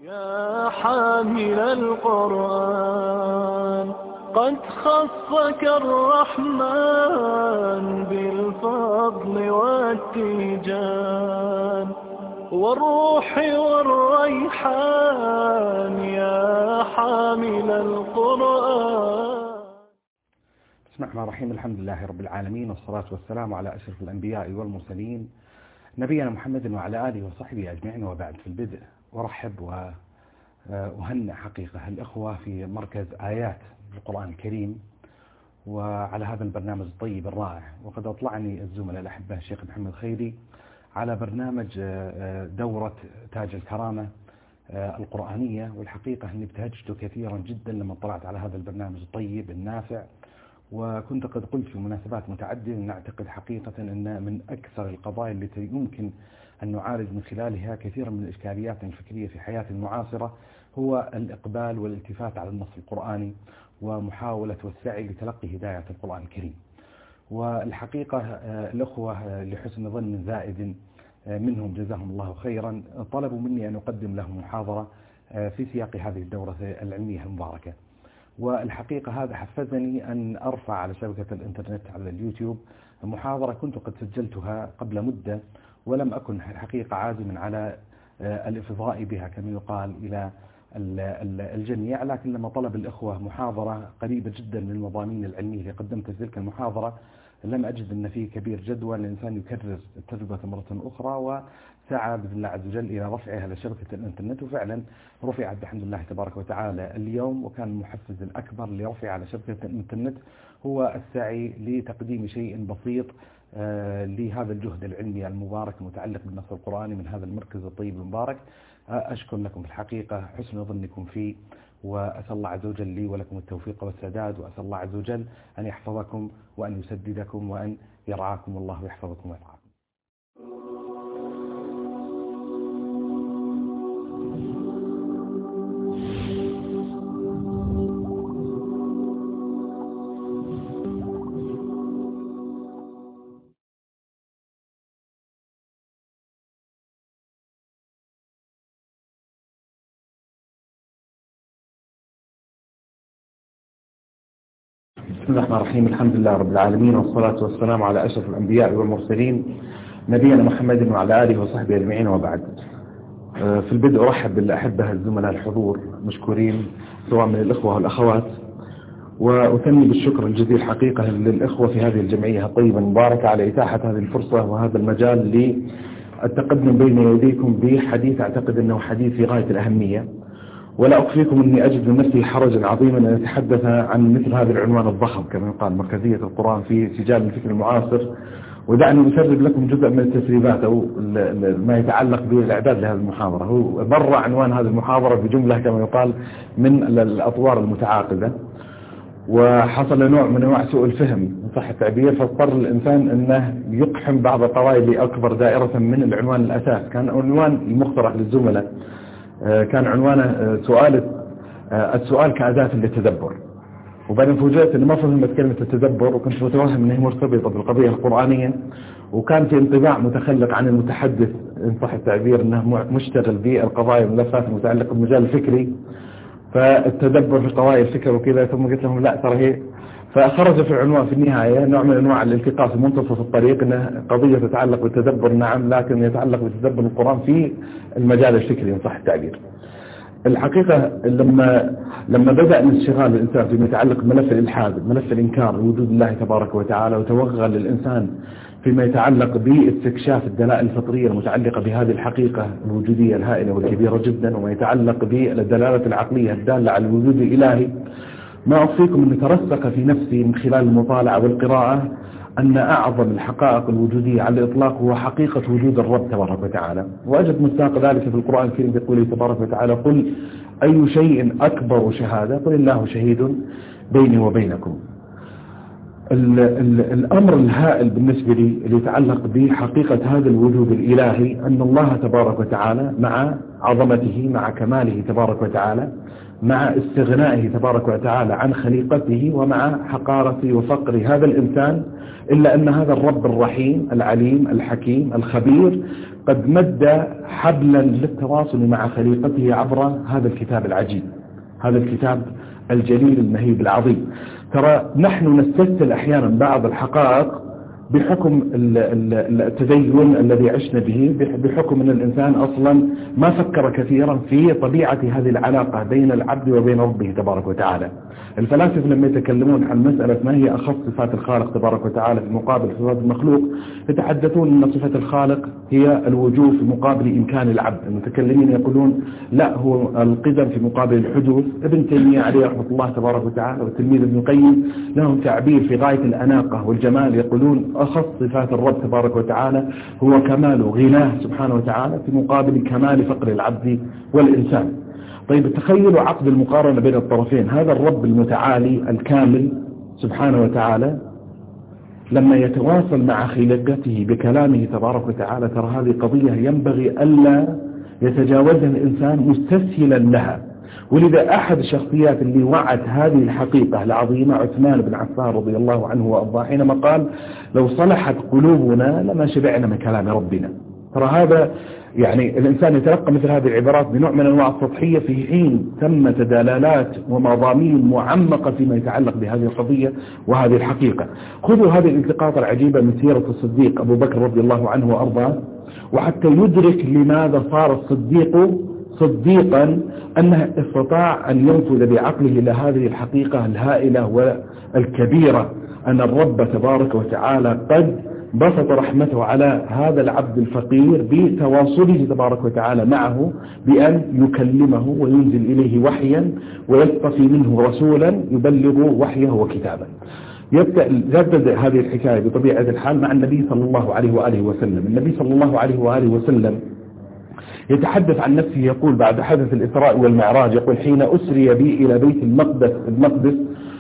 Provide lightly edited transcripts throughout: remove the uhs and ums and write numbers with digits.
يا حامل القرآن قد خصك الرحمن بالفضل والتيجان والروح والريحان يا حامل القرآن. بسم الله الرحمن الرحيم. الحمد لله رب العالمين، والصلاة والسلام على أشرف الأنبياء والمرسلين نبينا محمد وعلى آله وصحبه أجمعين، وبعد. في البدء أرحب وأهنئ حقيقة الأخوة في مركز آيات القرآن الكريم وعلى هذا البرنامج الطيب الرائع. وقد أطلعني الزملاء الأحبة الشيخ محمد خيري على برنامج دورة تاج الكرامة القرآنية، والحقيقة أني ابتهجت كثيرا جدا لما طلعت على هذا البرنامج الطيب النافع. وكنت قد قلت في مناسبات متعددة أن أعتقد حقيقة أن من أكثر القضايا التي يمكن أن نعالج من خلالها كثيرا من الإشكاليات الفكرية في حياة المعاصرة هو الإقبال والالتفات على النص القرآني ومحاولة والسعي لتلقي هداية القرآن الكريم. والحقيقة الأخوة لحسن ظن زائد منهم جزاهم الله خيرا طلبوا مني أن أقدم لهم محاضرة في سياق هذه الدورة العلمية المباركة. والحقيقة هذا حفزني أن أرفع على شبكة الإنترنت على اليوتيوب محاضرة كنت قد سجلتها قبل مدة، ولم أكن الحقيقة عازما على الإفضاء بها كما يقال إلى الجميع، لكن لما طلب الإخوة محاضرة قريبة جدا من المضامين العلمية اللي قدمت في تلك المحاضرة لم أجد أن فيه كبير جدوى الإنسان يكرر التجربة مرة أخرى، وسعى بإذن الله عز وجل إلى رفعها على شبكة الإنترنت. وفعلا رفعت بحمد الله تبارك وتعالى اليوم، وكان المحفز الأكبر لرفعها على شبكة الإنترنت هو السعي لتقديم شيء بسيط لهذا الجهد العلمي المبارك المتعلق بالنص القرآني من هذا المركز الطيب المبارك. أشكر لكم في الحقيقة حسن ظنكم فيه، وأسأل الله عز وجل لي ولكم التوفيق والسداد، وأسأل الله عز وجل أن يحفظكم وأن يسددكم وأن يرعاكم الله ويحفظكم ويرعاكم. بسم الله الرحمن الرحيم. الحمد لله رب العالمين، والصلاة والسلام على أشرف الأنبياء والمرسلين نبينا محمد وعلى آله وصحبه أجمعين، وبعد. في البدء أرحب بالأحبة الزملاء الحضور مشكورين سواء من الإخوة والأخوات، وأثني بالشكر الجزيل حقيقة للإخوة في هذه الجمعية الطيبة المباركة على إتاحة هذه الفرصة وهذا المجال للتقدم بين يديكم بحديث أعتقد أنه حديث في غاية الأهمية. ولا أخفيكم أني أجد من نفسي حرجا عظيما أن أتحدث عن مثل هذا العنوان الضخم كما يقال مركزية القرآن في سجال الفكر المعاصر. ودعني أسرب لكم جزء من التسريبات أو ما يتعلق بالإعداد لهذه المحاضرة. هو بر عنوان هذه المحاضرة بجملة كما يقال من الأطوار المتعاقدة، وحصل نوع من أنواع سوء الفهم إن صح التعبير، فاضطر الإنسان أنه يقحم بعض القضايا لأكبر دائرة من العنوان الأساس. كان عنوان المقترح للزملاء كان عنوانه السؤال كأداة للتدبر، وبعدين فوجئت أنه ما فهمت كلمة التدبر، وكنت متوهم أنها مرتبطة بالقضية القرآنية، وكان في انطباع متخلق عن المتحدث إن صح التعبير أنه مشتغل بالقضايا والملفات المتعلقة بالمجال الفكري، فالتدبر في قضايا الفكر وكذا. ثم قلت لهم لا ترى هي، فخرج في العنوان في النهاية نوع من أنواع الالتقاء في منتصف الطريق، أنه قضية تتعلق بالتدبر نعم، لكن يتعلق بتدبر القرآن في المجال الفكري إن صح التعبير. الحقيقة لما بدأ انشغال الإنسان فيما يتعلق بملف الإلحاد، ملف الإنكار وجود الله تبارك وتعالى، وتوغل الإنسان فيما يتعلق باستكشاف الدلائل الفطرية المتعلقة بهذه الحقيقة الوجودية الهائلة والكبيرة جدا، وما يتعلق بالدلالة العقلية الدالة على الوجود الإلهي، ما أخفيكم أن ترسخ في نفسي من خلال المطالعة والقراءة أن أعظم الحقائق الوجودية على الإطلاق هو حقيقة وجود الرب تبارك وتعالى. وأجد مصداق ذلك في القرآن الكريم بقوله تبارك وتعالى: قل أي شيء أكبر شهادة قل الله شهيد بيني وبينكم. الأمر الهائل بالنسبة لي اللي يتعلق بحقيقة هذا الوجود الإلهي أن الله تبارك وتعالى مع عظمته مع كماله تبارك وتعالى مع استغنائه تبارك وتعالى عن خليقته ومع حقارة وفقر هذا الإنسان، إلا أن هذا الرب الرحيم العليم الحكيم الخبير قد مد حبلا للتواصل مع خليقته عبر هذا الكتاب العجيب، هذا الكتاب الجليل المهيب العظيم. ترى نحن نستسهل أحيانا بعض الحقائق بحكم التدين الذي عشنا به، بحكم أن الإنسان أصلا ما فكر كثيرا في طبيعة هذه العلاقة بين العبد وبين ربه تبارك وتعالى. الفلاسفة لما يتكلمون عن مسألة ما هي أخص صفات الخالق تبارك وتعالى في مقابل صفات المخلوق، يتحدثون أن صفة الخالق هي الوجود في مقابل إمكان العبد. المتكلمين يقولون لا، هو القدم في مقابل الحدوث. ابن تيمية عليه رحمة الله تبارك وتعالى والتلميذ ابن القيم لهم تعبير في غاية الأناقة والجمال، يقولون أخص صفات الرب تبارك وتعالى هو كمال غناه سبحانه وتعالى في مقابل كمال فقر العبد والإنسان. طيب تخيلوا عقد المقارنة بين الطرفين، هذا الرب المتعالي الكامل سبحانه وتعالى لما يتواصل مع خلقته بكلامه تبارك وتعالى، ترى هذه قضية ينبغي ألا يتجاوزها الإنسان مستسهلا لها. ولذا أحد الشخصيات اللي وعت هذه الحقيقة العظيمة عثمان بن عفان رضي الله عنه وأرضاه، حينما قال لو صلحت قلوبنا لما شبعنا من كلام ربنا. ترى هذا يعني الإنسان يتلقى مثل هذه العبارات بنوع من أنواع السطحية في حين ثمة دلالات ومضامين معمقة فيما يتعلق بهذه القضية وهذه الحقيقة. خذوا هذه الالتقاط العجيبة من سيرة الصديق أبو بكر رضي الله عنه وأرضاه، وحتى يدرك لماذا صار الصديق صديقا، أنه استطاع أن ينفذ بعقله إلى هذه الحقيقة الهائلة والكبيرة، أن الرب تبارك وتعالى قد بسط رحمته على هذا العبد الفقير بتواصله تبارك وتعالى معه، بأن يكلمه وينزل إليه وحيا ويصطفي منه رسولا يبلغ وحيه وكتابه. يبدأ هذه الحكاية بطبيعة الحال مع النبي صلى الله عليه وآله وسلم. النبي صلى الله عليه وآله وسلم يتحدث عن نفسه، يقول بعد حدث الإسراء والمعراج، يقول حين أسري بي إلى بيت المقدس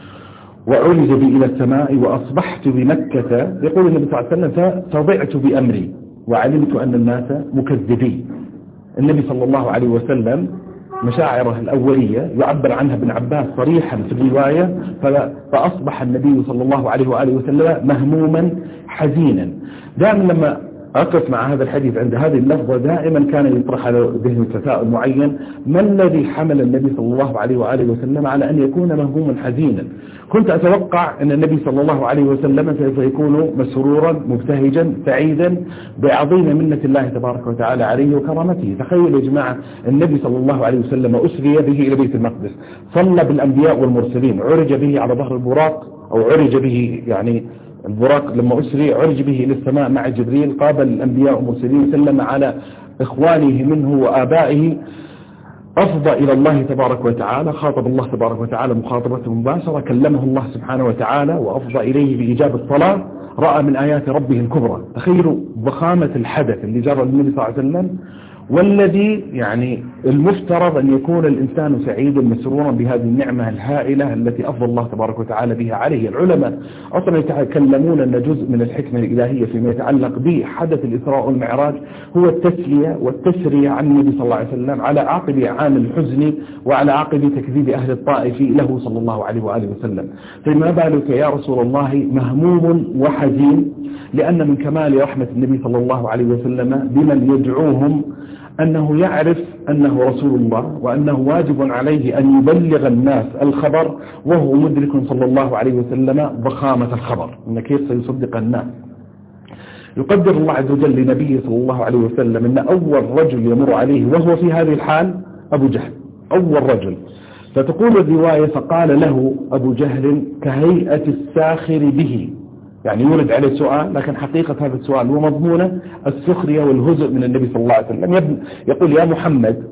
وعرج بي إلى السماء وأصبحت بمكة، يقول النبي صلى الله عليه وسلم فضعت بأمري وعلمت أن الناس مكذبين. النبي صلى الله عليه وسلم مشاعره الأولية يعبر عنها ابن عباس صريحا في الرواية، فأصبح النبي صلى الله عليه وآله وسلم مهموما حزينا. دائما لما أقف مع هذا الحديث عند هذه اللفظة دائما كان يطرح على ذهن تساؤل معين: ما الذي حمل النبي صلى الله عليه وآله وسلم على أن يكون مهموما حزينا؟ كنت أتوقع أن النبي صلى الله عليه وسلم سيكون مسرورا مبتهجا سعيدا بعظيم منة الله تبارك وتعالى عليه وكرامته. تخيلوا يا جماعة، النبي صلى الله عليه وسلم أسري به إلى بيت المقدس، صلى بالأنبياء والمرسلين، عرج به على ظهر البراق، أو عرج به يعني البراق لما أسري عرج به إلى السماء مع جبريل، قابل الأنبياء والمرسلين، سلم على إخوانه منه وآبائه، أفضى إلى الله تبارك وتعالى، خاطب الله تبارك وتعالى مخاطبة مباشرة، كلمه الله سبحانه وتعالى وأفضى إليه بإجابة الصلاة، رأى من آيات ربه الكبرى. تخيلوا ضخامة الحدث اللي جرى النبي صلى الله عليه وسلم، والذي يعني المفترض أن يكون الإنسان سعيدا مسرورا بهذه النعمة الهائلة التي أفضل الله تبارك وتعالى بها عليه. العلماء أصلا يتكلمون أن جزء من الحكمة الإلهية فيما يتعلق بحدث الإسراء والمعراج هو التسلية والتسرية عن النبي صلى الله عليه وسلم على عقب عام الحزن وعلى عقب تكذيب أهل الطائف له صلى الله عليه وآله وسلم. فما بالك يا رسول الله مهموم وحزين، لأن من كمال رحمة النبي صلى الله عليه وسلم بمن يدعوهم أنه يعرف أنه رسول الله وأنه واجب عليه أن يبلغ الناس الخبر، وهو مدرك صلى الله عليه وسلم ضخامة الخبر، إن كيف سيصدق الناس. يقدر الله عز وجل لنبيه صلى الله عليه وسلم أن أول رجل يمر عليه وهو في هذه الحال أبو جهل، أول رجل. فتقول الرواية: فقال له أبو جهل كهيئة الساخر به، يعني يورد عليه سؤال، لكن حقيقة هذا السؤال هو مضمونه السخرية والهزء من النبي صلى الله عليه وسلم. يقول: يا محمد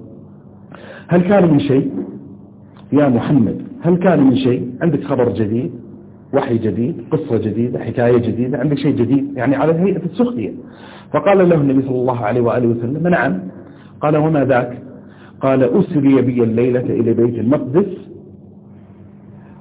هل كان من شيء؟ يا محمد هل كان من شيء؟ عندك خبر جديد، وحي جديد، قصة جديدة، حكاية جديدة، عندك شيء جديد؟ يعني على هيئة السخرية. فقال له النبي صلى الله عليه وآله وسلم: نعم. قال: وما ذاك؟ قال: أسري بي الليلة إلى بيت المقدس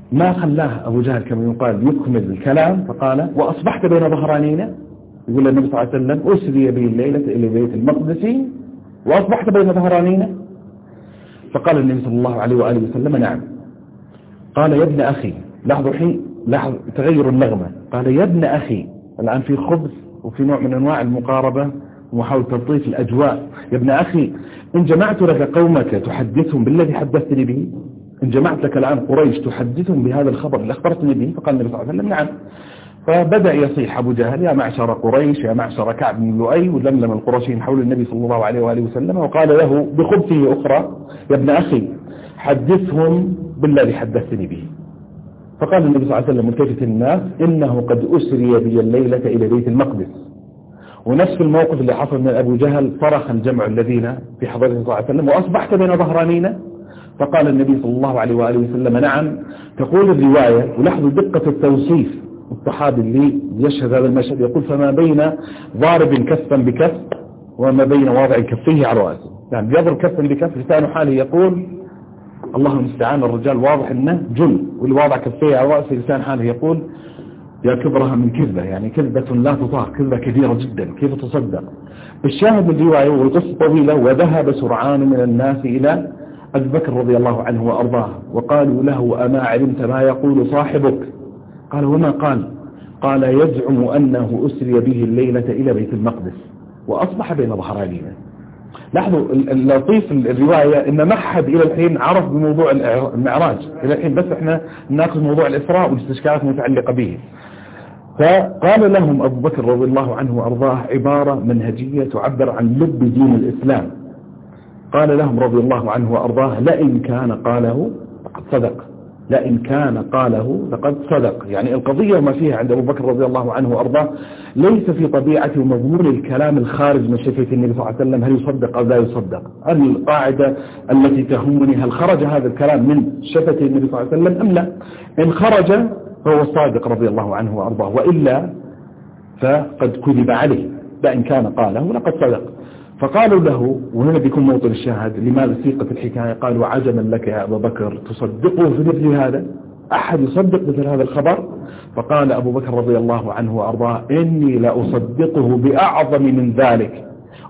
ما خلاه أبو جهل كما يقال يكمل الكلام، فقال وأصبحت بين ظهرانينا. يقول النبي صلى الله عليه وسلم أسري بي الليلة إلى بيت المقدس وأصبحت بين ظهرانينا. فقال النبي صلى الله عليه وآله وسلم نعم. قال يا ابن أخي، لاحظوا حين لاحظ تغير النغمة، قال يا ابن أخي. الآن في خبز وفي نوع من أنواع المقاربة ومحاولة تلطيف الأجواء. يا ابن أخي إن جمعت لك قومك تحدثهم بالذي حدثتني به، إن جمعت لك الآن قريش تحدثهم بهذا الخبر اللي أخبرتني به. فقال النبي صلى الله عليه وسلم نعم. فبدأ يصيح أبو جهل يا معشر قريش يا معشر كعب بن لؤي، ولملم القرشين حول النبي صلى الله عليه وآله وسلم، وقال له بخبثه أخرى يا ابن أخي حدثهم بالذي حدثتني به. فقال النبي صلى الله عليه وسلم ملتفت الناس إنه قد أسري بي الليلة إلى بيت المقدس. ونفس الموقف اللي حصل من أبو جهل صرخ الجمع الذين في حضرته صلى الله عليه وسلم وأصبحت بين ظهرانينا. فقال النبي صلى الله عليه وآله وسلم نعم. تقول الرواية، ولاحظوا دقة التوصيف، الصحابي اللي يشهد هذا المشهد يقول فما بين ضارب كفا بكف وما بين واضع كفيه على رأسه، يعني يضرب كفا بكف لسان حاله يقول اللهم استعان. الرجال واضح انه جن، واللي واضع كفيه على رأسه لسان حاله يقول يا كبرها من كذبة، يعني كذبة لا تطاق، كذبة كبيرة جدا كيف تصدق. الشاهد من الرواية والقصة طويلة. وذهب سرعان من الناس إلى أبي بكر رضي الله عنه وأرضاه وقالوا له أما علمت ما يقول صاحبك؟ قال وما قال؟ قال يزعم أنه أسري به الليلة إلى بيت المقدس وأصبح بين ظهرانينا. لاحظوا اللطيف الرواية إن ما حد إلى الحين عرف بموضوع المعراج إلى الحين، بس إحنا ناخذ موضوع الإسراء والاستشكالات المتعلقة به. فقال لهم أبو بكر رضي الله عنه وأرضاه عبارة منهجية تعبر عن لب دين الإسلام. قال لهم رضي الله عنه وأرضاه لئن كان قاله لقد صدق، لئن كان قاله لقد صدق. يعني القضية وما فيها عند أبو بكر رضي الله عنه وأرضاه ليس في طبيعة ومضمون الكلام الخارج من شفة النبي صلى الله عليه وسلم هل يصدق أو لا يصدق. القاعدة التي تهمني هل خرج هذا الكلام من شفة النبي صلى الله عليه وسلم أم لا؟ إن خرج فهو الصادق رضي الله عنه وأرضاه، وإلا فقد كذب عليه. لئن كان قاله لقد صدق. فقالوا له، وهنا بيكون موطن الشاهد لماذا سيقة الحكاية، قالوا عجبا لك يا أبا بكر تصدقه في مثل هذا؟ أحد يصدق مثل هذا الخبر؟ فقال أبو بكر رضي الله عنه وأرضاه إني لأصدقه بأعظم من ذلك،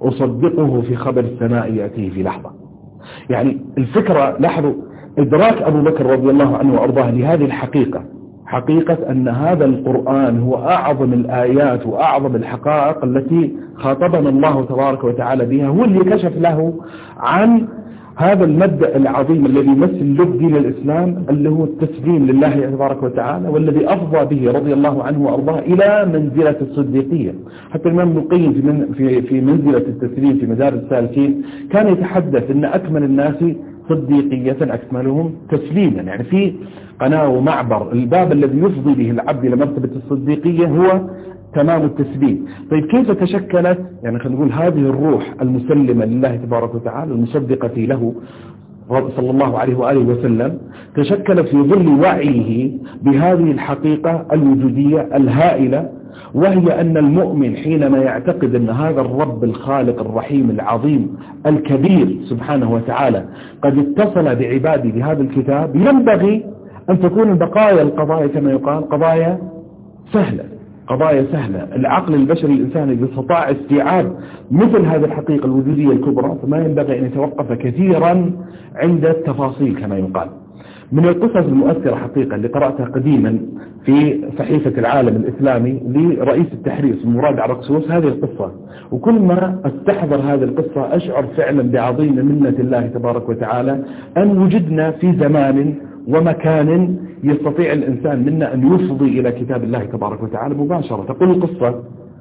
أصدقه في خبر السماء يأتيه في لحظة. يعني الفكرة، لاحظوا إدراك أبو بكر رضي الله عنه وأرضاه لهذه الحقيقة، حقيقة أن هذا القرآن هو أعظم الآيات وأعظم الحقائق التي خاطبنا الله تبارك وتعالى بها، هو اللي كشف له عن هذا المبدأ العظيم الذي يمثل لب دين الإسلام اللي هو التسليم لله تبارك وتعالى، والذي أفضى به رضي الله عنه وأرضاه إلى منزلة الصديقية. حتى الإمام ابن القيم في منزلة التسليم في مدارج السالكين كان يتحدث أن أكمل الناس صديقية أكملهم تسليما. يعني في قناة ومعبر، الباب الذي يفضي به العبد إلى مرتبة الصديقية هو تمام التسليم. طيب كيف تشكلت، يعني خلينا نقول هذه الروح المسلمة لله تبارك وتعالى المصدقة له صلى الله عليه وآله وسلم، تشكلت في ظل وعيه بهذه الحقيقة الوجودية الهائلة، وهي أن المؤمن حينما يعتقد أن هذا الرب الخالق الرحيم العظيم الكبير سبحانه وتعالى قد اتصل بعباده بهذا الكتاب، ينبغي أن تكون البقايا القضايا كما يقال قضايا سهلة، قضايا سهلة. العقل البشري الإنساني إذا استطاع استيعاب مثل هذه الحقيقة الوجودية الكبرى فما ينبغي أن يتوقف كثيرا عند التفاصيل كما يقال. من القصص المؤثرة حقيقة اللي قرأتها قديما في صحيفة العالم الإسلامي لرئيس التحرير مراد عرقسوس هذه القصة، وكل ما استحضر هذه القصة أشعر فعلا بعظيم منة الله تبارك وتعالى أن وجدنا في زمان ومكان يستطيع الإنسان منا أن يفضي إلى كتاب الله تبارك وتعالى مباشرة. تقول القصة،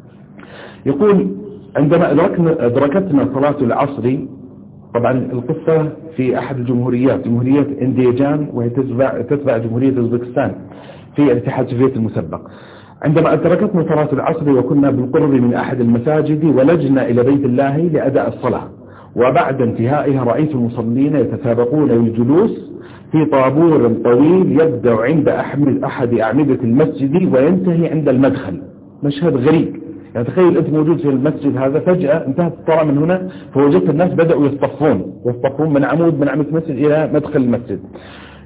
يقول عندما أدركتنا صلاة العصر، طبعا القصة في أحد الجمهوريات، جمهورية انديجان، وهي تتبع جمهورية أوزبكستان في الاتحاد السوفيتي المسبق. عندما أدركتنا صلاة العصر وكنا بالقرب من أحد المساجد ولجنا إلى بيت الله لأداء الصلاة، وبعد انتهائها رأيت المصلين يتسابقون للجلوس في طابور طويل يبدأ عند أحد أعمدة المسجد وينتهي عند المدخل. مشهد غريب، يعني تخيل أنت موجود في المسجد هذا، فجأة انتهت الصلاة من هنا فوجدت الناس بدأوا يصطفون من عمود من أعمدة المسجد إلى مدخل المسجد.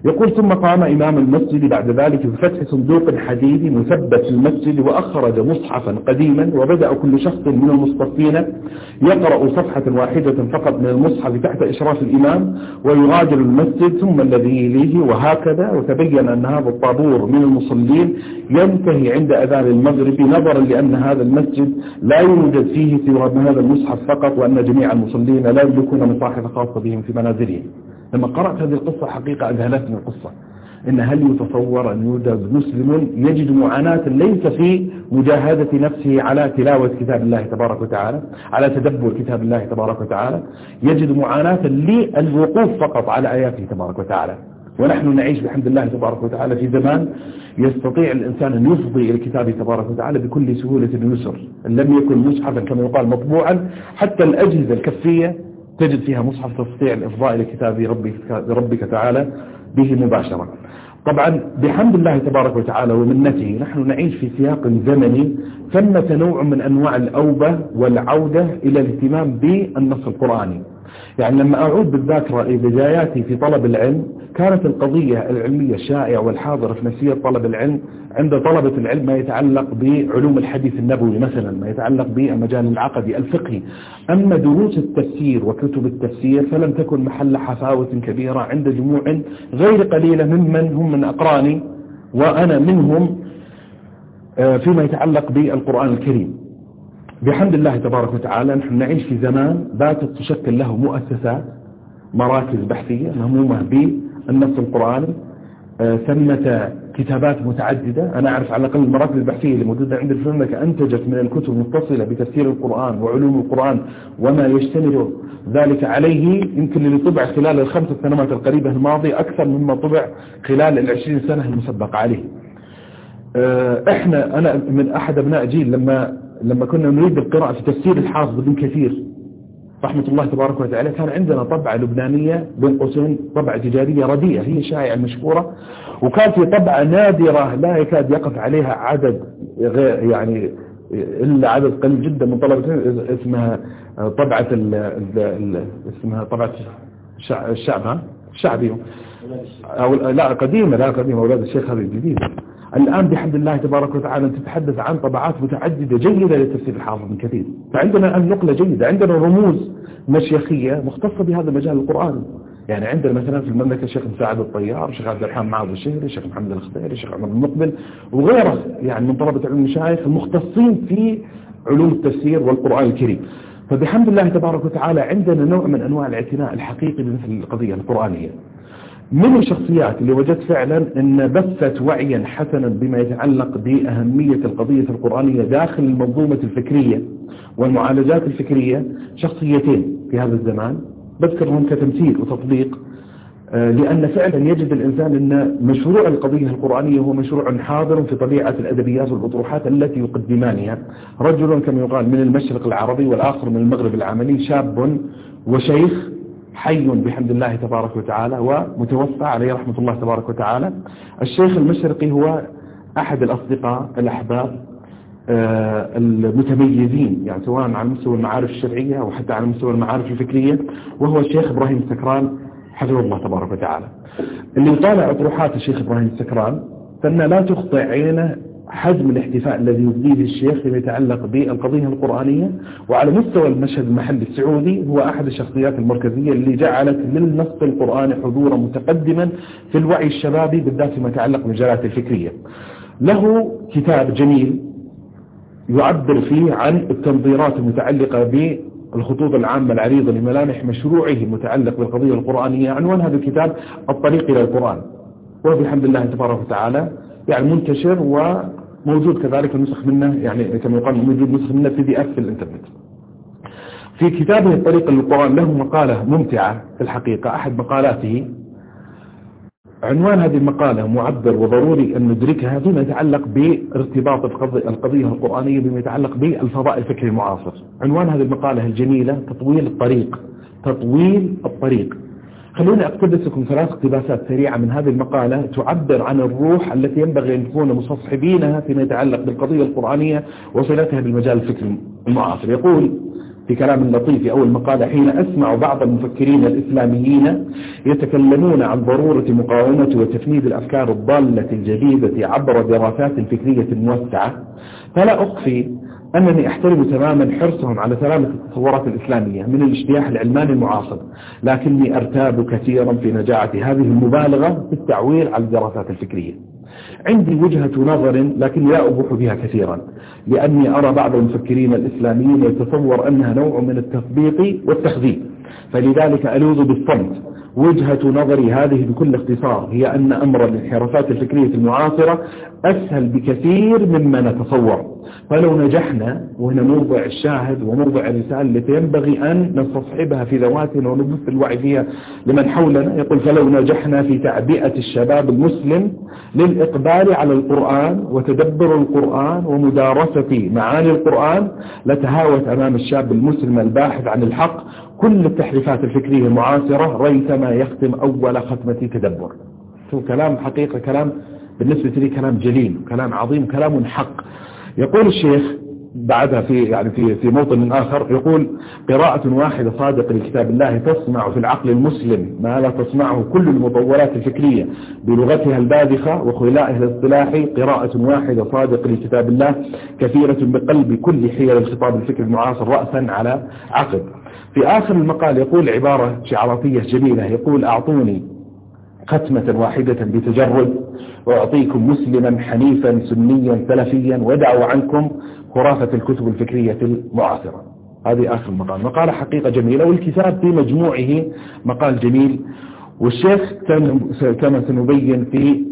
يقول ثم قام إمام المسجد بعد ذلك بفتح صندوق حديدي مثبت في المسجد وأخرج مصحفا قديما، وبدأ كل شخص من المصطفين يقرأ صفحة واحدة فقط من المصحف تحت إشراف الإمام ويغادر المسجد، ثم الذي يليه وهكذا. وتبين أن هذا الطابور من المصلين ينتهي عند أذان المغرب، نظرا لأن هذا المسجد لا يوجد فيه سوى هذا المصحف فقط، وأن جميع المصلين لا يملكون مصاحف خاصة بهم في منازلهم. لما قرأت هذه القصة حقيقة أذهلتني القصة، إن هل يتصور أن يوجد مسلم يجد معاناة ليس في مجاهدة نفسه على تلاوة كتاب الله تبارك وتعالى، على تدبر كتاب الله تبارك وتعالى، يجد معاناة للوقوف فقط على آياته تبارك وتعالى. ونحن نعيش بحمد الله تبارك وتعالى في زمان يستطيع الإنسان أن يفضي إلى الكتاب تبارك وتعالى بكل سهولة ويسر، إن لم يكن مصحفا كما يقال مطبوعا، حتى الأجهزة الكفية تجد فيها مصحف تستطيع الإفضاء إلى كتاب ربك تعالى به مباشرة. طبعا بحمد الله تبارك وتعالى ومنته نحن نعيش في سياق زمني ثمة نوع من أنواع الأوبة والعودة إلى الاهتمام بالنص القرآني. يعني لما أعود بالذاكرة إلى بداياتي في طلب العلم، كانت القضية العلمية الشائعة والحاضرة في نفسية طلب العلم عند طلبة العلم ما يتعلق بعلوم الحديث النبوي مثلا، ما يتعلق بالمجال العقدي الفقهي. أما دروس التفسير وكتب التفسير فلم تكن محل حفاوة كبيرة عند جموع غير قليلة ممن هم من أقراني وأنا منهم فيما يتعلق بالقرآن الكريم. بحمد الله تبارك وتعالى نحن نعيش في زمان باتت تشكل له مؤسسات، مراكز بحثية مهمومة بالنص القرآني، ثمة كتابات متعددة. أنا أعرف على الأقل المراكز البحثية اللي موجودة عند في المملكة أنتجت من الكتب المتصلة بتفسير القرآن وعلوم القرآن وما يشتمل ذلك عليه يمكن اللي طبع خلال ال5 سنوات القريبة الماضية أكثر مما طبع خلال 20 سنة المسبقة عليه. أنا من أحد أبناء جيل لما كنا نريد القراءة في تفسير الحافظ بن كثير رحمة الله تبارك وتعالى، كان عندنا طبعة لبنانية بين قوسين طبعة تجارية رديئة هي شائعة المشهورة، وكان في طبعة نادرة لا يكاد يقف عليها عدد يعني إلا عدد قليل جدا من طلبة، اسمها طبعة اسمها طبعة الشعبي أو لا قديمة أولاد الشيخ هذه الجديدة. الآن بحمد الله تبارك وتعالى تتحدث عن طبعات متعددة جيدة لتفسير الحافظ بن كثير، فعندنا الآن نقلة جيدة، عندنا رموز مشيخية مختصة بهذا المجال القرآني. يعني عندنا مثلا في المملكة الشيخ مساعد الطيار، الشيخ عبد الرحمن معاذ الشهري، الشيخ محمد الخضيري، الشيخ عمر المقبل وغيره يعني من طلبة علم المشايخ المختصين في علوم التفسير والقرآن الكريم. فبحمد الله تبارك وتعالى عندنا نوع من أنواع الاعتناء الحقيقي بمثل القضية القرآنية. من الشخصيات اللي وجدت فعلا ان بثت وعيا حسنا بما يتعلق بأهمية القضية القرآنية داخل المنظومة الفكرية والمعالجات الفكرية شخصيتين في هذا الزمان بذكرهم كتمثيل وتطبيق، لأن فعلا يجد الإنسان أن مشروع القضية القرآنية هو مشروع حاضر في طبيعة الأدبيات والأطروحات التي يقدمانها. رجل كما يقال من المشرق العربي والآخر من المغرب العملي، شاب وشيخ حي بحمد الله تبارك وتعالى ومتوفى عليه رحمة الله تبارك وتعالى. الشيخ المشرقي هو أحد الأصدقاء الأحباب المتميزين يعني سواء على مستوى المعارف الشرعية وحتى على مستوى المعارف الفكرية، وهو الشيخ إبراهيم السكران حفظه الله تبارك وتعالى. اللي يطالع أطروحات الشيخ إبراهيم السكران فإن لا تخطئ عينه حجم الاحتفاء الذي يبديه الشيخ فيما يتعلق بالقضية القرآنية، وعلى مستوى المشهد المحلي السعودي هو أحد الشخصيات المركزية اللي جعلت للنص القرآني حضورا متقدما في الوعي الشبابي بالذات فيما يتعلق بالمجالات الفكرية. له كتاب جميل يعبر فيه عن التنظيرات المتعلقة بالخطوط العامة العريضة لملامح مشروعه المتعلق بالقضية القرآنية. عنوان هذا الكتاب الطريق إلى القرآن، وهو بحمد الله تبارك وتعالى يعني منتشر وموجود كذلك النسخ منه يعني كما يقال موجود نسخ منه PDF في الانترنت. في كتابه الطريق للقرآن له مقالة ممتعة في الحقيقة، أحد مقالاته عنوان هذه المقالة معبر وضروري أن ندركها فيما يتعلق بارتباط القضية القرآنية بما يتعلق بالفضاء الفكري المعاصر. عنوان هذه المقالة الجميلة تطويل الطريق. خلوني أقتبس لكم 3 اقتباسات سريعة من هذه المقالة تعبر عن الروح التي ينبغي أن نكون مستصحبينها فيما يتعلق بالقضية القرآنية وصلتها بالمجال الفكري المعاصر. يقول في كلام لطيف في أول مقالة: حين أسمع بعض المفكرين الإسلاميين يتكلمون عن ضرورة مقاومة وتفنيد الأفكار الضالة الجديدة عبر دراسات فكرية موسعة، فلا أخفي أنني أحترم تماما حرصهم على سلامة التصورات الإسلامية من الاجتياح العلماني المعاصر، لكني أرتاب كثيرا في نجاعة هذه المبالغة في التعويل على الدراسات الفكرية. عندي وجهة نظر لكن لا أبوح بها كثيرا، لأني أرى بعض المفكرين الإسلاميين يتصور أنها نوع من التثبيط والتخذيب، فلذلك ألوذ بالصمت. وجهة نظري هذه بكل اختصار هي أن أمر الانحرافات الفكرية المعاصرة أسهل بكثير مما نتصور. فلو نجحنا، وهنا موضع الشاهد وموضع الرسالة التي ينبغي أن نستصحبها في ذواتنا ونبث الوعي فيها لمن حولنا، يقول: فلو نجحنا في تعبئة الشباب المسلم للإقبال على القرآن وتدبر القرآن ومدارسة معاني القرآن، لتهاوت أمام الشاب المسلم الباحث عن الحق كل التحريفات الفكرية المعاصرة ريثما يختم أول ختمة تدبر. شو كلام حقيقة، كلام بالنسبة لي كلام جليل، كلام عظيم، كلام حق. يقول الشيخ بعدها في موطن آخر، يقول: قراءة واحدة صادقة لكتاب الله تصنع في العقل المسلم ما لا تصنعه كل المطورات الفكرية بلغتها الباذخة وخلائها الاصطلاحي. قراءة واحدة صادقة لكتاب الله كثيرة بقلب كل حيل الخطاب الفكري المعاصر رأسا على عقب. في آخر المقال يقول عبارة شعاراتية جميلة، يقول: أعطوني ختمة واحدة بتجرد وأعطيكم مسلما حنيفا سنيا سلفيا ودعوا عنكم خرافة الكتب الفكرية المعاصرة. هذه آخر المقال، مقالة حقيقة جميلة، والكتاب في مجموعه مقال جميل. والشيخ كما سنبين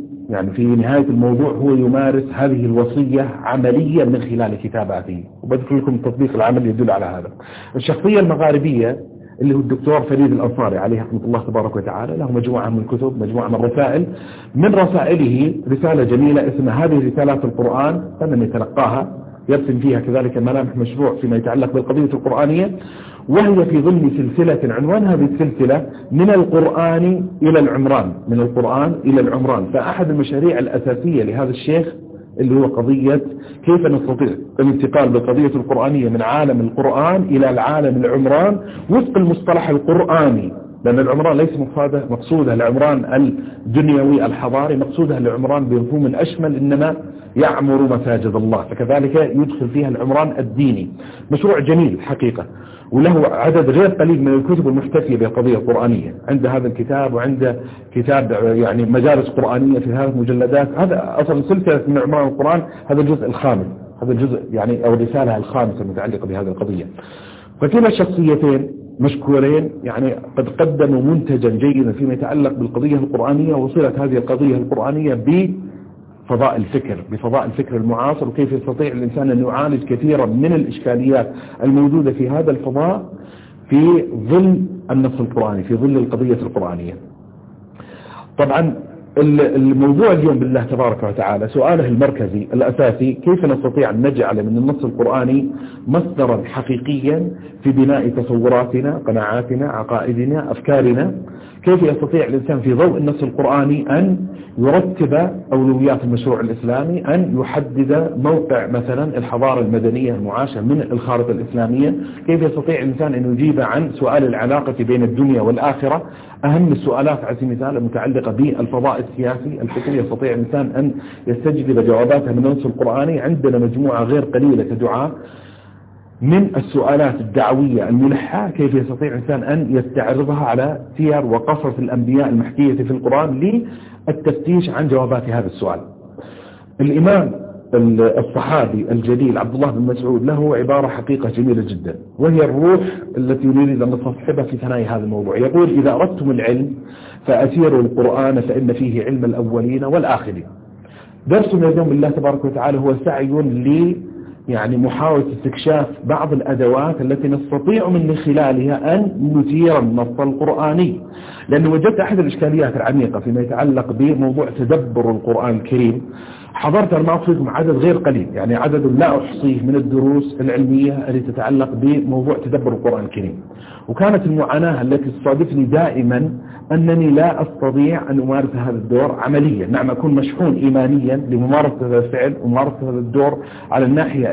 في نهاية الموضوع هو يمارس هذه الوصية عمليا من خلال كتاباته، وبذكر لكم التطبيق العملي يدل على هذا. الشخصية المغاربية اللي هو الدكتور فريد الأنصاري عليه رحمة الله تبارك وتعالى، له مجموعة من الكتب، مجموعة من الرسائل. من رسائله رسالة جميلة اسمها هذه رسالات القرآن، فمن يتلقاها يرسم فيها كذلك ملامح مشروع فيما يتعلق بالقضية القرآنية، وهي في ضمن سلسلة عنوان هذه السلسلة من القرآن إلى العمران، من القرآن إلى العمران. فأحد المشاريع الأساسية لهذا الشيخ اللي هو قضية كيف نستطيع الانتقال بالقضية القرآنية من عالم القرآن إلى العالم العمران وفق المصطلح القرآني، لأن العمران ليس مقصودها العمران الدنيوي الحضاري، مقصودها العمران بمفهوم الأشمل، إنما يعمر مساجد الله، فكذلك يدخل فيها العمران الديني. مشروع جميل حقيقة، وله عدد غير قليل من الكتب المحتفية بالقضية القرآنية. عند هذا الكتاب وعند كتاب مجالس قرآنية في هذه المجلدات. هذا أصلا سلسلة من عمران القرآن، هذا الجزء الخامس، هذا الجزء أو الرسالة الخامسة المتعلقة بهذه القضية. فكلا الشخصيتين مشكورين، قد قدموا منتجا جيدا فيما يتعلق بالقضية القرآنية وصلت هذه القضية القرآنية بفضاء الفكر المعاصر، وكيف يستطيع الإنسان أن يعالج كثيرا من الإشكاليات الموجودة في هذا الفضاء في ظل النص القرآني، في ظل القضية القرآنية. طبعا الموضوع اليوم بالله تبارك وتعالى سؤاله المركزي الأساسي: كيف نستطيع أن نجعل من النص القرآني مصدرا حقيقيا في بناء تصوراتنا، قناعاتنا، عقائدنا، أفكارنا؟ كيف يستطيع الإنسان في ضوء النص القرآني أن يرتب أولويات المشروع الإسلامي، أن يحدد موقع مثلا الحضارة المدنية المعاشة من الخارطة الإسلامية؟ كيف يستطيع الإنسان أن يجيب عن سؤال العلاقة بين الدنيا والآخرة، أهم السؤالات على سبيل المثال المتعلقة بالفضاء السياسي الفكري؟ يستطيع الإنسان أن يستجلب جواباتها من النص القرآني. عندنا مجموعة غير قليلة دعاء من السؤالات الدعوية الملحة، كيف يستطيع الإنسان أن يستعرضها على سير وقصص الأنبياء المحكية في القرآن للتفتيش عن جوابات هذا السؤال. الإمام الصحابي الجليل عبد الله بن مسعود له عبارة حقيقة جميلة جدا، وهي الروح التي نريد أن نستصحبها في ثنايا هذا الموضوع. يقول: إذا أردتم العلم فأسيروا القرآن فإن فيه علم الأولين والآخرين. درسنا اليوم بالله تبارك وتعالى هو سعي محاولة استكشاف بعض الأدوات التي نستطيع من خلالها أن نثير النص القرآني، لأن وجدت أحد الإشكاليات العميقة فيما يتعلق بموضوع تدبر القرآن الكريم. حضرت المعصيكم عدد غير قليل، عدد لا أحصيه من الدروس العلمية التي تتعلق بموضوع تدبر القرآن الكريم، وكانت المعاناة التي تصادفني دائما أنني لا أستطيع أن أمارس هذا الدور عمليا. نعم، أكون مشحون إيمانيا لممارسة هذا الفعل وممارسة هذا الدور على الناحية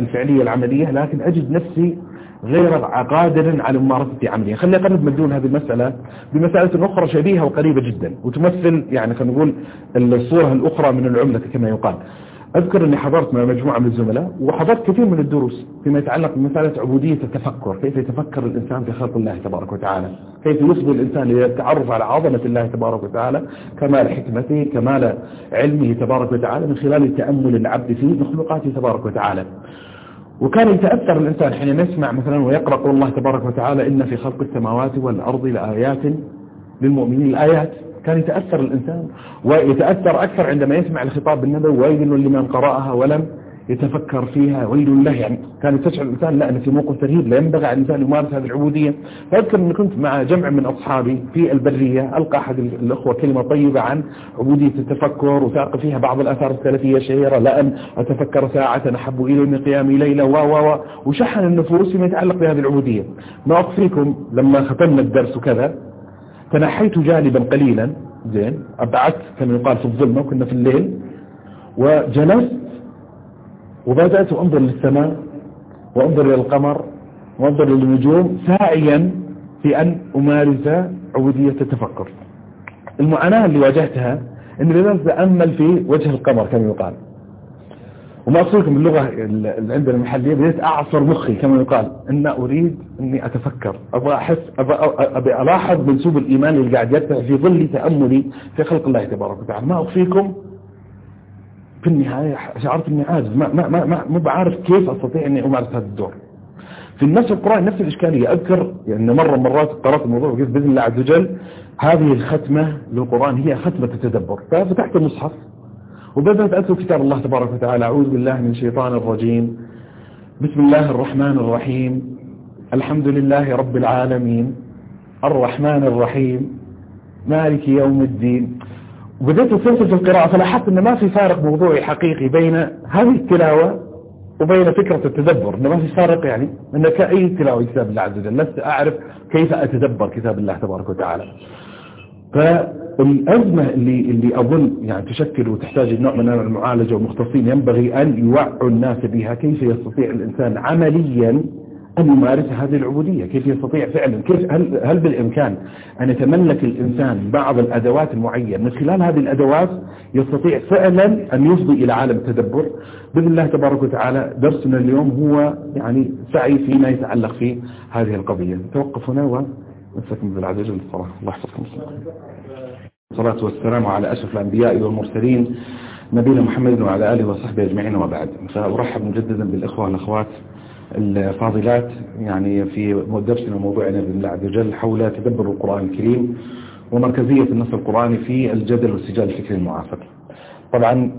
الفعلية العملية، لكن أجد نفسي غير قادر على ممارسة عملية. خليني أقرب مدلول هذه المسألة بمسألة أخرى شبيهة وقريبة جدا وتمثل يعني خلينا نقول الصورة الأخرى من العملة كما يقال. أذكر أني حضرت مع مجموعة من الزملاء وحضرت كثير من الدروس فيما يتعلق بمسألة عبودية التفكر، كيف يتفكر الإنسان في خلق الله تبارك وتعالى، كيف يصبر الإنسان للتعرف على عظمة الله تبارك وتعالى، كمال حكمته، كمال علمه تبارك وتعالى، من خلال تأمل العبد في مخلوقاته تبارك وتعالى. وكان يتأثر الإنسان حين يسمع مثلا ويقرأ قول الله تبارك وتعالى إن في خلق السماوات والأرض لآيات للمؤمنين، الآيات. كان يتأثر الإنسان ويتأثر أكثر عندما يسمع الخطاب بالنبوي ويل لمن قرأها ولم يتفكر فيها، ويل له. يعني كان تشعر الإنسان لا أنا في موقف ترهيب، لا ينبغي على الإنسان يمارس هذه العبودية. فأذكر أني كنت مع جمع من أصحابي في البرية، ألقى أحد الأخوة كلمة طيبة عن عبودية التفكر وساق فيها بعض الآثار السلفية الشهيرة، لأن أتفكر ساعة أحب إلي من قيامي ليلة وشحن النفوس فيما يتعلق بهذه العبودية. ما أخفيكم لما ختمنا الدرس وكذا تنحيت جانبا قليلا، زين، أبعدت كما يقال في الظلمة وكنا في الليل، وجلست وبدأت أنظر للسماء وأنظر إلى القمر وأنظر للنجوم ساعيا في أن أمارس عبودية التفكر. المعاناة اللي واجهتها أني بدأت أتأمل في وجه القمر كما يقال، وما أقصدكم باللغة اللي عندنا المحلية، بدأت أعصر مخي كما يقال أن أريد أني أتفكر، أبغى أحس، أبغى ألاحظ منسوب الإيمان اللي قاعد يرتفع في ظل تأملي في خلق الله تبارك وتعالى. ما أخفيكم في النهاية شعرت أني عاجز، ما بعرف كيف أستطيع أني أمارس هذا الدور. في نفس القرآن نفس الإشكالية. أذكر يعني مرات قرأت الموضوع وقلت بإذن الله عز وجل هذه الختمة للقرآن هي ختمة التدبر، ففتحت المصحف وبدأت أتلو كتاب الله تبارك وتعالى. أعوذ بالله من الشيطان الرجيم، بسم الله الرحمن الرحيم، الحمد لله رب العالمين، الرحمن الرحيم، مالك يوم الدين. وبدأت أسلسل في القراءة فلاحظت أن ما في فارق موضوعي حقيقي بين هذه التلاوة وبين فكرة التدبر، أن ما في فارق، يعني أن كأي تلاوة كتاب الله عز وجل لست أعرف كيف أتدبر كتاب الله تبارك وتعالى. فالأزمة اللي أظن يعني تشكل وتحتاج نوع من المعالجة، ومختصين ينبغي أن يوعوا الناس بها، كيف يستطيع الإنسان عمليا أن يمارس هذه العبودية، كيف يستطيع فعلا، كيف هل بالإمكان أن يتملك الإنسان بعض الأدوات المعينة من خلال هذه الأدوات يستطيع فعلا أن يفضي إلى عالم التدبر. بإذن الله تبارك وتعالى درسنا اليوم هو يعني سعي فيما يتعلق في هذه القضية. توقف هنا ونسكن بالعز وجل الصلاة. الله يحفظكم. الصلاة والسلام على أشرف الأنبياء والمرسلين نبينا محمد وعلى آله وصحبه أجمعين وبعد. فأرحب مجددا بالإخوة والأخوات الفاضلات يعني في درسنا وموضوعنا بإذن الله عز وجل حول تدبر القرآن الكريم ومركزية النص القرآني في الجدل والسجال الفكري المعاصر. طبعا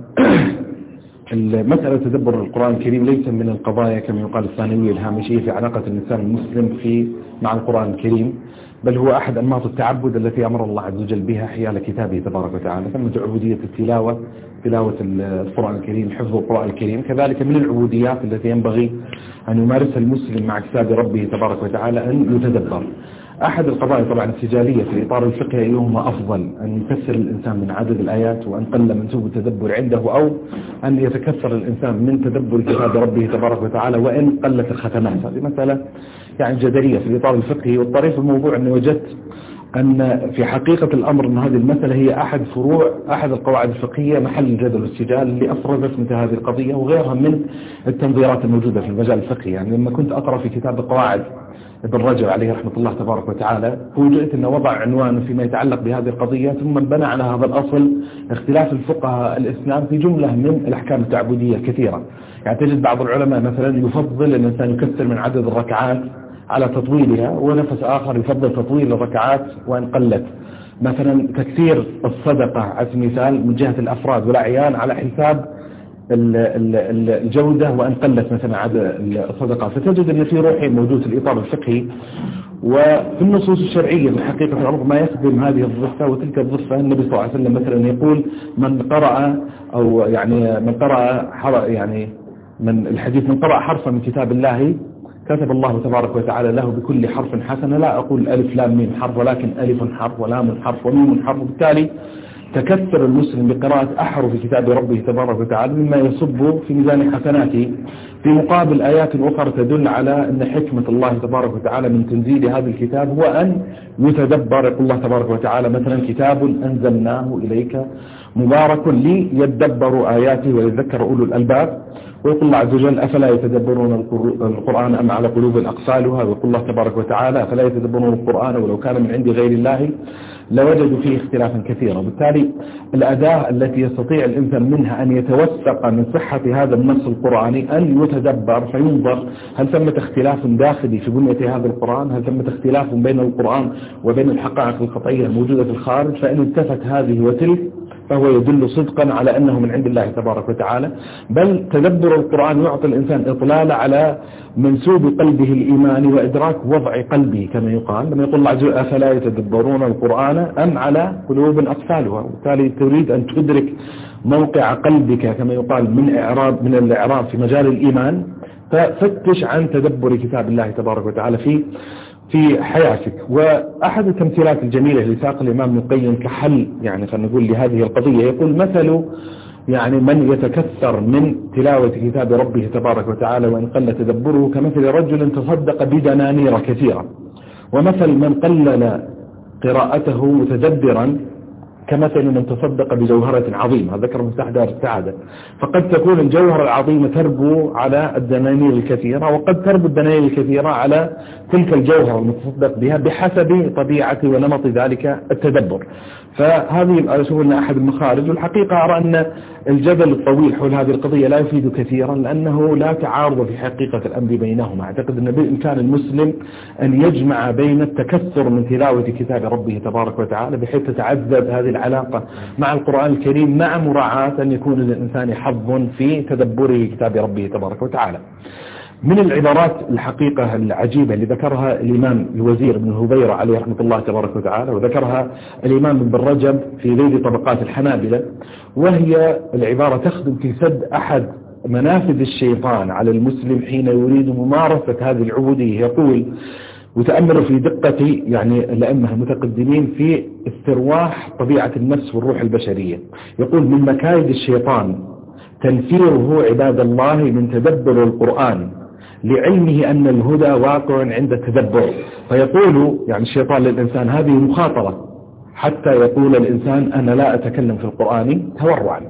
المسألة تدبر القرآن الكريم ليس من القضايا كما يقال الثانوية الهامشية في علاقة الإنسان المسلم مع القرآن الكريم، بل هو أحد أنماط التعبد التي أمر الله عز وجل بها حيال كتابه تبارك وتعالى. ثم عبودية التلاوة، تلاوة القرآن الكريم، حفظ القرآن الكريم، كذلك من العبوديات التي ينبغي أن يمارسها المسلم مع كتاب ربه تبارك وتعالى أن يتدبر. أحد القضايا طبعا السجالية في الإطار الفقهي أيهما أفضل، أن يكثر الإنسان من عدد الآيات وأن قل منسوب التدبر عنده، أو أن يتكثر الإنسان من تدبر كتاب ربه تبارك وتعالى وإن قلت الختمات. هذه مسألة يعني جدلية في الإطار الفقهي. والطريف في الموضوع أني وجدت أن في حقيقة الأمر أن هذه المسألة هي أحد القواعد الفقهية محل الجدل والسجال اللي أفرزت مثل هذه القضية وغيرها من التنظيرات الموجودة في المجال الفقهي. يعني لما كنت أقرأ في كتاب القواعد ابن رجب عليه رحمة الله تبارك وتعالى فوجئت أنه وضع عنوان فيما يتعلق بهذه القضية، ثم بنى على هذا الأصل اختلاف الفقهاء الإسلام في جملة من الأحكام التعبدية الكثيرة. يعني تجد بعض العلماء مثلا يفضل أن الإنسان يكثر من عدد الركعات على تطويلها، ونفس آخر يفضل تطويل الركعات وإن قلت. مثلا تكثير الصدقة على سبيل المثال من جهة الأفراد والأعيان على حساب الجودة وأن قلت مثلا عدد الصدقات. فتجد أن في روحي موجود في الإطار الفقهي وفي النصوص الشرعية في حقيقة الأمر ما يخدم هذه الضفة وتلك الضفة. النبي صلى الله عليه وسلم مثلا يقول من قرأ أو يعني من قرأ يعني من الحديث من قرأ حرفا من كتاب الله كتب الله تبارك وتعالى له بكل حرف حسنة. لا أقول ألف لام ميم حرف، ولكن ألف حرف ولام حرف وميم حرف. وبالتالي تكثر المسلم بقراءة أحرف كتاب ربه تبارك وتعالى مما يصب في ميزان حسناته، في مقابل آيات أخرى تدل على أن حكمة الله تبارك وتعالى من تنزيل هذا الكتاب هو أن يتدبر. يقول الله تبارك وتعالى مثلا: كتاب أنزلناه إليك مبارك ليدبروا آياته ويذكر أولو الألباب. ويقول الله عز وجل: أفلا يتدبرون القرآن أم على قلوب أقفالها. ويقول الله تبارك وتعالى: أفلا يتدبرون القرآن ولو كان من عند غير الله لوجدوا فيه اختلافا كثيرا. بالتالي الأداة التي يستطيع الإنسان منها أن يتوثق من صحة هذا النص القرآني أن يتدبر فينظر هل ثمة اختلاف داخلي في بنية هذا القرآن، هل ثمة اختلاف بين القرآن وبين الحقائق الخطية الموجودة في الخارج. فإن التفت هذه وتلك فهو يدل صدقا على أنه من عند الله تبارك وتعالى. بل تدبر القرآن يعطي الإنسان إطلال على منسوب قلبه الإيماني وإدراك وضع قلبه كما يقال، لما يقول الله عز وجل: أفلا يتدبرون القرآن أم على قلوب أقفالها. وبالتالي تريد أن تدرك موقع قلبك كما يقال من الإعراب في مجال الإيمان، ففتش عن تدبر كتاب الله تبارك وتعالى في حياتك. وأحد التمثيلات الجميلة اللي ساق الإمام ابن القيم كحل يعني خلينا نقول لهذه القضية، يقول: مثل يعني من يتكثر من تلاوة كتاب ربه تبارك وتعالى وإن قل تدبره كمثل رجل تصدق بدنانير كثيرة، ومثل من قلل قراءته متدبرا كمثل من تصدق بجوهرة عظيمة. ذكر مفتاح دار السعادة. فقد تكون الجوهرة العظيمة تربو على الدنانير الكثيرة، وقد تربو الدنانير الكثيرة على تلك الجوهرة المتصدق بها بحسب طبيعة ونمط ذلك التدبر. فهذه أشوف أن أحد المخارج. والحقيقة أرى أن الجدل الطويل حول هذه القضية لا يفيد كثيرا، لأنه لا تعارض في حقيقة الأمر بينهما. أعتقد أن بإمكان المسلم أن يجمع بين التكثر من تلاوة كتاب ربه تبارك وتعالى بحيث تتعزز هذه العلاقة مع القرآن الكريم، مع مراعاة أن يكون للإنسان حظ في تدبره كتاب ربه تبارك وتعالى. من العبارات الحقيقة العجيبة اللي ذكرها الإمام الوزير بن هبيرة عليه رحمة الله تبارك وتعالى، وذكرها الإمام ابن رجب في ذيل طبقات الحنابلة، وهي العبارة تخدم في سد أحد منافذ الشيطان على المسلم حين يريد ممارسة هذه العبودية. يقول: وتأملوا في دقة يعني الأئمة المتقدمين في استرواح طبيعة النفس والروح البشرية. يقول: من مكايد الشيطان تنفيره عباد الله من تدبر القرآن لعلمه أن الهدى واقع عند التدبر. فيقول يعني الشيطان للإنسان هذه مخاطرة حتى يقول الإنسان: أنا لا أتكلم في القرآن تورعا.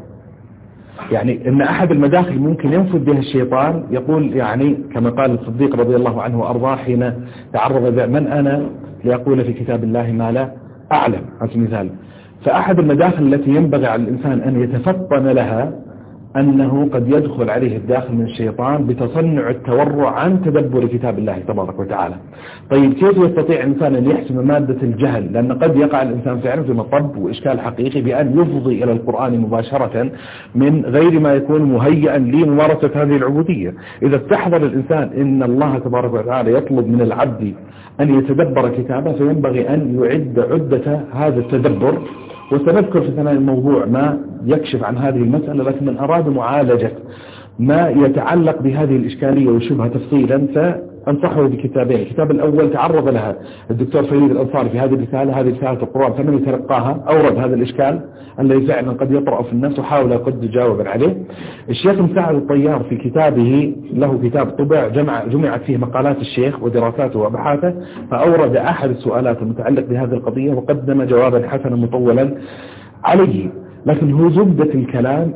يعني إن أحد المداخل ممكن ينفذ بها الشيطان. يقول يعني كما قال الصديق رضي الله عنه وأرضاه حين تعرض: من أنا ليقول في كتاب الله ما لا أعلم، على سبيل المثال. فأحد المداخل التي ينبغي على الإنسان أن يتفطن لها أنه قد يدخل عليه الداخل من الشيطان بتصنع التورع عن تدبر كتاب الله تبارك وتعالى. طيب كيف يستطيع الإنسان أن يحسم مادة الجهل؟ لأن قد يقع الإنسان فعلا في مطب وإشكال حقيقي بأن يفضي إلى القرآن مباشرة من غير ما يكون مهيئا لممارسة هذه العبودية. إذا استحضر الإنسان إن الله تبارك وتعالى يطلب من العبد أن يتدبر كتابه، فينبغي أن يعد عدة هذا التدبر. وسنذكر في ثناء الموضوع ما يكشف عن هذه المسألة، لكن من أراد معالجة ما يتعلق بهذه الإشكالية وشبهها تفصيلا فأنصحه بكتابين. الكتاب الأول تعرض لها الدكتور فريد الأنصاري في هذه الرسالة، هذه رسالة القرآن، فمن يتلقاها أورد هذا الإشكال الذي فعلا قد يطرأ في الناس وحاول قد جاوبا عليه. الشيخ مساعد الطيار في كتابه له كتاب طبع جمعت فيه مقالات الشيخ ودراساته وأبحاثه، فأورد أحد السؤالات المتعلق بهذه القضية وقدم جوابا حسنا مطولا عليه. لكن هو زبدة الكلام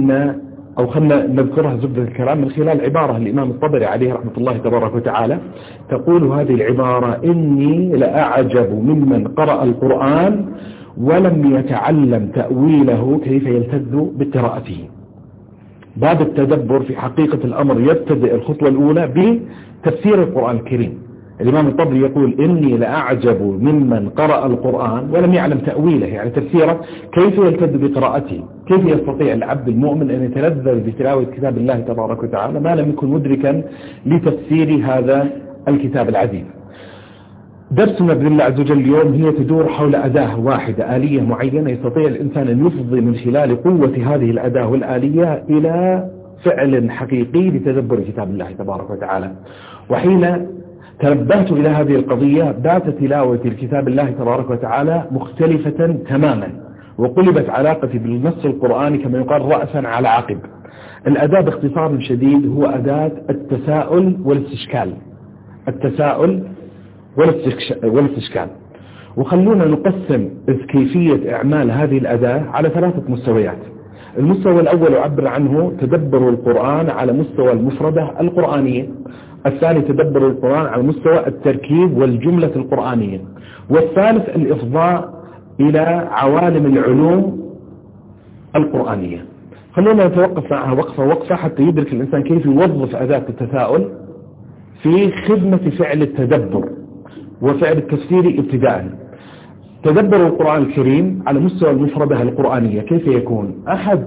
أو خلنا نذكرها زبدة الكلام من خلال عبارة الإمام الطبري عليه رحمة الله تبارك وتعالى. تقول هذه العبارة: إني لأعجب ممن قرأ القرآن ولم يتعلم تأويله كيف يلتذ بقراءته. باب التدبر في حقيقة الأمر يبتدئ الخطوة الأولى بتفسير القرآن الكريم. الإمام الطبري يقول: إني لأعجب ممن قرأ القرآن ولم يعلم تأويله، يعني تفسيره، كيف يلتذ بقراءته، كيف يستطيع العبد المؤمن أن يتلذذ بتلاوة كتاب الله تبارك وتعالى ما لم يكن مدركا لتفسير هذا الكتاب العزيز. درسنا بإذن الله عز وجل اليوم هي تدور حول أداة واحدة، آلية معينة يستطيع الإنسان أن يفضي من خلال قوة هذه الأداة والآلية إلى فعل حقيقي لتدبر كتاب الله تبارك وتعالى. وحين تنبهت إلى هذه القضية بات تلاوة الكتاب الله تبارك وتعالى مختلفة تماما، وقلبت علاقتي بالنص القرآني كما يقال رأسا على عقب. الأداة باختصار شديد هو أداة التساؤل والاستشكال. التساؤل والاستشكال. وخلونا نقسم كيفية إعمال هذه الأداة على 3 مستويات. المستوى الأول أعبر عنه تدبر القرآن على مستوى المفردة القرآنية. الثاني تدبر القرآن على مستوى التركيب والجملة القرآنية. والثالث الإفضاء إلى عوالم العلوم القرآنية. خلونا نتوقف معها وقفة حتى يدرك الإنسان كيف يوظف أداة التساؤل في خدمة فعل التدبر وفعل التفسير ابتداء. تدبر القرآن الكريم على مستوى المفردة القرآنية كيف يكون؟ أحد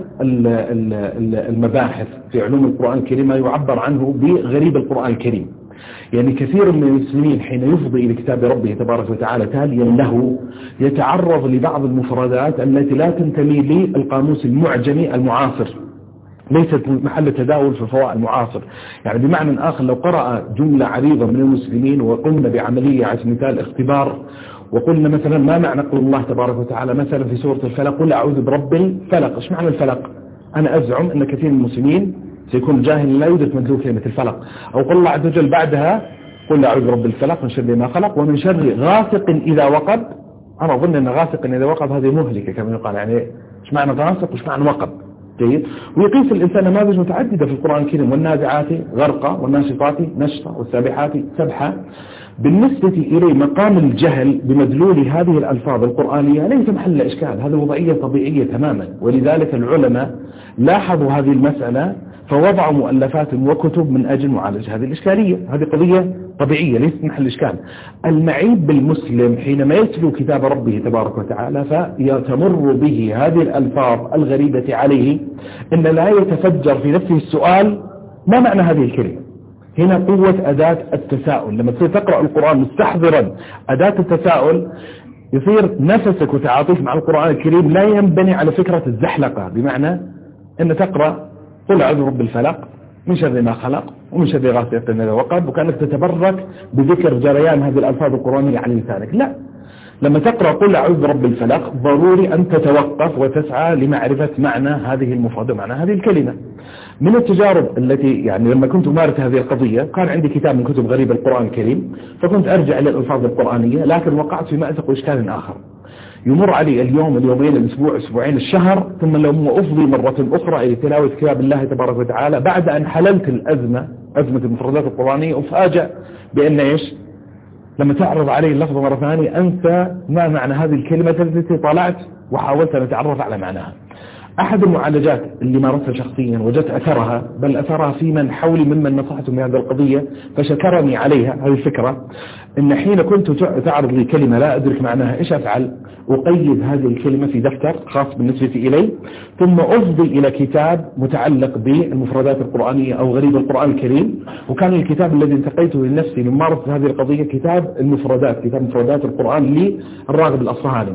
المباحث في علوم القرآن الكريم ما يعبر عنه بغريب القرآن الكريم. يعني كثير من المسلمين حين يفضي إلى كتاب ربه تبارك وتعالى تاليا له يتعرض لبعض المفردات التي لا تنتمي للقاموس المعجمي المعاصر، ليست محل تداول في فوائد المعاصر. يعني بمعنى آخر لو قرأ جملة عريضة من المسلمين وقمنا بعملية على سبيل المثال اختبار وقلنا مثلا ما معنى قول الله تبارك وتعالى مثلا في سورة الفلق قل أعوذ برب الفلق، ايش معنى الفلق؟ أنا أزعم أن كثير من المسلمين سيكون جاهل لا يدرك مدلول كلمة الفلق. أو قل الله عز وجل بعدها قل أعوذ برب الفلق من شر ما خلق ومن شر غاسق إذا وقب. أنا أظن أن غاسق إذا وقب هذه مهلكة كما يقال. يعني ايش معنى غاسق وايش معنى وقب؟ جيد. ويقيس الإنسان نماذج متعددة في القرآن الكريم، والنازعات غرقا والناشطات نشطا والسابحات سبحا. بالنسبة إلي مقام الجهل بمدلول هذه الألفاظ القرآنية ليس محل إشكال، هذا وضعية طبيعية تماما. ولذلك العلماء لاحظوا هذه المسألة فوضعوا مؤلفات وكتب من أجل معالجة هذه الإشكالية. هذه قضية طبيعية ليست محل إشكال. المعيب بالمسلم حينما يتلو كتاب ربه تبارك وتعالى فيتمر به هذه الألفاظ الغريبة عليه إن لا يتفجر في نفسه السؤال ما معنى هذه الكلمة. هنا قوة أداة التساؤل. لما تصير تقرأ القرآن مستحضرا أداة التساؤل يصير نفسك وتعاطيك مع القرآن الكريم لا ينبني على فكرة الزحلقة، بمعنى أن تقرأ قل أعوذ برب الفلق من شر ما خلق ومن شر غاسق إذا وقب وكانك تتبرك بذكر جريان هذه الألفاظ القرآنية على لسانك. لا، لما تقرأ قل أعوذ برب الفلق ضروري أن تتوقف وتسعى لمعرفة معنى هذه المفردة ومعنى هذه الكلمة. من التجارب التي يعني لما كنت أمارس هذه القضية كان عندي كتاب من كتب غريب القرآن الكريم فكنت أرجع إلى الألفاظ القرآنية، لكن وقعت في مأزق وإشكال آخر. يمر علي اليوم اليومين الأسبوع أسبوعين الشهر ثم لما أفضي مرة أخرى إلى تلاوة كتاب الله تبارك وتعالى بعد أن حللت أزمة المفردات القرآنية أفاجأ بأن إيش لما تعرض علي اللفظ مرة ثانية أنسى ما معنى هذه الكلمة التي طلعت وحاولت أن أتعرف على معناها. أحد المعالجات اللي مارسها شخصيا وجدت أثرها، بل أثرها في من حولي ممن نصحتهم بهذه القضية فشكرني عليها. هذه الفكرة إن حين كنت تعرض لي كلمة لا أدرك معناها إيش أفعل؟ أقيد هذه الكلمة في دفتر خاص بالنسبة إلي ثم أفضي إلى كتاب متعلق بالمفردات القرآنية أو غريب القرآن الكريم. وكان الكتاب الذي انتقيته لنفسي لممارسة هذه القضية كتاب مفردات القرآن للراغب الأصفهاني.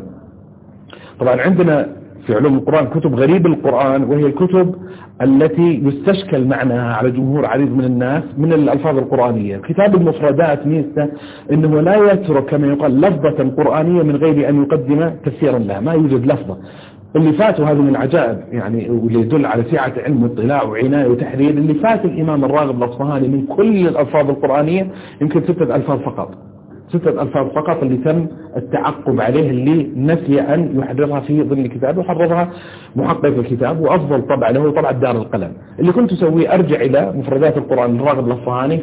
طبعا عندنا في علوم القرآن كتب غريب القرآن وهي الكتب التي يستشكل معناها على جمهور عديد من الناس من الألفاظ القرآنية. كتاب المفردات ميزته إنه لا يترك كما يقال لفظة قرآنية من غير أن يقدم تفسيرا لها، ما يوجد لفظة. اللي فاتوا هذه من العجائب يعني واللي يدل على سعة علم واطلاع وعناية وتحرير. اللي فات الإمام الراغب الأصفهاني من كل الألفاظ القرآنية يمكن 6 ألفاظ فقط، 6 ألفاظ فقط اللي تم التعقب عليه، اللي نسي أن يحررها في ضمن الكتاب وحررها محقق الكتاب وأفضل طبع له طبع دار القلم. اللي كنت أسويه أرجع إلى مفردات القرآن الراغب الأصفهاني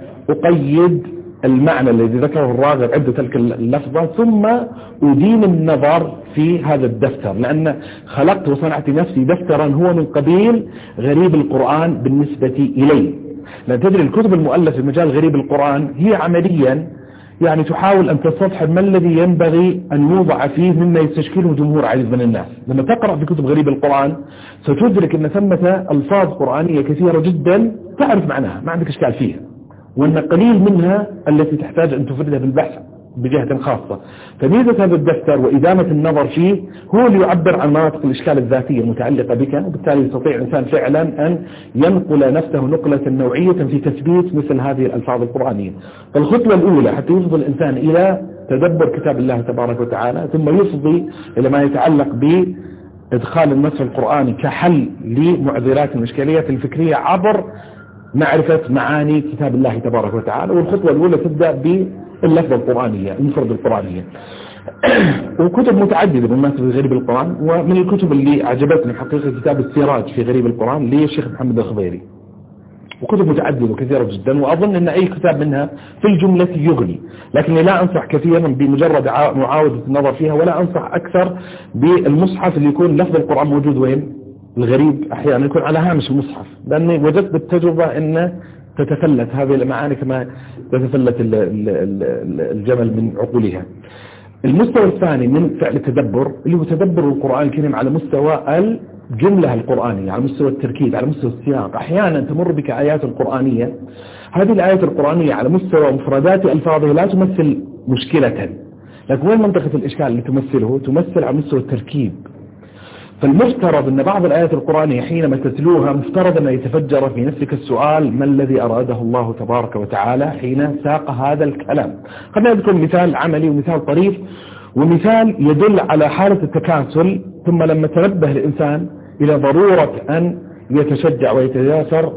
فأقيد المعنى الذي ذكره الراغب عند تلك اللفظة ثم أدين النظر في هذا الدفتر، لأن خلقت وصنعت نفسي دفترا هو من قبيل غريب القرآن بالنسبة إلي. لأن تدري الكتب المؤلفة في مجال غريب القرآن هي عمليا يعني تحاول أن تستوضح ما الذي ينبغي أن يوضع فيه مما يستشكله جمهور عديد من الناس. لما تقرأ في كتب غريب القرآن ستدرك أن ثمة ألفاظ قرآنية كثيرة جدا تعرف معناها ما عندك إشكال فيها، وأن قليل منها التي تحتاج أن تفردها بالبحث بجهة خاصة. فميزة هذا الدفتر وإدامة النظر فيه هو اللي يعبر عن مناطق الإشكال الذاتية المتعلقة بك، وبالتالي يستطيع الإنسان فعلا أن ينقل نفسه نقلة نوعية في تثبيت مثل هذه الألفاظ القرآنية. فالخطوة الأولى حتى يفضي الإنسان إلى تدبر كتاب الله تبارك وتعالى، ثم يفضي إلى ما يتعلق بإدخال النص القرآني كحل لمعضلات الإشكاليات الفكرية عبر معرفة معاني كتاب الله تبارك وتعالى. والخطوة الأولى تبدأ باللفظة القرآنية، المفردة القرآنية. وكتب متعددة بالمناسبة في غريب القرآن، ومن الكتب اللي عجبتني حقيقة كتاب السراج في غريب القرآن للشيخ محمد الخضيري، وكتب متعددة وكثيرة جدا، وأظن أن أي كتاب منها في الجملة يغني، لكني لا أنصح كثيرا بمجرد معاودة النظر فيها، ولا أنصح أكثر بالمصحف اللي يكون لفظ القرآن موجود وين؟ الغريب أحيانا يكون على هامش المصحف، لأني وجدت بالتجربة أن تتفلت هذه المعاني كما تتفلت الجمل من عقولها. المستوى الثاني من فعل التدبر اللي هو تدبر القرآن الكريم على مستوى الجملة القرآنية، على مستوى التركيب، على مستوى السياق. أحيانا تمر بك آيات القرآنية، هذه الآيات القرآنية على مستوى مفردات ألفاظها لا تمثل مشكلة، لكن وين منطقة الإشكال اللي تمثله؟ تمثل على مستوى التركيب. فالمفترض أن بعض الآيات القرآنية حينما تتلوها مفترض أن يتفجر في نفسك السؤال: ما الذي أراده الله تبارك وتعالى حين ساق هذا الكلام؟ خلينا نذكر مثال عملي ومثال طريف ومثال يدل على حالة التكاسل، ثم لما تنبه الإنسان إلى ضرورة أن يتشجع ويتياسر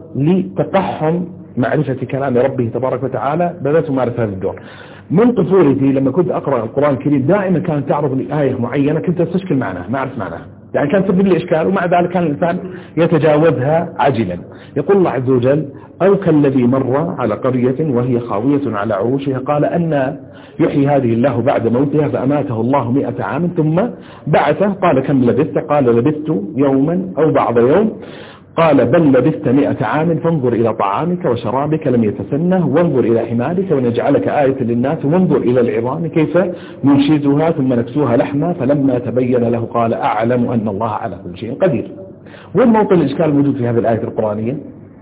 لتقحم معرفة كلام ربه تبارك وتعالى بدأت أمارس هذا الدور. من طفولتي لما كنت أقرأ القرآن الكريم دائما كانت تعرض لي آية معينة كنت أستشكل معناها، ما أعرف معناها، يعني كان تسبب لي إشكال، ومع ذلك كان الإنسان يتجاوزها عجلا. يقول الله عز وجل: أو كالذي مر على قرية وهي خاوية على عروشها قال أن يحيي هذه الله بعد موتها فأماته الله 100 عام ثم بعثه قال كم لبثت؟ قال لبثت يوما أو بعض يوم. قال بل لبثت 100 عام فانظر إلى طعامك وشرابك لم يتسنه وانظر إلى حمارك ونجعلك آية للناس وانظر إلى العظام كيف ننشزها ثم نكسوها لحما فلما تبين له قال أعلم أن الله على كل شيء قدير. وين موطن الإشكال الموجود في هذه الآية القرآنية؟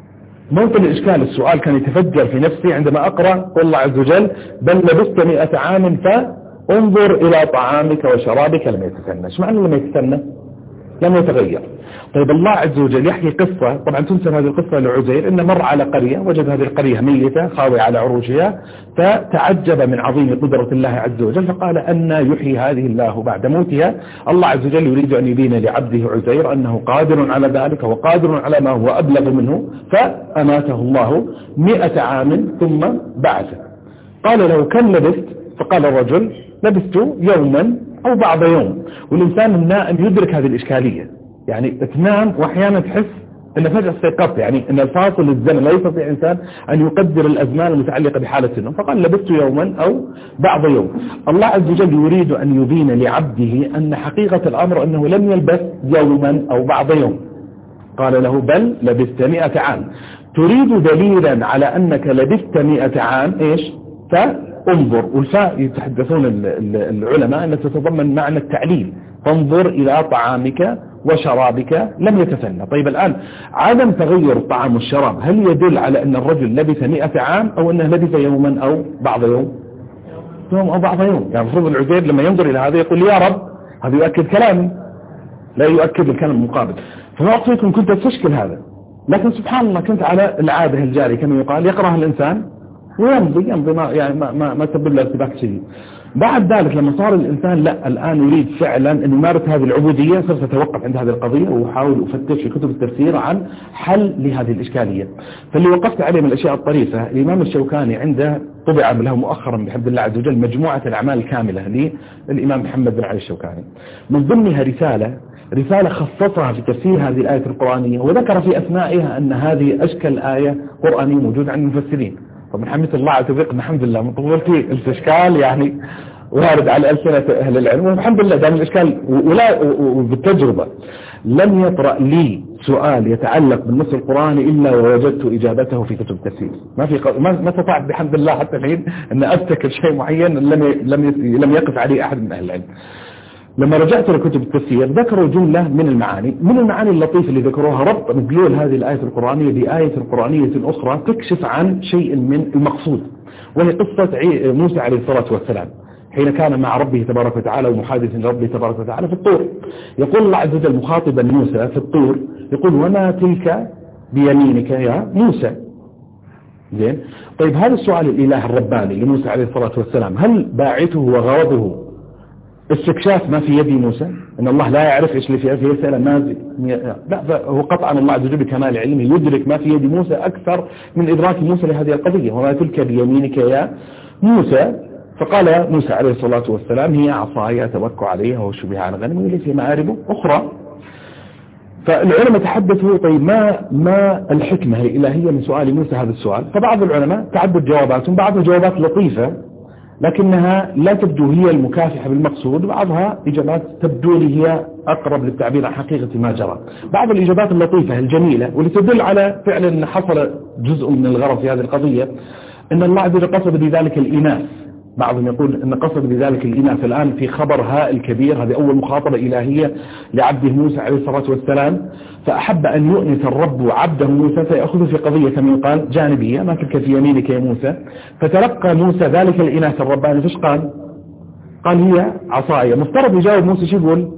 موطن الإشكال السؤال كان يتفجر في نفسي عندما أقرأ قول الله عز وجل: بل لبثت 100 عام فانظر إلى طعامك وشرابك لم يتسنه. ايش معنى لم يتسنه؟ لم يتغير. طيب الله عز وجل يحكي قصة، طبعا تنسب هذه القصة لعزير، إنه مر على قرية وجد هذه القرية ميتة خاوية على عروشها، فتعجب من عظيم قدرة الله عز وجل فقال أن يحيي هذه الله بعد موتها. الله عز وجل يريد أن يبين لعبده عزير أنه قادر على ذلك وقادر على ما هو أبلغ منه، فأماته الله 100 عام ثم بعثه. قال له كم لبثت؟ فقال الرجل لبثت يوما أو بعض يوم. والإنسان النائم يدرك هذه الإشكالية، يعني تنام وأحيانا تحس أن فجأة استيقظت، يعني أن الفاصل الزمن لا يستطيع الإنسان أن يقدر الأزمان المتعلقة بحالة النوم، فقال لبثت يوما أو بعض يوم. الله عز وجل يريد أن يبين لعبده أن حقيقة الأمر أنه لم يلبث يوما أو بعض يوم، قال له بل لبثت 100 عام. تريد دليلا على أنك لبثت 100 عام إيش؟ فانظر. والفاء يتحدثون العلماء أن تتضمن معنى التعليل، فانظر إلى طعامك وشرابك لم يتسنى. طيب الآن عدم تغير الطعام والشراب هل يدل على أن الرجل لبث 100 عام أو أنه لبث يوما أو بعض يوم؟ يوم أو بعض يوم. يعني المفروض العزير لما ينظر إلى هذا يقول يا رب هذا يؤكد كلامي لا يؤكد الكلام المقابل. فما أقصيكم كنت تشكل هذا، لكن سبحان الله كنت على العادة الجاري كما يقال يقرأها الإنسان ويمضي ما سبب له ارتباك شديد. بعد ذلك لما صار الإنسان لا الآن يريد فعلا أن يمارس هذه العبودية، صرت أتوقف عند هذه القضية وأحاول أفتش في كتب التفسير عن حل لهذه الإشكالية. فاللي وقفت عليه من الأشياء الطريفة الإمام الشوكاني عنده طبع له مؤخرا بحمد الله عز وجل مجموعة الأعمال الكاملة للإمام محمد بن علي الشوكاني، من ضمنها رسالة خصصها في تفسير هذه الآية القرآنية، وذكر في أثنائها أن هذه أشكل آية قرآنية موجودة عند المفسرين. طب حمد الله على توفيق الحمد لله من طفولتي الإشكال يعني وارد على ألسنة أهل العلم، والحمد لله دام الإشكال وبالتجربة لم يطرأ لي سؤال يتعلق بالنص القرآني إلا ووجدت إجابته في كتب التفسير. ما استطعت بحمد الله حتى الحين أن أفتكر شيء معين لم يقف عليه أحد من أهل العلم. لما رجعت لكتب التفسير ذكروا جملة من المعاني اللطيفة اللي ذكروها، ربط مدلول هذه الآية القرآنية بآية قرآنية أخرى تكشف عن شيء من المقصود، وهي قصة موسى عليه الصلاة والسلام حين كان مع ربه تبارك وتعالى ومحادث ربه تبارك وتعالى في الطور. يقول الله عز وجل مخاطبا موسى في الطور، يقول وما تلك بيمينك يا موسى. زين، طيب هذا السؤال الإله الرباني لموسى عليه الصلاة والسلام، هل باعثه وغرضه استكشاف ما في يد موسى، ان الله لا يعرف ايش اللي في يده لا، هو قطعا الله عز وجل بكمال علمه يدرك ما في يد موسى اكثر من ادراك موسى لهذه القضية. وما تلك بيمينك يا موسى، فقال موسى عليه الصلاة والسلام هي عصاي اتوكل عليها وأهش بها على غنمي ولي في مآرب اخرى. فالعلماء تحدثوا طيب ما الحكمة الإلهية من سؤال موسى هذا السؤال؟ فبعض العلماء تعدد جواباتهم، بعضها جوابات لطيفة لكنها لا تبدو هي المكافحة بالمقصود، بعضها إجابات تبدو لي هي أقرب للتعبير عن حقيقة ما جرى. بعض الإجابات اللطيفة الجميلة واللي تدل على فعلا أن حصل جزء من الغرض في هذه القضية، أن الله عز وجل قصد بذلك الإناث. بعضهم يقول أن قصد بذلك الإناث. الآن في خبر هائل كبير، هذه أول مخاطبة إلهية لعبده موسى عليه الصلاة والسلام، فأحب أن يؤنس الرب عبده موسى فيأخذه في قضية كما يقال جانبية، ما تلك في يمينك يا موسى. فتلقى موسى ذلك الإناث الرباني، فايش قال؟ قال هي عصايا. مفترض يجاوب موسى شو يقول؟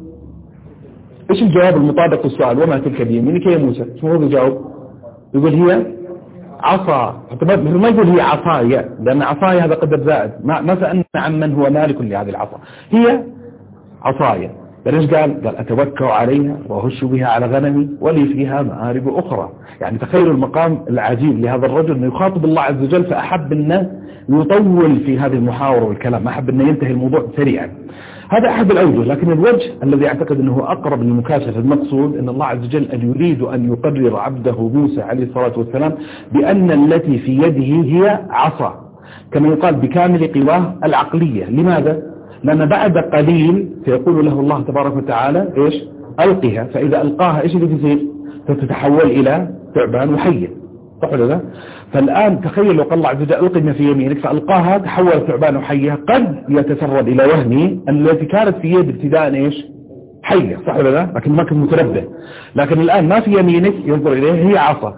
ايش الجواب المطابق للسؤال وما تلك بيمينك يا موسى؟ شو هو يجاوب؟ يقول هي عصا. ما يقول هي عصايا، لأن عصايا هذا قدر زائد، ما سألنا عن من هو مالك لهذه العصا، هي عصايا. ليش قال أتوكل عليها وأهش بها على غنمي ولي فيها مآرب أخرى. يعني تخيلوا المقام العجيب لهذا الرجل أنه يخاطب الله عز وجل، فأحب أنه يطول في هذه المحاورة والكلام، أحب أنه ينتهي الموضوع سريعا. هذا أحد الأوجه، لكن الوجه الذي أعتقد أنه أقرب للمكاشفة المقصود أن الله عز وجل أن يريد أن يقرر عبده موسى عليه الصلاة والسلام بأن التي في يده هي عصا، كما يقال بكامل قواه العقلية. لماذا؟ لأن بعد قليل سيقول له الله تبارك وتعالى إيش؟ ألقها، فإذا ألقاها إيش اللي تصير؟ فتتحول إلى ثعبان وحية، صح ولا لا؟ فالآن تخيل لو قال الله عز وجل ألقي ما في يمينك فألقاها تحول ثعبان وحية، قد يتسرب إلى وهمي أن التي كانت في يد ابتداء إيش؟ حية، صح ولا لا؟ لكن ما كنت متنبه. لكن الآن ما في يمينك ينظر إليه هي عصا،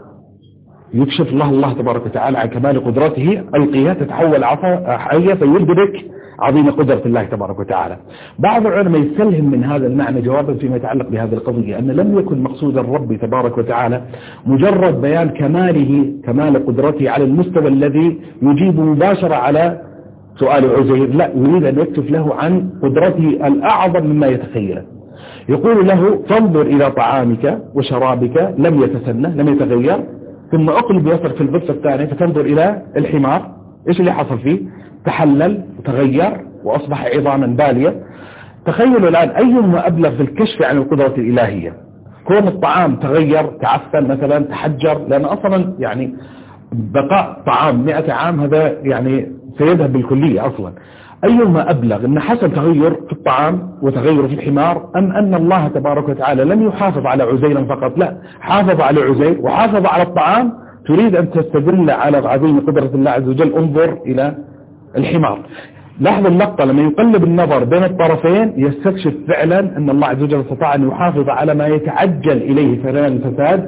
يكشف الله تبارك وتعالى عن كمال قدرته، ألقيها تتحول عصا حية فيدرك عظيم قدرة الله تبارك وتعالى. بعض العلماء يستلهم من هذا المعنى جوابا فيما يتعلق بهذه القضية، أن لم يكن مقصود الرب تبارك وتعالى مجرد بيان كمال قدرته على المستوى الذي يجيب مباشرة على سؤال عزير، لا، يريد أن يكشف له عن قدرته الأعظم مما يتخيله. يقول له فانظر إلى طعامك وشرابك لم يتسنى، لم يتغير، ثم أقلب يسرك في القصة الثانية فتنظر إلى الحمار، إيش اللي حصل فيه؟ تحلل وتغير وأصبح عظاما بالية. تخيلوا الآن أيهما أبلغ في الكشف عن القدرة الإلهية؟ كون الطعام تغير، تعفن مثلا، تحجر، لأن أصلا يعني بقاء طعام 100 عام هذا يعني سيذهب بالكلية أصلا. أيهما أبلغ، أن حصل تغير في الطعام وتغير في الحمار، أم أن الله تبارك وتعالى لم يحافظ على عزير فقط، لا، حافظ على عزير وحافظ على الطعام. تريد أن تستدل على عظيم قدرة الله عز وجل، انظر إلى الحمار. لاحظ اللقطة لما يقلب النظر بين الطرفين يستكشف فعلا أن الله عز وجل استطاع أن يحافظ على ما يتعجل إليه فعلا الفساد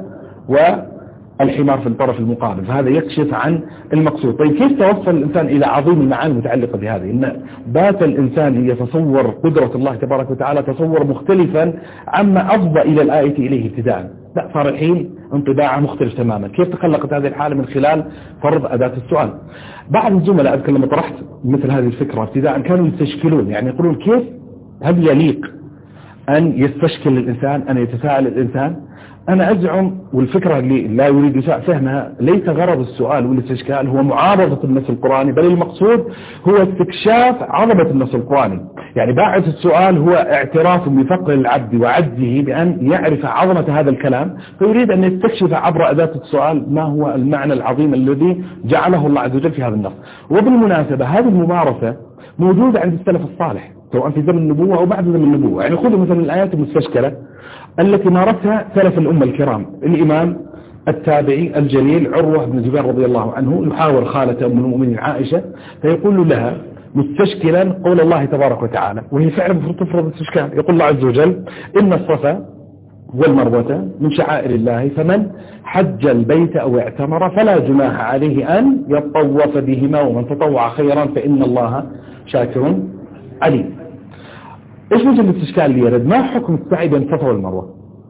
والحمار في الطرف المقابل، فهذا يكشف عن المقصود. طيب كيف توصل الإنسان إلى عظيم المعاني المتعلقة بهذه؟ إن بات الإنسان يتصور قدرة الله تبارك وتعالى تصور مختلفا عما أفضى إلى الآية إليه ابتداء، لا، صار الحين انطباعه مختلف تماما. كيف تخلقت هذه الحالة؟ من خلال فرض أداة السؤال. بعض الزملاء أذكر لما طرحت مثل هذه الفكرة ابتداء كانوا يستشكلون، يعني يقولون كيف هل يليق أن يستشكل الإنسان، أن يتساءل الإنسان؟ أنا أزعم، والفكرة اللي لا يريد فهمها، ليس غرض السؤال والاستشكال هو معارضة النص القرآني، بل المقصود هو استكشاف عظمة النص القرآني. يعني باعث السؤال هو اعتراف بفقر العبد وعجزه بأن يعرف عظمة هذا الكلام، فيريد أن يستكشف عبر أداة السؤال ما هو المعنى العظيم الذي جعله الله عز وجل في هذا النص. وبالمناسبة هذه الممارسة موجودة عند السلف الصالح سواء في زمن النبوة أو بعد زمن النبوة. يعني خذوا مثلا الآيات المستشكلة التي مارسها سلف الأمة الكرام. الإمام التابعي الجليل عروة بن الزبير رضي الله عنه يحاور خالة أم المؤمنين عائشة، فيقول لها مستشكلا قول الله تبارك وتعالى، وهي فعلا تفرض استشكال. يقول الله عز وجل إن الصفا والمروة من شعائر الله فمن حج البيت أو اعتمر فلا جناح عليه أن يطوف بهما ومن تطوع خيرا فإن الله شاكر عليم. إيش وجه الاستشكال اللي يرد؟ ما حكم السعي بين الصفا والمروة؟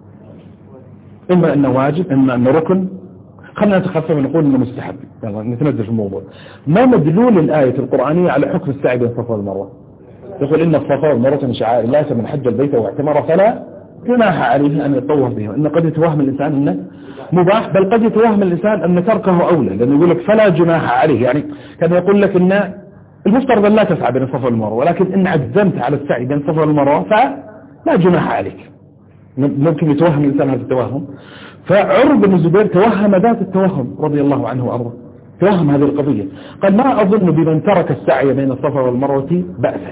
إما أنه واجب إما أنه ركن. خلنا نتخفف ونقول أنه مستحب، يلا نتنزل في الموضوع. ما مدلول الآية القرآنية على حكم السعي بين الصفا والمروة؟ يقول إن الصفا والمروة من شعائر الله فمن حج البيت واعتمر فلا جناح عليه أن يطوف بهم. إن قد يتوهم الإنسان أنه مباح، بل قد يتوهم الإنسان أن تركه أولى، لأنه يقول لك فلا جناح عليه، يعني كان يقول لك أن المفترض أن لا تسعى بين الصفا والمروة، ولكن إن عزمت على السعي بين الصفا والمروة فلا جناح عليك. ممكن يتوهم الإنسان هذا التوهم. فعروة بن الزبير توهم ذات التوهم رضي الله عنه وأرضاه، توهم هذه القضية. قال ما أظن بمن ترك السعي بين الصفا والمروة بأسا،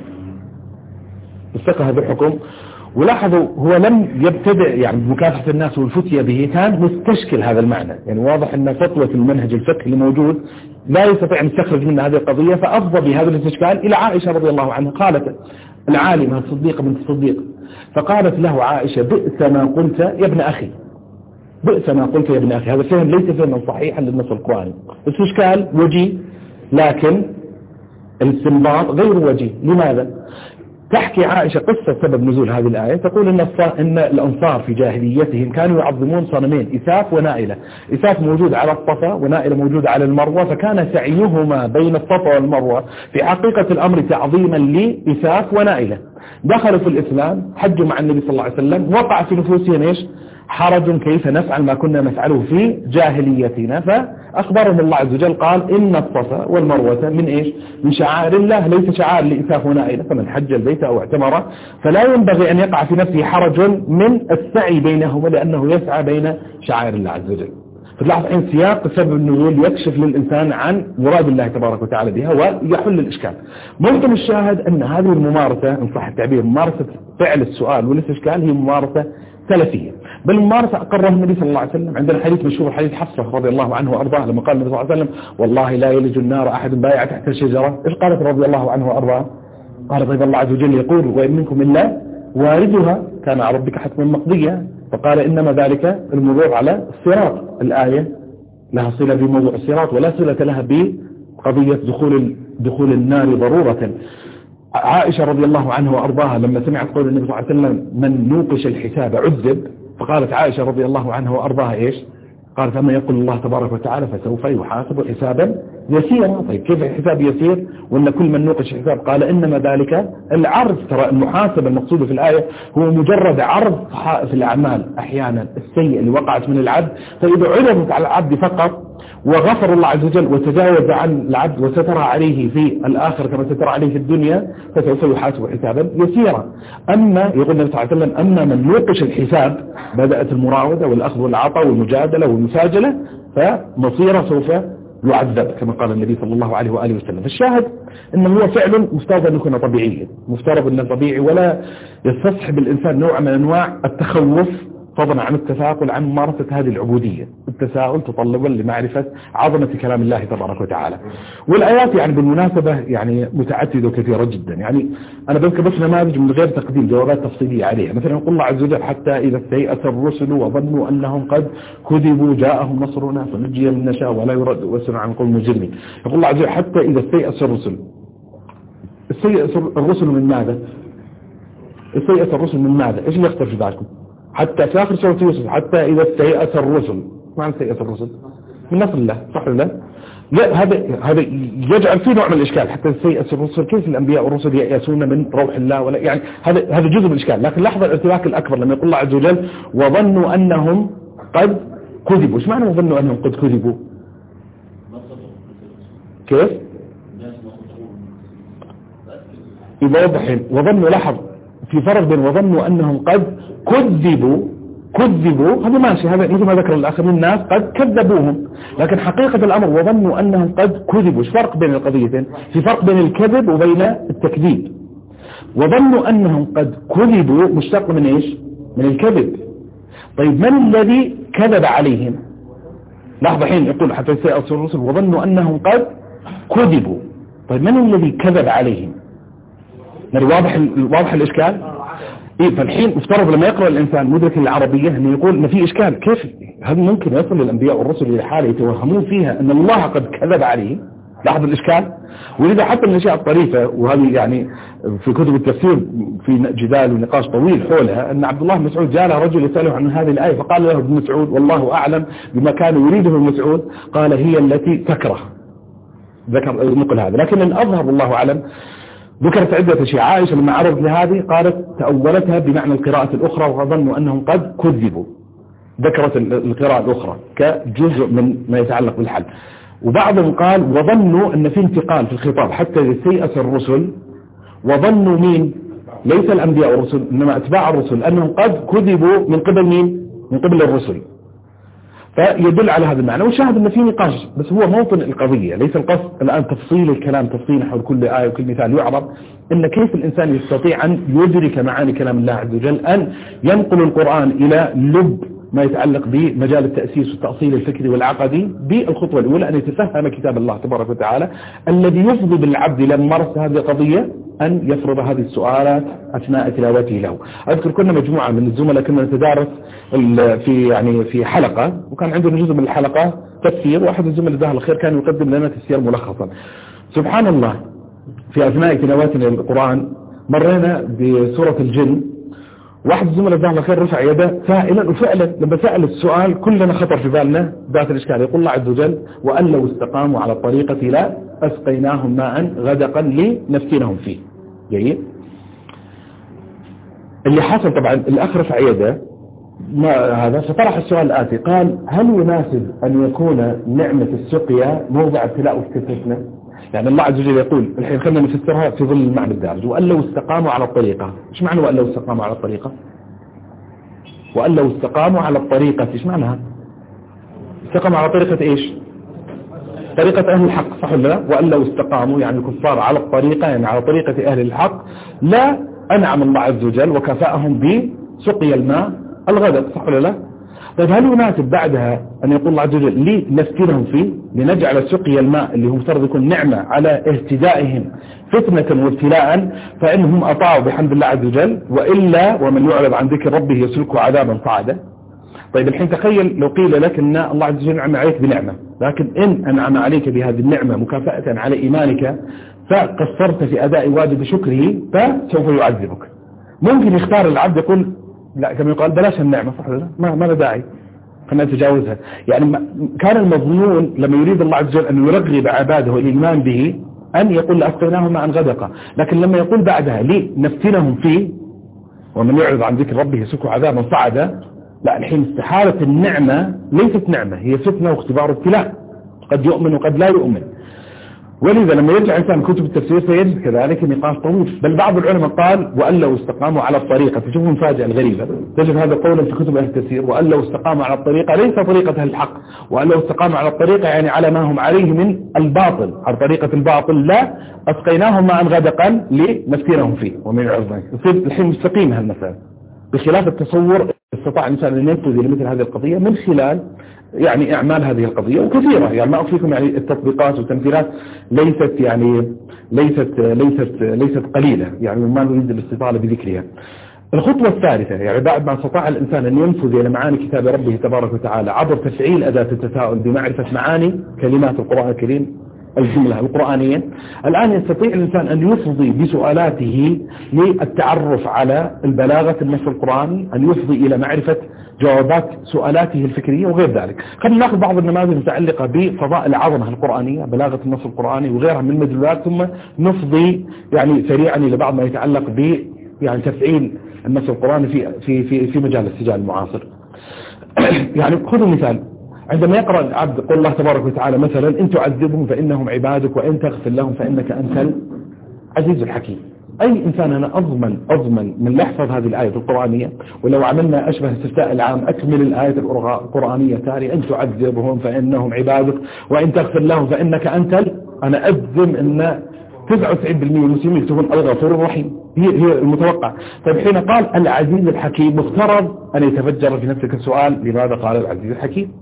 استقى هذا الحكم. ولاحظوا هو لم يبتدئ يعني بمكافحة الناس والفتية به، كان مستشكل هذا المعنى. يعني واضح أن سطوة المنهج الفقهي الموجود لا يستطيع أن يستخرج منها هذه القضية، فأفضى بهذا الاستشكال إلى عائشة رضي الله عنها. قالت العالمة الصديقة بنت الصديق، فقالت له عائشة بئس ما قلت يا ابن أخي، بئس ما قلت يا ابن أخي. هذا فهم ليس فهما صحيحا للنص القرآني. الاستشكال وجيه، لكن الاستنباط غير وجيه. لماذا؟ تحكي عائشة قصة سبب نزول هذه الآية، تقول إن الأنصار في جاهليتهم كانوا يعظمون صنمين، إساف ونائلة. إساف موجود على الصفا ونائلة موجود على المروة، فكان سعيهما بين الصفا والمروة في حقيقة الأمر تعظيما لإساف ونائلة. دخلوا في الإسلام، حجوا مع النبي صلى الله عليه وسلم، وقع في نفوسهم إيش؟ حرج كيف نفعل ما كنا نفعله في جاهليتنا. فأخبرهم الله عز وجل قال إن الصفا والمروة من إيش؟ من شعائر الله، ليس شعائر لإساف ونائلة، فمن حج البيت أو اعتمر فلا ينبغي أن يقع في نفسه حرج من السعي بينهما، لأنه يسعى بين شعائر الله عز وجل. فتلاحظ أن سياق سبب النزول يكشف للإنسان عن مراد الله تبارك وتعالى بها ويحل الإشكال. ممكن الشاهد أن هذه الممارسة إن صح التعبير، ممارسة فعل السؤال والاستشكال، هي ممارسة سلفية، بل ممارسة أقرها النبي صلى الله عليه وسلم. عندنا حديث مشهور، حديث حفصة رضي الله عنه وأرضاه، لما قال النبي صلى الله عليه وسلم والله لا يلج النار أحد بايع تحت الشجرة. إيش قالت رضي الله عنه وأرضاه؟ قال طيب الله عز وجل يقول وإن منكم إلا واردها كان على ربك حتما مقضيا، فقال إنما ذلك المرور على الصراط. الآية لها صلة بموضوع الصراط ولا صلة لها بقضية دخول النار ضرورة. عائشة رضي الله عنها وأرضاها لما سمعت قول النبي صلى الله عليه وسلم من نوقش الحساب عذب، فقالت عائشة رضي الله عنها وأرضاها إيش؟ قالت أما يقول الله تبارك وتعالى فسوف يحاسب حسابا يسيرا. طيب كيف الحساب يسير وأن كل من نوقش الحساب؟ قال إنما ذلك العرض. ترى المحاسبة المقصودة في الآية هو مجرد عرض صحائف الأعمال أحيانا السيئة اللي وقعت من العبد، فإذا عرضت على العبد فقط وغفر الله عز وجل وتجاوز عن العبد وستر عليه في الآخر كما ستر عليه في الدنيا فسوف يحاسب حسابا يسيرا. أما يقول النبي صلى الله عليه وسلم أما من نوقش الحساب، بدأت المراودة والأخذ والعطاء والمجادلة والمساجلة، فمصيره سوف يعذب كما قال النبي صلى الله عليه وآله وسلم. فالشاهد أنه هو فعل مفترض أن يكون طبيعيا، مفترض أنه طبيعي، ولا يستصحب الإنسان نوع من أنواع التخوف فضلا عن التثاقل عن ممارسة هذه العبودية. التساؤل تطلبا لمعرفة عظمة كلام الله تبارك وتعالى. والآيات يعني بالمناسبة يعني متعددة وكثيرة جدا. يعني أنا بذكر بس نماذج من غير تقديم جوابات تفصيلية عليها. مثلا يقول الله عز وجل حتى إذا استيأس الرسل وظنوا أنهم قد كذبوا جاءهم نصرنا فنجي من نشاء ولا يرد وسنا عن القوم المجرمين. يقول الله عز وجل حتى إذا استيأس الرسل. استيأس الرسل من ماذا؟ استيأس الرسل من ماذا؟ إيش اللي يختلف في ذلكم؟ حتى في آخر سورة يوسف حتى إذا استيأس الرسل. معنى استيأس الرسل من نصر الله، صح ولا لا؟ هذا يجعل فيه نوع من الإشكال. حتى استيأس الرسل، كيف الأنبياء والرسل يأسون من روح الله؟ ولا يعني هذا جزء من الإشكال. لكن لحظة الارتباك الأكبر لما يقول الله عز وجل وظنوا أنهم قد كذبوا. ايش معنى وظنوا أنهم قد كذبوا؟ كيف؟ يوضح وظنوا. لاحظ في فرق بين وظنوا أنهم قد كذبوا هذا ماشي، هذا مثل ما ذكر الآخر من الناس قد كذبوهم، لكن حقيقة الأمر وظنوا أنهم قد كذبوا. ايش فرق بين القضيتين؟ في فرق بين الكذب وبين التكذيب. وظنوا أنهم قد كذبوا مشتق من ايش؟ من الكذب. طيب من الذي كذب عليهم؟ لحظة حين يقول حتى يستيأس الرسل وظنوا أنهم قد كذبوا. طيب من الذي كذب عليهم؟ يعني واضح الإشكال؟ فالحين افترض لما يقرأ الإنسان مدرك العربية أنه يقول ما في إشكال، كيف هل ممكن يصل للأنبياء والرسل إلى حالة يتوهمون فيها أن الله قد كذب عليه؟ لاحظ الإشكال. ولذا حتى من الأشياء الطريفة، وهذه يعني في كتب التفسير في جدال ونقاش طويل حولها، أن عبد الله بن مسعود جاء له رجل يسأله عن هذه الآية فقال له ابن مسعود والله أعلم بما كان يريده ابن مسعود، قال هي التي تكره، ذكر نقل هذا. لكن الأظهر والله أعلم ذكرت عدة أشياء. عائشة لما عرضت لهذه قالت تأولتها بمعنى القراءة الأخرى وظنوا أنهم قد كذبوا، ذكرت القراءة الأخرى كجزء من ما يتعلق بالحل. وبعضهم قال وظنوا أن في انتقال في الخطاب حتى يستيأس الرسل، وظنوا مين؟ ليس الأنبياء والرسل إنما أتباع الرسل أنهم قد كذبوا من قبل مين؟ من قبل الرسل. فيدل على هذا المعنى. وشاهد أن في نقاش، بس هو موطن القضية، ليس القصد الآن تفصيل الكلام تفصيل حول كل آية وكل مثال يعرض، إن كيف الإنسان يستطيع أن يدرك معاني كلام الله عز وجل، أن ينقل القرآن إلى لب ما يتعلق بمجال التأسيس والتأصيل الفكري والعقدي. بالخطوة الأولى أن يتفهم كتاب الله تبارك وتعالى الذي يفضي بالعبد لما مارس هذه القضية أن يفرض هذه السؤالات أثناء تلاوته له. أذكر كنا مجموعة من الزملاء كنا نتدارس في حلقة، وكان عندنا جزء من الحلقة تفسير، واحد الزملاء جزاه الله خير كان يقدم لنا تفسير ملخصا. سبحان الله في أثناء تلاوتنا للقرآن مرينا بسورة الجن، واحد الزملاء جزاه الله خير رفع يده سائلا، وفعلا لما سأل السؤال كلنا خطر في بالنا ذات الإشكال. يقول الله عز وجل وأن لو استقاموا على الطريقة لا أسقيناهم ماء غدقا لنفتنهم فيه. جيد. اللي حصل طبعا الأخ رفع يده هذا فطرح السؤال الآتي، قال هل يناسب أن يكون نعمة السقيا موضع ابتلاء واستثناء؟ يعني الله عز وجل يقول الحين خلينا نفسرها في ظل المعنى الدارج، وأن لو استقاموا على الطريقة. ايش معنى وأن لو استقاموا على الطريقة؟ وأن لو استقاموا على الطريقة ايش معناها؟ استقاموا على طريقة ايش؟ طريقة أهل الحق، صح ولا لا؟ وأن لو استقاموا يعني الكفار على الطريقة يعني على طريقة أهل الحق لا أنعم الله عز وجل وكفاءهم بسقي الماء الغدق، صح ولا لا؟ طيب هل يناسب بعدها أن يقول الله عز وجل لنفتنهم فيه، لنجعل سقي الماء اللي هو مفترض يكون نعمة على اهتدائهم فتنة وابتلاء، فإنهم أطاعوا بحمد الله عز وجل، وإلا ومن يعرض عن ذكر ربه يسلكه عذابا صعدا. طيب الحين تخيل لو قيل لك أن الله عز وجل نعم عليك بنعمة، لكن إن أنعم عليك بهذه النعمة مكافأة على إيمانك فقصرت في أداء واجب شكره فسوف يعذبك. ممكن يختار العبد يقول لا كما يقال بلاش النعمة، صح ولا لا؟ ما له داعي، خلينا نتجاوزها. يعني كان المظنون لما يريد الله عز وجل أن يرغب عباده الإيمان به أن يقول لأسقيناهم ماء غدقا، لكن لما يقول بعدها لنفتنهم فيه ومن يعرض عن ذكر ربه يسلكه عذابا صعدا، لا الحين استحالة النعمة ليست نعمة، هي فتنة واختبار وابتلاء، قد يؤمن وقد لا يؤمن. ولذا لما يرجع إنسان كتب التفسير سيجد كذلك نقاش طويل، بل بعض العلماء قال وأن لو استقاموا على الطريقة. تشوف المفاجأة الغريبة، تجد هذا قولا في كتب أهل التفسير، وأن لو استقاموا على الطريقة ليس طريقة أهل الحق، وأن لو استقاموا على الطريقة يعني على ما هم عليه من الباطل، على طريقة الباطل لا أسقيناهم ماء غدقا لنفتنهم فيه ومن يعرضون. يصير الحين مستقيم هالمسألة، بخلاف التصور استطاع الإنسان أن ينفذ لمثل هذه القضية من خلال يعني إعمال هذه القضية، وكثيرة يعني ما أخفيكم يعني التطبيقات والتمثيلات ليست قليلة، يعني ما نريد الاستطالة بذكرها. الخطوة الثالثة يعني بعد ما استطاع الإنسان أن ينفذ إلى معاني كتاب ربه تبارك وتعالى عبر تفعيل أداة التساؤل بمعرفة معاني كلمات القرآن الكريم الجملة القرآنية، الآن يستطيع الإنسان أن يفضي بسؤالاته للتعرف على البلاغة النص القرآني، أن يفضي إلى معرفة جوابات سؤالاته الفكرية وغير ذلك. خلينا نأخذ بعض النماذج المتعلقة بفضاء العظمة القرآنية، بلاغة النص القرآني وغيرها من المدلولات، ثم نفضي يعني سريعا إلى بعض ما يتعلق ب يعني تفعيل النص القرآني في مجال السجال المعاصر. يعني خذوا مثال، عندما يقرأ العبد قول الله تبارك وتعالى مثلا إن تعذبهم فإنهم عبادك وإن تغفر لهم فإنك أنت العزيز الحكيم. أي إنسان أنا أضمن من يحفظ هذه الآية القرآنية، ولو عملنا أشبه استفتاء العام أكمل الآية القرآنية تالي إن تعذبهم فإنهم عبادك وإن تغفر لهم فإنك أنت أنا أجزم أن 99% من المسلمين يكتبون الغفور الرحيم، هي المتوقع. طيب حين قال العزيز الحكيم مفترض أن يتفجر في نفسك السؤال لماذا قال العزيز الحكيم؟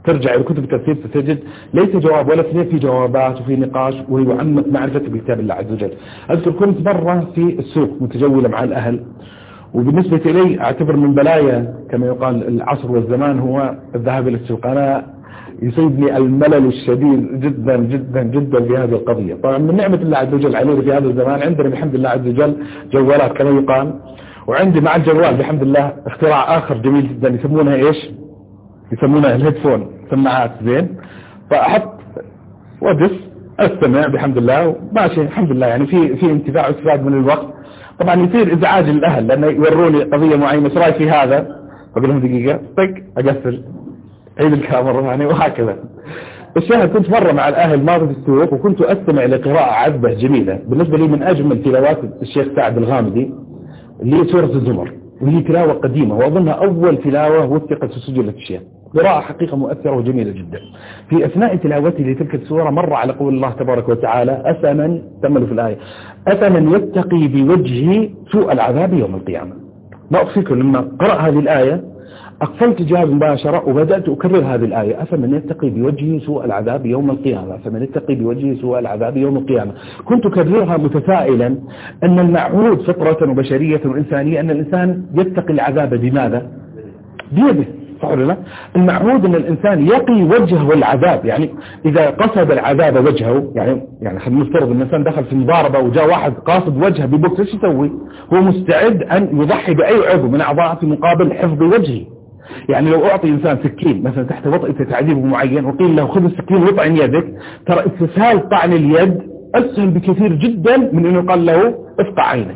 ترجع إلى كتب التفسير ستجد ليس جواب ولا اثنين، في جوابات وفي نقاش ويعمق معرفة بكتاب الله عز وجل. أذكر كنت مرة في السوق متجولة مع الأهل، وبالنسبة إلي أعتبر من بلايا كما يقال العصر والزمان هو الذهاب إلى السوق. أنا يصيبني الملل الشديد جدا جدا جدا في هذه القضية. طبعا من نعمة الله عز وجل علينا في هذا الزمان عندنا بحمد الله عز وجل جوالات كما يقال، وعندي مع الجوال بحمد الله اختراع آخر جميل جدا يسمونها إيش؟ يسمونها الهيدفون، سماعات زين، فأحط وادس استمع بحمد الله وماشي الحمد لله، يعني في انتفاع واستفاد من الوقت. طبعا يصير ازعاج للاهل لانه يوروني قضيه معينه، ايش رايك في هذا؟ اقول لهم دقيقه طق اقفل عيد الكاميرا يعني، وهكذا. الشاهد كنت مره مع الاهل ماضي في السوق، وكنت استمع لقراءه عذبه جميله بالنسبه لي من اجمل تلاوات الشيخ سعد الغامدي اللي هي سوره الزمر، وهي تلاوه قديمه واظنها اول تلاوه وثقت وسجلت الشيخ. قراءة حقيقة مؤثرة وجميلة جدا. في أثناء تلاوتي لتلك السورة مر على قول الله تبارك وتعالى أفمن تملوا في الآية أفمن يتقي بوجهه سوء العذاب يوم القيامة. ما أخفيكم لما قرأ هذه الآية أقفلت جهاز مباشرة وبدأت أكرر هذه الآية أفمن يتقي بوجهه سوء العذاب يوم القيامة، أفمن يتقي بوجهه سوء العذاب يوم القيامة. كنت أكررها متسائلا أن المعهود فطرة وبشرية وإنسانية أن الإنسان يتقي العذاب بماذا؟ بيده. لا؟ المعهود ان الانسان يقي وجهه العذاب، يعني اذا قصد العذاب وجهه، يعني خلينا نفترض ان الانسان دخل في مضاربه وجاء واحد قاصد وجهه ببوكس، ايش يسوي؟ هو مستعد ان يضحي باي عضو من اعضائه في مقابل حفظ وجهه. يعني لو اعطي انسان سكين مثلا تحت وطئة تعذيب معين وقيل له خذ السكين واطعن يدك، ترى استسهال طعن اليد اسهل بكثير جدا من انه قال له افقع عينك.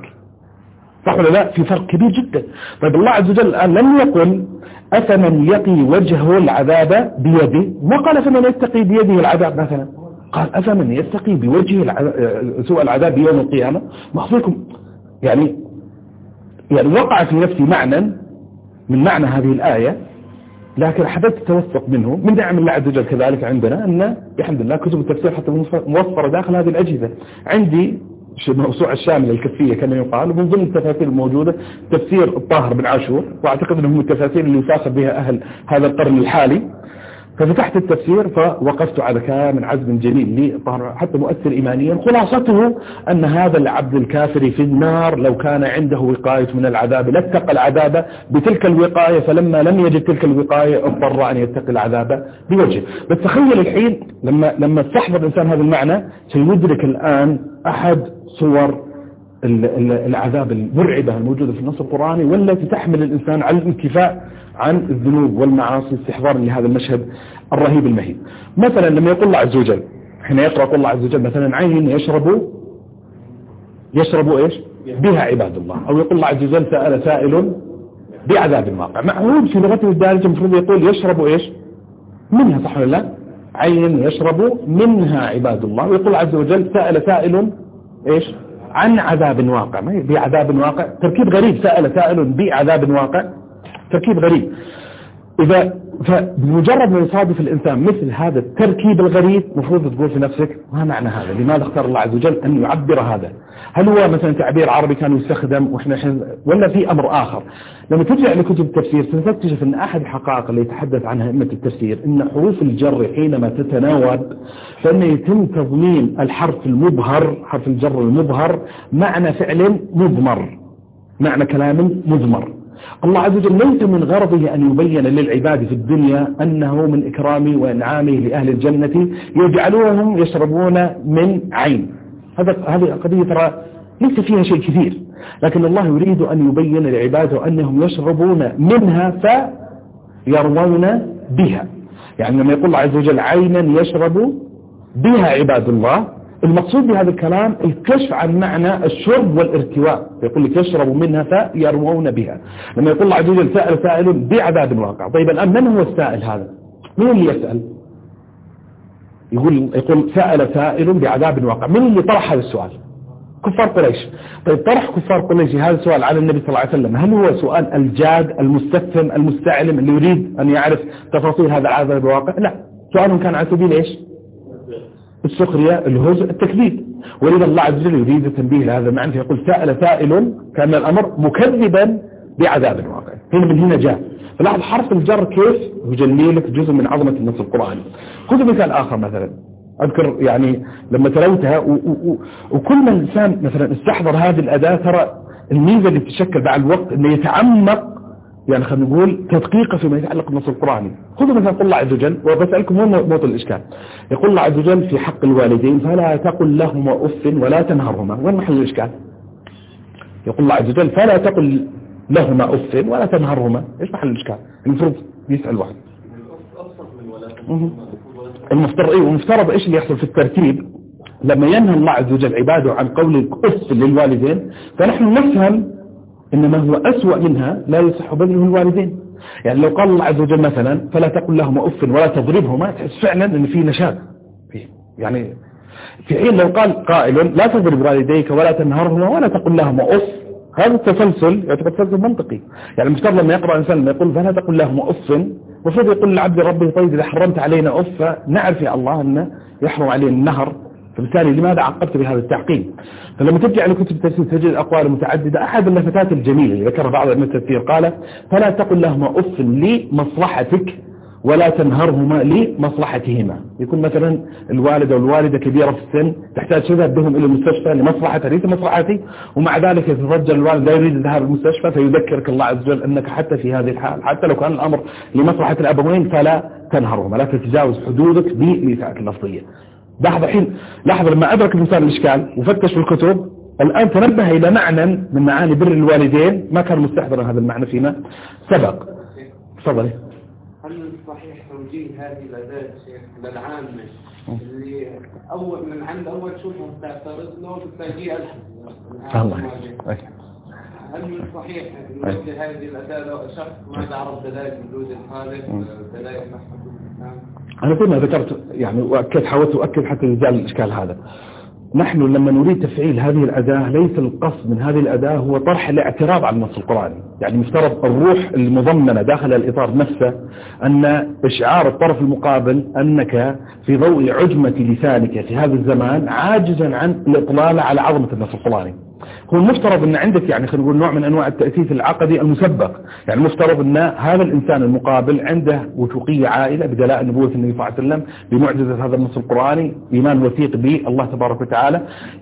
صح ولا لا؟ في فرق كبير جدا. طيب الله عز وجل الآن لم يقل أفمن يقي وجهه العذاب بيده، ما قال أفمن يتقي بيده العذاب مثلا، قال أفمن يتقي بوجهه سوء العذاب يوم القيامة. مخفيكم يعني وقع في نفسي معنى من معنى هذه الآية، لكن حبيت التوثق منه. من نعم الله عز وجل كذلك عندنا أن الحمد لله كتب التفسير حتى موفرة داخل هذه الأجهزة. عندي موسوعة الشاملة الكفية كما يقال، ومن ضمن التفاسير الموجودة تفسير الطاهر بن عاشور، واعتقد انهم التفاسير اللي يفاخر بها اهل هذا القرن الحالي. ففتحت التفسير فوقفت على كلام عزم جميل لطاهر حتى مؤثر ايمانيا، خلاصته ان هذا العبد الكافر في النار لو كان عنده وقاية من العذاب لاتقى العذاب بتلك الوقاية، فلما لم يجد تلك الوقاية اضطر ان يتقي العذاب بوجهه. بس تخيل الحين لما استحضر الانسان هذا المعنى سيدرك الان احد صور العذاب المرعبة الموجودة في النص القرآني والتي تحمل الإنسان على الانكفاء عن الذنوب والمعاصي استحضارا لهذا المشهد الرهيب المهيب. مثلا لما يقول الله عز وجل حين يقرأ قول الله عز وجل مثلا عين يشرب إيش بها عباد الله، أو يقول الله عز وجل سأل سائل بعذاب واقع. معهود في لغته الدارجة المفروض يقول يشرب إيش منها، صح ولا لا؟ عين يشرب منها عباد الله. ويقول عز وجل سأل سائل إيش عن عذاب واقع، ما بعذاب واقع. تركيب غريب، سأل سائل بعذاب واقع، تركيب غريب. إذا فبمجرد ما يصادف الإنسان مثل هذا التركيب الغريب مفروض تقول في نفسك ما معنى هذا؟ لماذا اختار الله عز وجل أن يعبر هذا؟ هل هو مثلا تعبير عربي كان يستخدم ولا في أمر آخر؟ لما ترجع لكتب التفسير ستكتشف أن أحد الحقائق اللي يتحدث عنها أئمة التفسير أن حروف الجر حينما تتناوب فإن يتم تضمين الحرف المظهر، حرف الجر المظهر، معنى فعل مضمر، معنى كلام مضمر. الله عز وجل ليس من غرضه أن يبين للعباد في الدنيا أنه من إكرامه وإنعامه لأهل الجنة يجعلونهم يشربون من عين. هذه قضية ترى ليس فيها شيء كثير، لكن الله يريد أن يبين لعباده أنهم يشربون منها فيروون بها. يعني لما يقول الله عز وجل عينا يشرب بها عباد الله، المقصود بهذا الكلام الكشف عن معنى الشرب والارتواء. يقول لك يشرب منها فيروون بها. لما يقول الله عز وجل سأل سائل بعذاب واقع. طيب الآن من هو السائل هذا؟ من اللي يسأل؟ يقول سأل سائل بعذاب واقع. من اللي طرح هذا السؤال؟ كفار قريش. طيب طرح كفار قريش هذا السؤال على النبي صلى الله عليه وسلم، هل هو سؤال الجاد المستفهم المستعلم اللي يريد أن يعرف تفاصيل هذا العذاب الواقع؟ لا، سؤالهم كان على سبيل إيش؟ السخرية، الهزء، التكذيب. ولذا الله عز وجل يريد التنبيه لهذا المعنى فيقول سأل سائل كان الأمر مكذبا بعذاب واقع. من هنا جاء. فلاحظ حرف الجر كيف يجلي لك جزء من عظمة النص القرآني. خذ مثال آخر مثلا، أذكر يعني لما تلوتها وكل ما الإنسان مثلا استحضر هذه الأداة ترى الميزة اللي تتشكل بعد الوقت أنه يتعمق، يعني خلينا نقول تدقيقه فيما يتعلق بالنص القرآني. خذوا مثلا قل الله عز وجل، وبسألكم وين موطن الإشكال. يقول الله عز وجل في حق الوالدين فلا تقل لهما أف ولا تنهرهما، وين محل الإشكال؟ يقول الله عز وجل فلا تقل لهما أف ولا تنهرهما، إيش محل الإشكال؟ المفروض يسأل واحد. المفترض إيش اللي يحصل في الترتيب لما ينهى الله عز وجل عباده عن قول أف للوالدين، فنحن نفهم إنما هو أسوأ منها لا يصح بذله الوالدين. يعني لو قال الله عز وجل مثلا فلا تقل لهما أف ولا تضربهما، تحس فعلا إن في نشاط فيه. يعني في حين لو قال قائل لا تضرب والديك ولا تنهرهما ولا تقل لهما أف، هذا التسلسل يعتبر تسلسل منطقي. يعني المفترض لما يقرأ الإنسان لما يقول فلا تقل لهما أف، المفروض يقول لعبد ربي طيب إذا حرمت علينا أف نعرف يا الله أنه يحرم علينا النهر، فبالتالي لماذا عقبت بهذا التعقيم؟ فلما ترجع لكتب التفسير تجد أقوال متعددة. أحد اللفتات الجميلة اللي ذكرها بعض علماء التفسير قال فلا تقل لهما أف لمصلحتك ولا تنهرهما لمصلحتهما. يكون مثلا الوالد أو الوالدة كبيرة في السن تحتاج تذهب بهم إلى المستشفى لمصلحتها ليس مصلحتي، ومع ذلك يترجل الوالد لا يريد الذهاب المستشفى، فيذكرك الله عز وجل أنك حتى في هذه الحال حتى لو كان الأمر لمصلحة الأبوين فلا تنهرهما، لا تتجاوز حدودك بالإساءة اللفظية. لاحظ لما أدرك الإنسان الإشكال وفتش في الكتب الآن تنبه إلى معنى من معاني بر الوالدين ما كان مستحضرا هذا المعنى فيما سبق. تفضل. هل صحيح توجيه هذه الأداة شيخ للعامة اللي أول من عند أول شوفهم تعترض له بالتوجيه الله. هل من صحيح توجيه هذه الأداة لو شخص ما تعرف دلائل وجود الخالق دلائل محمد الإسلام؟ أنا كل ما ذكرت يعني حاولت أؤكد حتى يزال الإشكال هذا. نحن لما نريد تفعيل هذه الأداة ليس القصد من هذه الأداة هو طرح الاعتراض على النص القرآني. يعني مفترض الروح المضمنة داخل الإطار نفسه أن إشعار الطرف المقابل أنك في ضوء عجمة لسانك في هذا الزمان عاجزا عن الإطلال على عظمة النص القرآني. هو المفترض أن عندك يعني خلينا نقول نوع من أنواع التأسيس العقدي المسبق. يعني المفترض أن هذا الإنسان المقابل عنده وثوقية عائلة بدلائل نبوة النبي صلى الله عليه وسلم بمعجزة هذا النص القرآني، إيمان وثيق به الله تبارك وتعالى،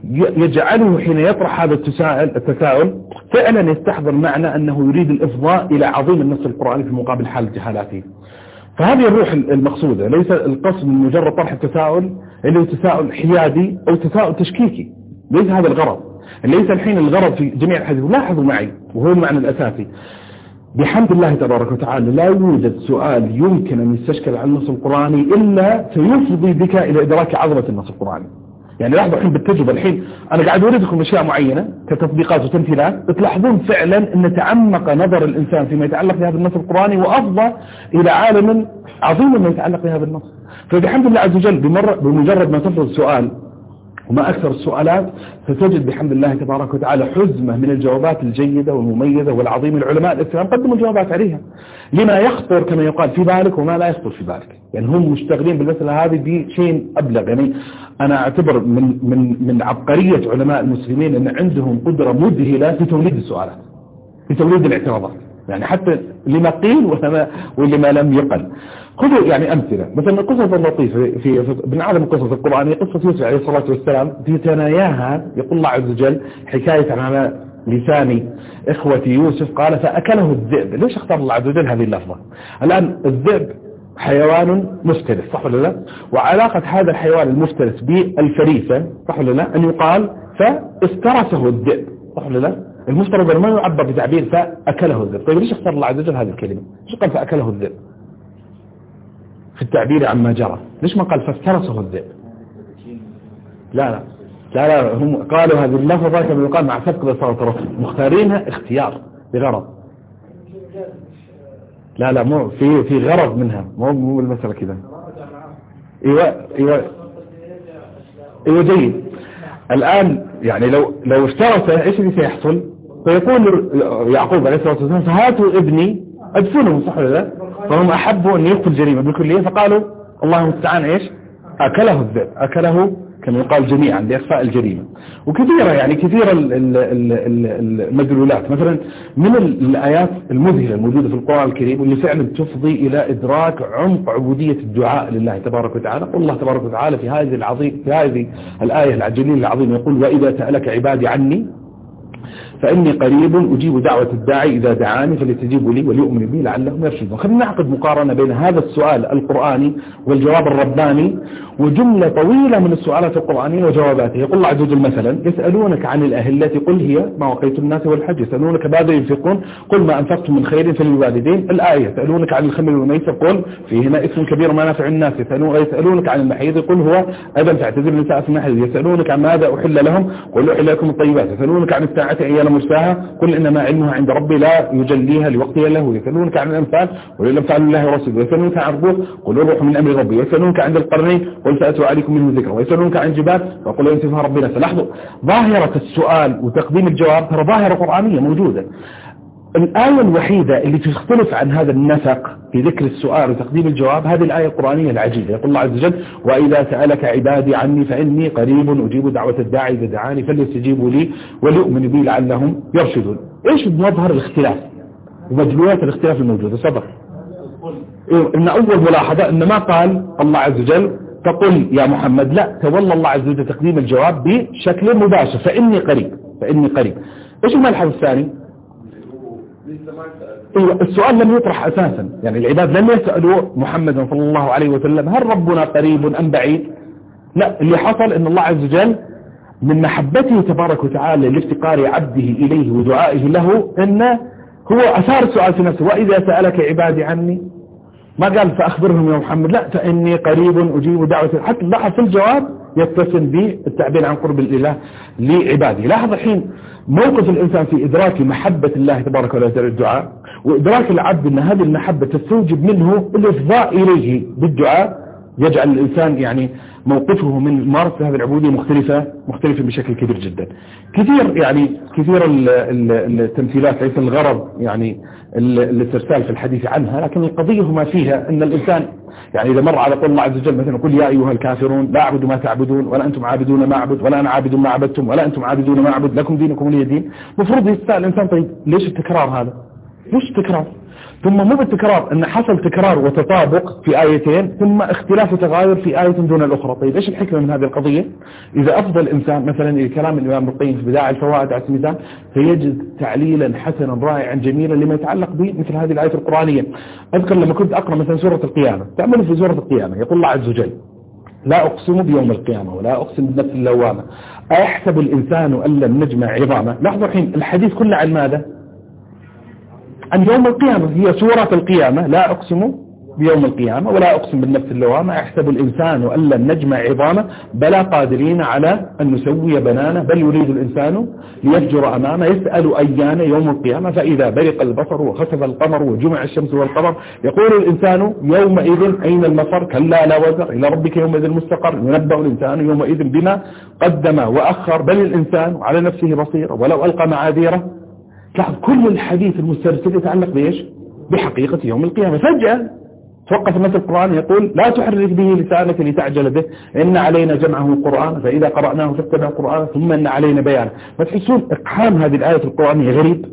يجعله حين يطرح هذا التساؤل فعلا يستحضر معنى أنه يريد الإفضاء إلى عظيم النص القرآني في مقابل حال جهالاته. فهذه الروح المقصودة، ليس القصد من مجرد طرح التساؤل اللي هو تساؤل حيادي أو تساؤل تشكيكي، ليس هذا الغرض. ليس الحين الغرض في جميع الحديث. لاحظوا معي وهو المعنى الأساسي، بحمد الله تبارك وتعالى لا يوجد سؤال يمكن أن يستشكل عن النص القرآني إلا سيفضي بك إلى إدراك عظمة النص القرآني. يعني لاحظوا الحين بالتجربة، الحين أنا قاعد أوريكم أشياء معينة كتطبيقات وتمثيلات، تلاحظون فعلا أن تعمق نظر الإنسان فيما يتعلق بهذا النص القرآني وأفضى إلى عالم عظيم ما يتعلق بهذا النص. فبحمد الله عز وجل بمجرد ما تفرض سؤال وما أكثر السؤالات ستجد بحمد الله تبارك وتعالى حزمة من الجوابات الجيدة والمميزة والعظيمة. العلماء الإسلام قدموا الجوابات عليها لما يخطر كما يقال في بالك وما لا يخطر في بالك. يعني هم مشتغلين بالمسألة هذه بشيء أبلغ. يعني أنا أعتبر من عبقرية علماء المسلمين أن عندهم قدرة مذهلة في توليد السؤالات، في توليد الاعتراضات، يعني حتى لما قيل ولما لم يقل. خذوا يعني أمثلة، مثلا القصص اللطيفة في من أعظم القصص القرآنية قصة يوسف عليه الصلاة والسلام، في ثناياها يقول الله عز وجل حكاية على لسان إخوة يوسف قال فأكله الذئب. ليش اختار الله عز وجل هذه اللفظة؟ الآن الذئب حيوان مفترس صح ولا لا؟ وعلاقة هذا الحيوان المفترس بالفريسة صح ولا لا؟ أن يقال فافترسه الذئب صح ولا لا؟ المفترض أن ما يعبر بتعبير فأكله الذئب. طيب ليش اختار الله عز وجل هذه الكلمة؟ ليش قال فأكله الذئب في التعبير عما جرى؟ ليش ما قال فافترسه الذئب؟ لا هم قالوا هذه اللفظة كما يقال مع سبق بصارة رسل مختارينها اختيار بغرض. لا مو في غرض منها، مو المسألة كذا. ايوه جيد. الآن يعني لو افترسه ايش اللي سيحصل؟ فيقول يعقوب عليه الصلاة والسلام فهاتوا ابني ادفنه صح ولا لا؟ فهم أحبوا أن يقتل جريمة بالكلية فقالوا اللهم المستعان إيش؟ أكله الذئب، أكله كما يقال جميعا لإخفاء الجريمة. وكثيرة يعني كثيرة المدلولات، مثلا من الآيات المذهلة الموجودة في القرآن الكريم واللي فعلا تفضي إلى إدراك عمق عبودية الدعاء لله تبارك وتعالى. قل الله تبارك وتعالى في هذه الآية الجليلة العظيمة يقول: وإذا سألك عبادي عني فإني قريب أجيب دعوة الداعي إذا دعاني فليستجيبوا لي وليؤمنوا بي لعلهم يرشدون. خلينا نعقد مقارنة بين هذا السؤال القرآني والجواب الرباني وجملة طويلة من السؤالات القرآنية وجواباتها. يقول الله عز وجل مثلا: يسألونك عن الأهلة قل هي مواقيت الناس والحج، يسألونك ماذا ينفقون قل ما أنفقتم من خير فللوالدين. الآية: يسألونك عن الخمر والميسر قل فيهما إثم كبير ومنافع الناس. يسألونك عن المحيض قل هو أذى فاعتزلوا النساء في المحيض. يسألونك عن ماذا أحل لهم قل أحل لكم الطيبات. يسألونك عن الساعة أيان مرساها قل إنما علمها عند ربي لا يجليها لوقتها له. يسألونك عن الأنفال قل الأنفال لله ورسوله. يسألونك عن الروح قل الروح من أمر ربي. يسألونك عن القرنين قل سأتوا عليكم منه ذكر. ويسألونك عن الجبال فقل ينسفها ربنا. فلاحظوا ظاهرة السؤال وتقديم الجواب ترى ظاهرة قرآنية موجودة. الآية الوحيدة اللي تختلف عن هذا النسق في ذكر السؤال وتقديم الجواب هذه الآية القرآنية العجيبة. يقول الله عز وجل: وإذا سألك عبادي عني فإني قريب أجيب دعوة الداعي إذا دعاني فليستجيبوا لي وليؤمنوا بي لعلهم يرشدون. إيش مظهر الاختلاف ومدلولات الاختلاف الموجودة؟ صدق إن أول ملاحظة إن ما قال الله عز وجل تقول يا محمد، لا، تولى الله عز وجل تقديم الجواب بشكل مباشر: فإني قريب. فإني قريب. إيش الملحظ الثاني؟ السؤال لم يطرح أساسا، يعني العباد لم يسألوا محمد صلى الله عليه وسلم هل ربنا قريب أم بعيد؟ لا، اللي حصل أن الله عز وجل من محبته تبارك وتعالى لافتقار عبده إليه ودعائه له أنه هو أثار السؤال في نفسه: وإذا سألك عبادي عني، ما قال فأخبرهم يا محمد، لا، فإني قريب أجيب دعوة. حتى لاحظ في الجواب يتصل بالتعبير عن قرب الإله لعباده. لاحظ الحين موقف الإنسان في إدراك محبة الله تبارك وتعالى الدعاء، وإدراك العبد أن هذه المحبة تستوجب منه الإفضاء إليه بالدعاء، يجعل الإنسان يعني موقفه من ممارسة هذه العبودية مختلفة بشكل كبير جدا. كثير التمثيلات ليس الغرض يعني الاسترسال في الحديث عنها، لكن القضية ما فيها أن الإنسان يعني إذا مر على قول الله عز وجل مثلا: قل يا أيها الكافرون لا أعبد ما تعبدون ولا أنتم عابدون ما أعبد ولا أنا عابد ما عبدتم ولا أنتم عابدون ما أعبد لكم دينكم ولي دين. مفروض يسأل الإنسان: طيب ليش التكرار هذا؟ ليش التكرار؟ ثم مو بالتكرار أن حصل تكرار وتطابق في آيتين ثم اختلاف وتغاير في آية دون الأخرى. طيب إيش الحكمة من هذه القضية؟ إذا أفضل الإنسان مثلا كلام الإمام ابن القيم في بدائع الفوائد على سبيل المثال فيجد تعليلا حسنا رائعا جميلا لما يتعلق بمثل هذه الآية القرآنية. أذكر لما كنت أقرأ مثلا سورة القيامة، تعمل في سورة القيامة يقول الله عز وجل: لا أقسم بيوم القيامة ولا أقسم بالنفس اللوامة أيحسب الإنسان أن لن نجمع عظامه. لاحظوا الحين الحديث كله عن ماذا؟ عن يوم القيامة. هي سورة القيامة: لا أقسم بيوم القيامة ولا أقسم بالنفس اللوامة يحسب الإنسان أن لن نجمع عظامه بلى قادرين على أن نسوي بنانه بل يريد الإنسان ليفجر أمامه يسأل أيان يوم القيامة فإذا برق البصر وخسف القمر وجمع الشمس والقمر يقول الإنسان يومئذ أين المفر كلا لا وزر إلى ربك يومئذ المستقر ينبأ الإنسان يومئذ بما قدم وأخر بل الإنسان على نفسه بصير ولو ألقى معاذيره. لاحظ كل الحديث المسترسل يتعلق بإيش؟ بحقيقة يوم القيامة. فجأة توقف مثل القرآن يقول: لا تحرك به لسانك لتعجل به إن علينا جمعه القرآن فإذا قرأناه فاتبع القرآن ثم إن علينا بيانه. ما تحسون إقحام هذه الآية القرآنية غريب؟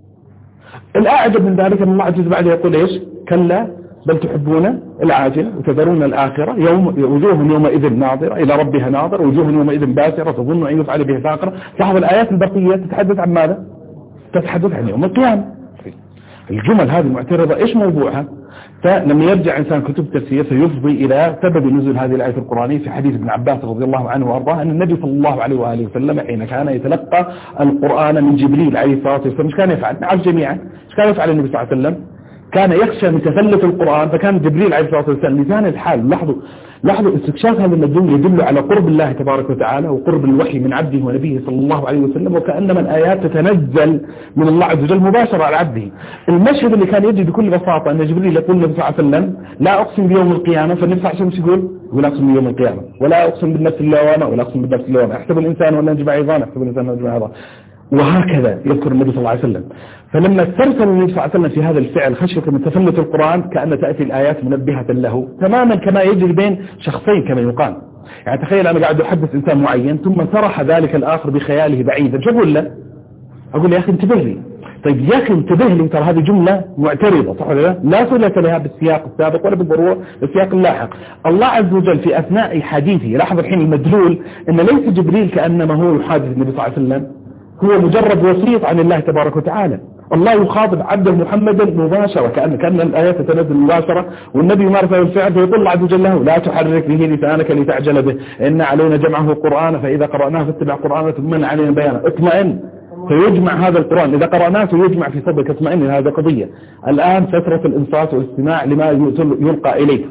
الأعجب من ذلك أن الله عز وجل بعد يقول إيش؟ كلا بل تحبون العاجل وتذرون الآخرة وجوه يومئذ ناظرة إلى ربها ناظر وجوه يومئذ باسرة تظن أن يفعل بها فاقرة. لاحظ الآيات البقية تتحدث عن ماذا؟ تتحدث عن يوم القيامة. الجمل هذه المعترضة إيش موضوعها؟ فلما يرجع إنسان كتب تفسير سيفضي إلى سبب نزول هذه الآية القرآنية في حديث ابن عباس رضي الله عنه وأرضاه أن النبي صلى الله عليه وآله وسلم حين كان يتلقى القرآن من جبريل عليه الصلاة والسلام ايش كان يفعل؟ نعرف جميعا ايش كان يفعل النبي صلى الله عليه وسلم؟ كان يخشى من تثلث القرآن فكان جبريل عليه الصلاة والسلام لسان الحال. لاحظوا استكشاف هذا المدلول يدل على قرب الله تبارك وتعالى وقرب الوحي من عبده ونبيه صلى الله عليه وسلم وكأنما الآيات تتنزل من الله عز وجل مباشرة على عبده. المشهد اللي كان يجي بكل بساطة أن جبريل يقول النبي صلى الله عليه وسلم: لا أقسم بيوم القيامة، فالنبي صلى الله عليه وسلم يقول أقسم بيوم القيامة ولا أقسم بالنفس اللوامة ولا أقسم بالنفس اللوامة يحسب الإنسان ولا نجمع عظامه يحسب الإنسان ولا نجمع عظامه. وهكذا يذكر النبي صلى الله عليه وسلم. فلما استرسل النبي صلى الله عليه وسلم في هذا الفعل خشية من تفلت القرآن كأن تأتي الآيات منبهة له تماما كما يجري بين شخصين كما يقال. يعني تخيل أنا قاعد أحدث إنسان معين ثم سرح ذلك الآخر بخياله بعيدا، شو أقول له؟ أقول له يا أخي انتبه لي. طيب يا أخي انتبه لي، ترى هذه جملة معترضة صح ولا لا؟ لا صلة لها بالسياق السابق ولا بالضرورة بالسياق اللاحق. الله عز وجل في أثناء حديثه، لاحظ الحين المدلول إن ليس جبريل كأنما هو يحادث النبي صلى الله عليه وسلم، هو مجرد وسيط عن الله تبارك وتعالى. الله يخاطب عبده محمدا مباشرة كأن الآيات تتنزل مباشرة، والنبي يمارس الفعل فيقول الله عز وجل له لا تحرك به لسانك لتعجل به إن علينا جمعه قرآن فإذا قرأناه فاتبع قرآنه ثم علينا بيانه. اطمئن فيجمع هذا القرآن، إذا قرأناه فيجمع في صدرك، اطمئن، هذا قضية. الآن فترة الإنصات والاستماع لما يلقى إليك.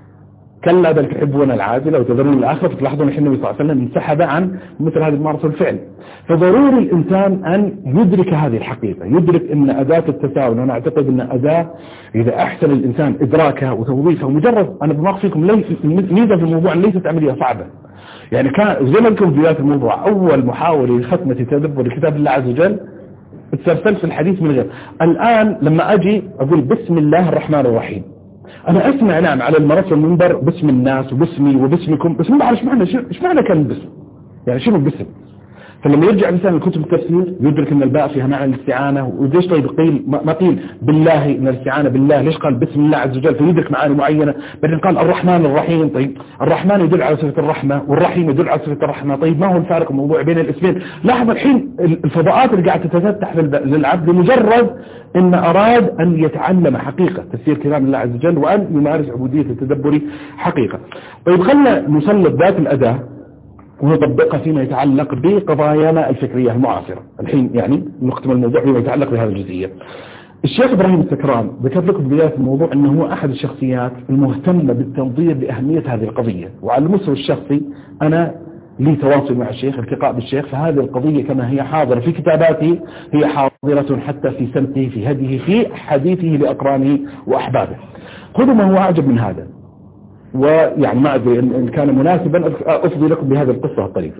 كلا بل تحبون العاجلة وتذرون الآخرة. فتلاحظون النبي صلى الله عليه وسلم انسحب عن مثل هذه الممارسة الفعل. فضروري الإنسان أن يدرك هذه الحقيقة، يدرك أن أداة التساؤل، وأنا أعتقد أن أداة إذا أحسن الإنسان إدراكها وتوظيفها، مجرد أنا بماغ فيكم ميزة في الموضوع ليست عملية صعبة. يعني كان زي ما لكم في بداية الموضوع أول محاولة لختمة تدبر كتاب الله عز وجل اتسلسلت في الحديث من غير. الآن لما أجي أقول بسم الله الرحمن الرحيم، أنا أسمع نعم على المنصة المنبر باسم الناس وباسمي وباسمكم، بس ما بعرف إيش معنى كان باسم، يعني شنو باسم. فلما يرجع الإنسان لكتب التفسير يدرك أن الباء فيها معنى الاستعانة، وليش طيب قيل ما قيل بالله إن الاستعانة بالله، ليش قال بسم الله عز وجل، فيدرك معاني معينة. بعدين قال الرحمن الرحيم، طيب الرحمن يدل على صفة الرحمة والرحيم يدل على صفة الرحمة، طيب ما هو الفارق الموضوع بين الاسمين؟ لاحظ الحين الفضاءات اللي قاعدة تتفتح للعبد لمجرد إن أراد أن يتعلم حقيقة تفسير كلام الله عز وجل وأن يمارس عبودية التدبر حقيقة. طيب خلنا نسلط ذات الأداة ونطبقها فيما يتعلق بقضايانا الفكرية المعاصرة. الحين يعني نختم الموضوع فيما يتعلق بهذه الجزئية. الشيخ إبراهيم السكران ذكر لكم بداية الموضوع أنه هو أحد الشخصيات المهتمة بالتنظير لأهمية هذه القضية، وعلى المستوى الشخصي أنا لي تواصل مع الشيخ، التقاء بالشيخ، فهذه القضية كما هي حاضرة في كتاباته هي حاضرة حتى في سمته في هديه في حديثه لأقرانه وأحبابه. خذوا ما هو أعجب من هذا، ويعني ما أدري إن كان مناسبا أفضي لكم بهذه القصة الطريفة.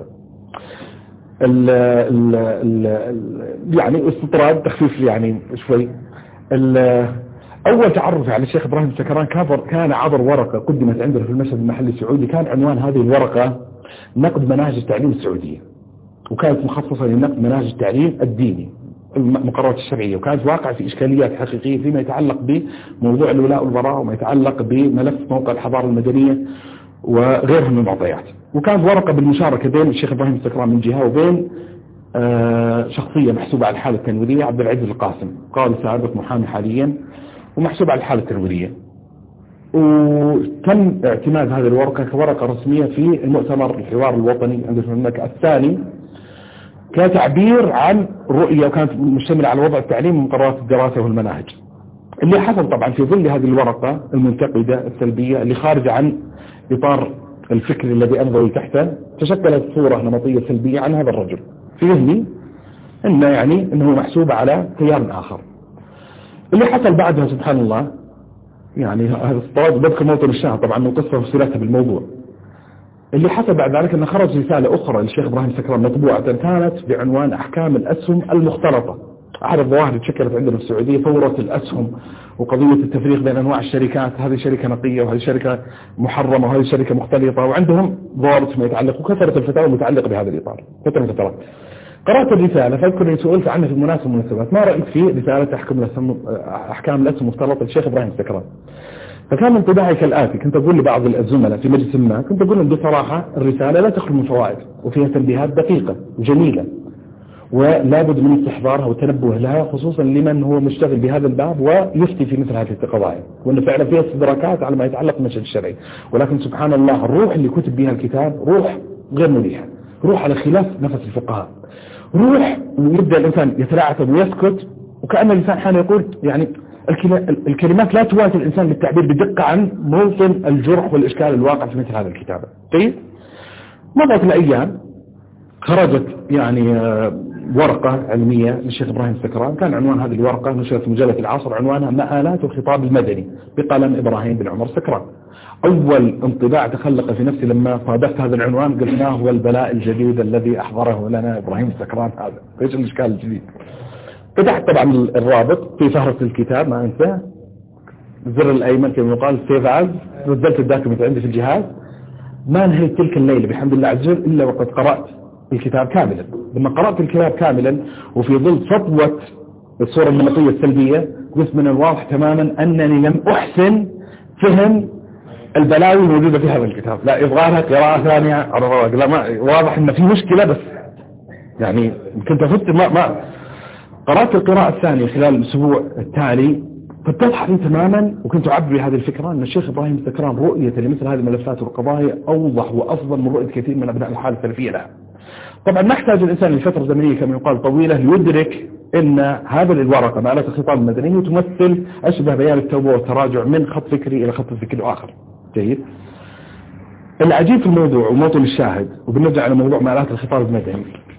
يعني استطراد تخفيف يعني شوي. أول تعرف على الشيخ إبراهيم السكران كان عبر ورقة قدمت عندنا في المشهد المحلي السعودي، كان عنوان هذه الورقة نقد مناهج التعليم السعودية، وكانت مخصصة لنقد مناهج التعليم الديني المقررات الشرعية، وكانت واقع في إشكاليات حقيقية فيما يتعلق بموضوع الولاء والبراء وما يتعلق بملف موقع الحضارة المدنية وغيرها من المعطيات. وكانت ورقة بالمشاركة بين الشيخ إبراهيم السكران من جهة وبين شخصية محسوبة على الحالة التنويرية عبد العزيز القاسم، قاضي سابق محامي حاليا ومحسوب على الحالة التنويرية. وتم اعتماد هذه الورقة كورقة رسمية في المؤتمر الحوار الوطني عند المملكة الثاني كتعبير عن رؤية، وكانت مشتملة على وضع التعليم ومقررات الدراسة والمناهج. اللي حصل طبعا في ظل هذه الورقة المنتقدة السلبية اللي خارجة عن إطار الفكر الذي أنظر تحته، تشكلت صورة نمطية سلبية عن هذا الرجل في ذهني إنه محسوب على تيار آخر. اللي حصل بعدها سبحان الله، يعني هذا الصواب بذكر موطن الشاهد طبعا من قصة وصلتها بالموضوع. اللي حصل بعد ذلك أن خرج رسالة أخرى للشيخ إبراهيم السكران مطبوعة كانت بعنوان أحكام الأسهم المختلطة. أحد الظواهر اللي تشكلت عندنا في السعودية ثورة الأسهم وقضية التفريق بين أنواع الشركات، هذه شركة نقية وهذه شركة محرمة وهذه شركة مختلطة، وعندهم ظواهر ما يتعلق، وكثرة الفتاوى المتعلقة بهذا الإطار فترة من فترات. قرأت الرسالة فأذكر أني سئلت عنها في المناسبات، ما رأيت في رسالة أحكام الأسهم المختلطة للشيخ إبراهيم السكران؟ فكان انطباعي كالآتي، كنت أقول لبعض الزملاء في مجلس ما، كنت أقول لهم بصراحة الرسالة لا تخلو من فوائد وفيها تنبيهات دقيقة وجميلة ولا بد من استحضارها والتنبه لها، خصوصا لمن هو مشتغل بهذا الباب ويفتي في مثل هذه القضايا، وأنه فعلا فيها استدراكات على ما يتعلق بالمشهد الشرعي. ولكن سبحان الله الروح اللي كتب بها الكتاب روح غير مريحة، روح على خلاف نفس الفقهاء، روح ويبدأ الإنسان يتلاعثم ويسكت، وكأن الإنسان حان يقول يعني الكلمات لا تواتي الإنسان بالتعبير بدقة عن موطن الجرح والإشكال الواقع في مثل هذا الكتابة. طيب مضت الأيام، خرجت يعني ورقة علمية للشيخ إبراهيم السكران، كان عنوان هذه الورقة نشرت في مجلة العصر، عنوانها مآلات الخطاب المدني بقلم إبراهيم بن عمر السكران. أول انطباع تخلق في نفسي لما صادفت هذا العنوان قلت ما هو البلاء الجديد الذي أحضره لنا إبراهيم السكران هذا؟ إيش الإشكال الجديد؟ فتحت طبعا الرابط في فهرس الكتاب، ما أنسى الزر الأيمن كما يقال سيف از، نزلت الداكمنت عندي في الجهاز، ما نهيت تلك الليلة بحمد الله عز وجل إلا وقد قرأت الكتاب كاملا. لما قرأت الكتاب كاملا وفي ظل سطوة الصورة النمطية السلبية قلت من الواضح تماما أنني لم أحسن فهم البلاوي الموجودة في هذا الكتاب. لا يبغى قراءة ثانية على رواق. لا ما واضح أن في مشكلة، بس يعني كنت أفت ما قرأت القراءة الثانية خلال الأسبوع التالي فاتضح لي تماما، وكنت أعبر بهذه الفكرة أن الشيخ إبراهيم السكران رؤية لمثل هذه الملفات والقضايا أوضح وأفضل من رؤية كثير من أبناء الحالة السلفية لها. طبعا ما يحتاج الإنسان لفترة زمنية كما يقال طويلة ليدرك أن هذا الورقة مآلات الخطاب المدني تمثل أشبه بيان التوبة والتراجع من خط فكري إلى خط فكري آخر. جيد. العجيب في الموضوع وموطن الشاهد، وبنرجع على موضوع مآلات الخطاب المدني،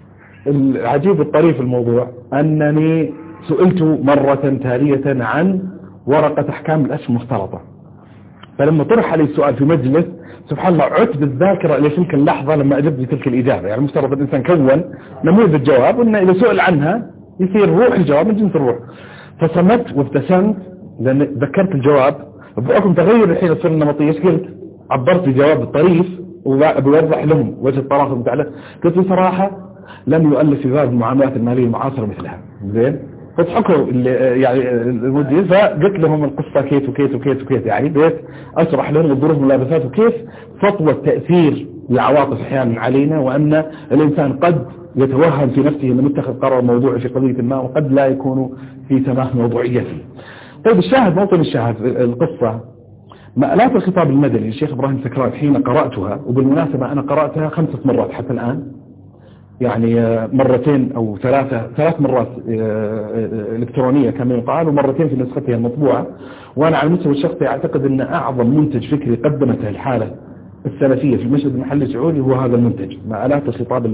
العجيب الطريف الموضوع أنني سئلت مرة تالية عن ورقة أحكام الأشياء المختلطة، فلما طرح علي السؤال في مجلس سبحان الله عدت بالذاكرة لتلك اللحظة لما أجبت بتلك الإجابة. يعني المفترض الإنسان كون نموذج جواب وأنه إذا سئل عنها يصير روح الجواب من جنس الروح، فصمت وابتسمت لأن ذكرت الجواب. بحكم تغير الحين الصورة النمطية قلت عبرت بجواب الطريف وبوضح لهم وجه الطرافة المتعلق. قلت بصراحة لم يؤلف في باب المعاملات المالية المعاصرة مثلها. زين فضحكوا يعني المدير، فقلت لهم القصة كيف وكيف وكيف وكيف، يعني بيت أشرح لهم الظروف والملابسات وكيف سطوة تأثير العواطف أحيانا علينا، وأن الإنسان قد يتوهم في نفسه أنه متخذ قرار موضوعي في قضية ما وقد لا يكون في تمام موضوعيته. طيب الشاهد موطن الشاهد القصة مآلات الخطاب المدني للشيخ إبراهيم السكران حين قرأتها، وبالمناسبة أنا قرأتها 5 مرات حتى الآن، يعني مرتين أو ثلاث مرات إلكترونية كما يقال، ومرتين في نسختها المطبوعة. وأنا على المستوى الشخصي أعتقد أن أعظم منتج فكري قدمته الحالة السلفية في المشهد المحلي السعودي هو هذا المنتج مآلات الخطاب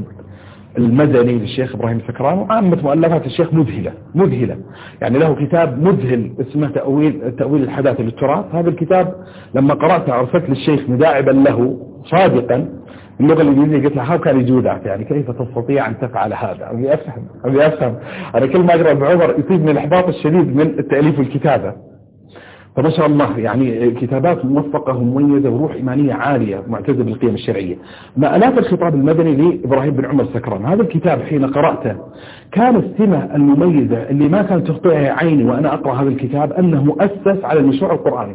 المدني للشيخ إبراهيم السكران. وعامة مؤلفات الشيخ مذهلة، يعني له كتاب مذهل اسمه تأويل الحداثة للتراث. هذا الكتاب لما قرأته أرسلت للشيخ مداعبا له صادقا اللغة الإنجليزية، قلت له how can you do that، يعني كيف تستطيع أن تفعل هذا؟ أبي أفهم أنا كل ما أقرأ بعمر يصيب من الإحباط الشديد من التأليف والكتابة. فما شاء الله يعني كتابات موفقة ومميزة وروح إيمانية عالية معتزة بالقيم الشرعية. مآلات الخطاب المدني لإبراهيم بن عمر السكران، هذا الكتاب حين قرأته كان السمة المميزة اللي ما كانت تخطئها عيني وأنا أقرأ هذا الكتاب أنه مؤسس على المشروع القرآني.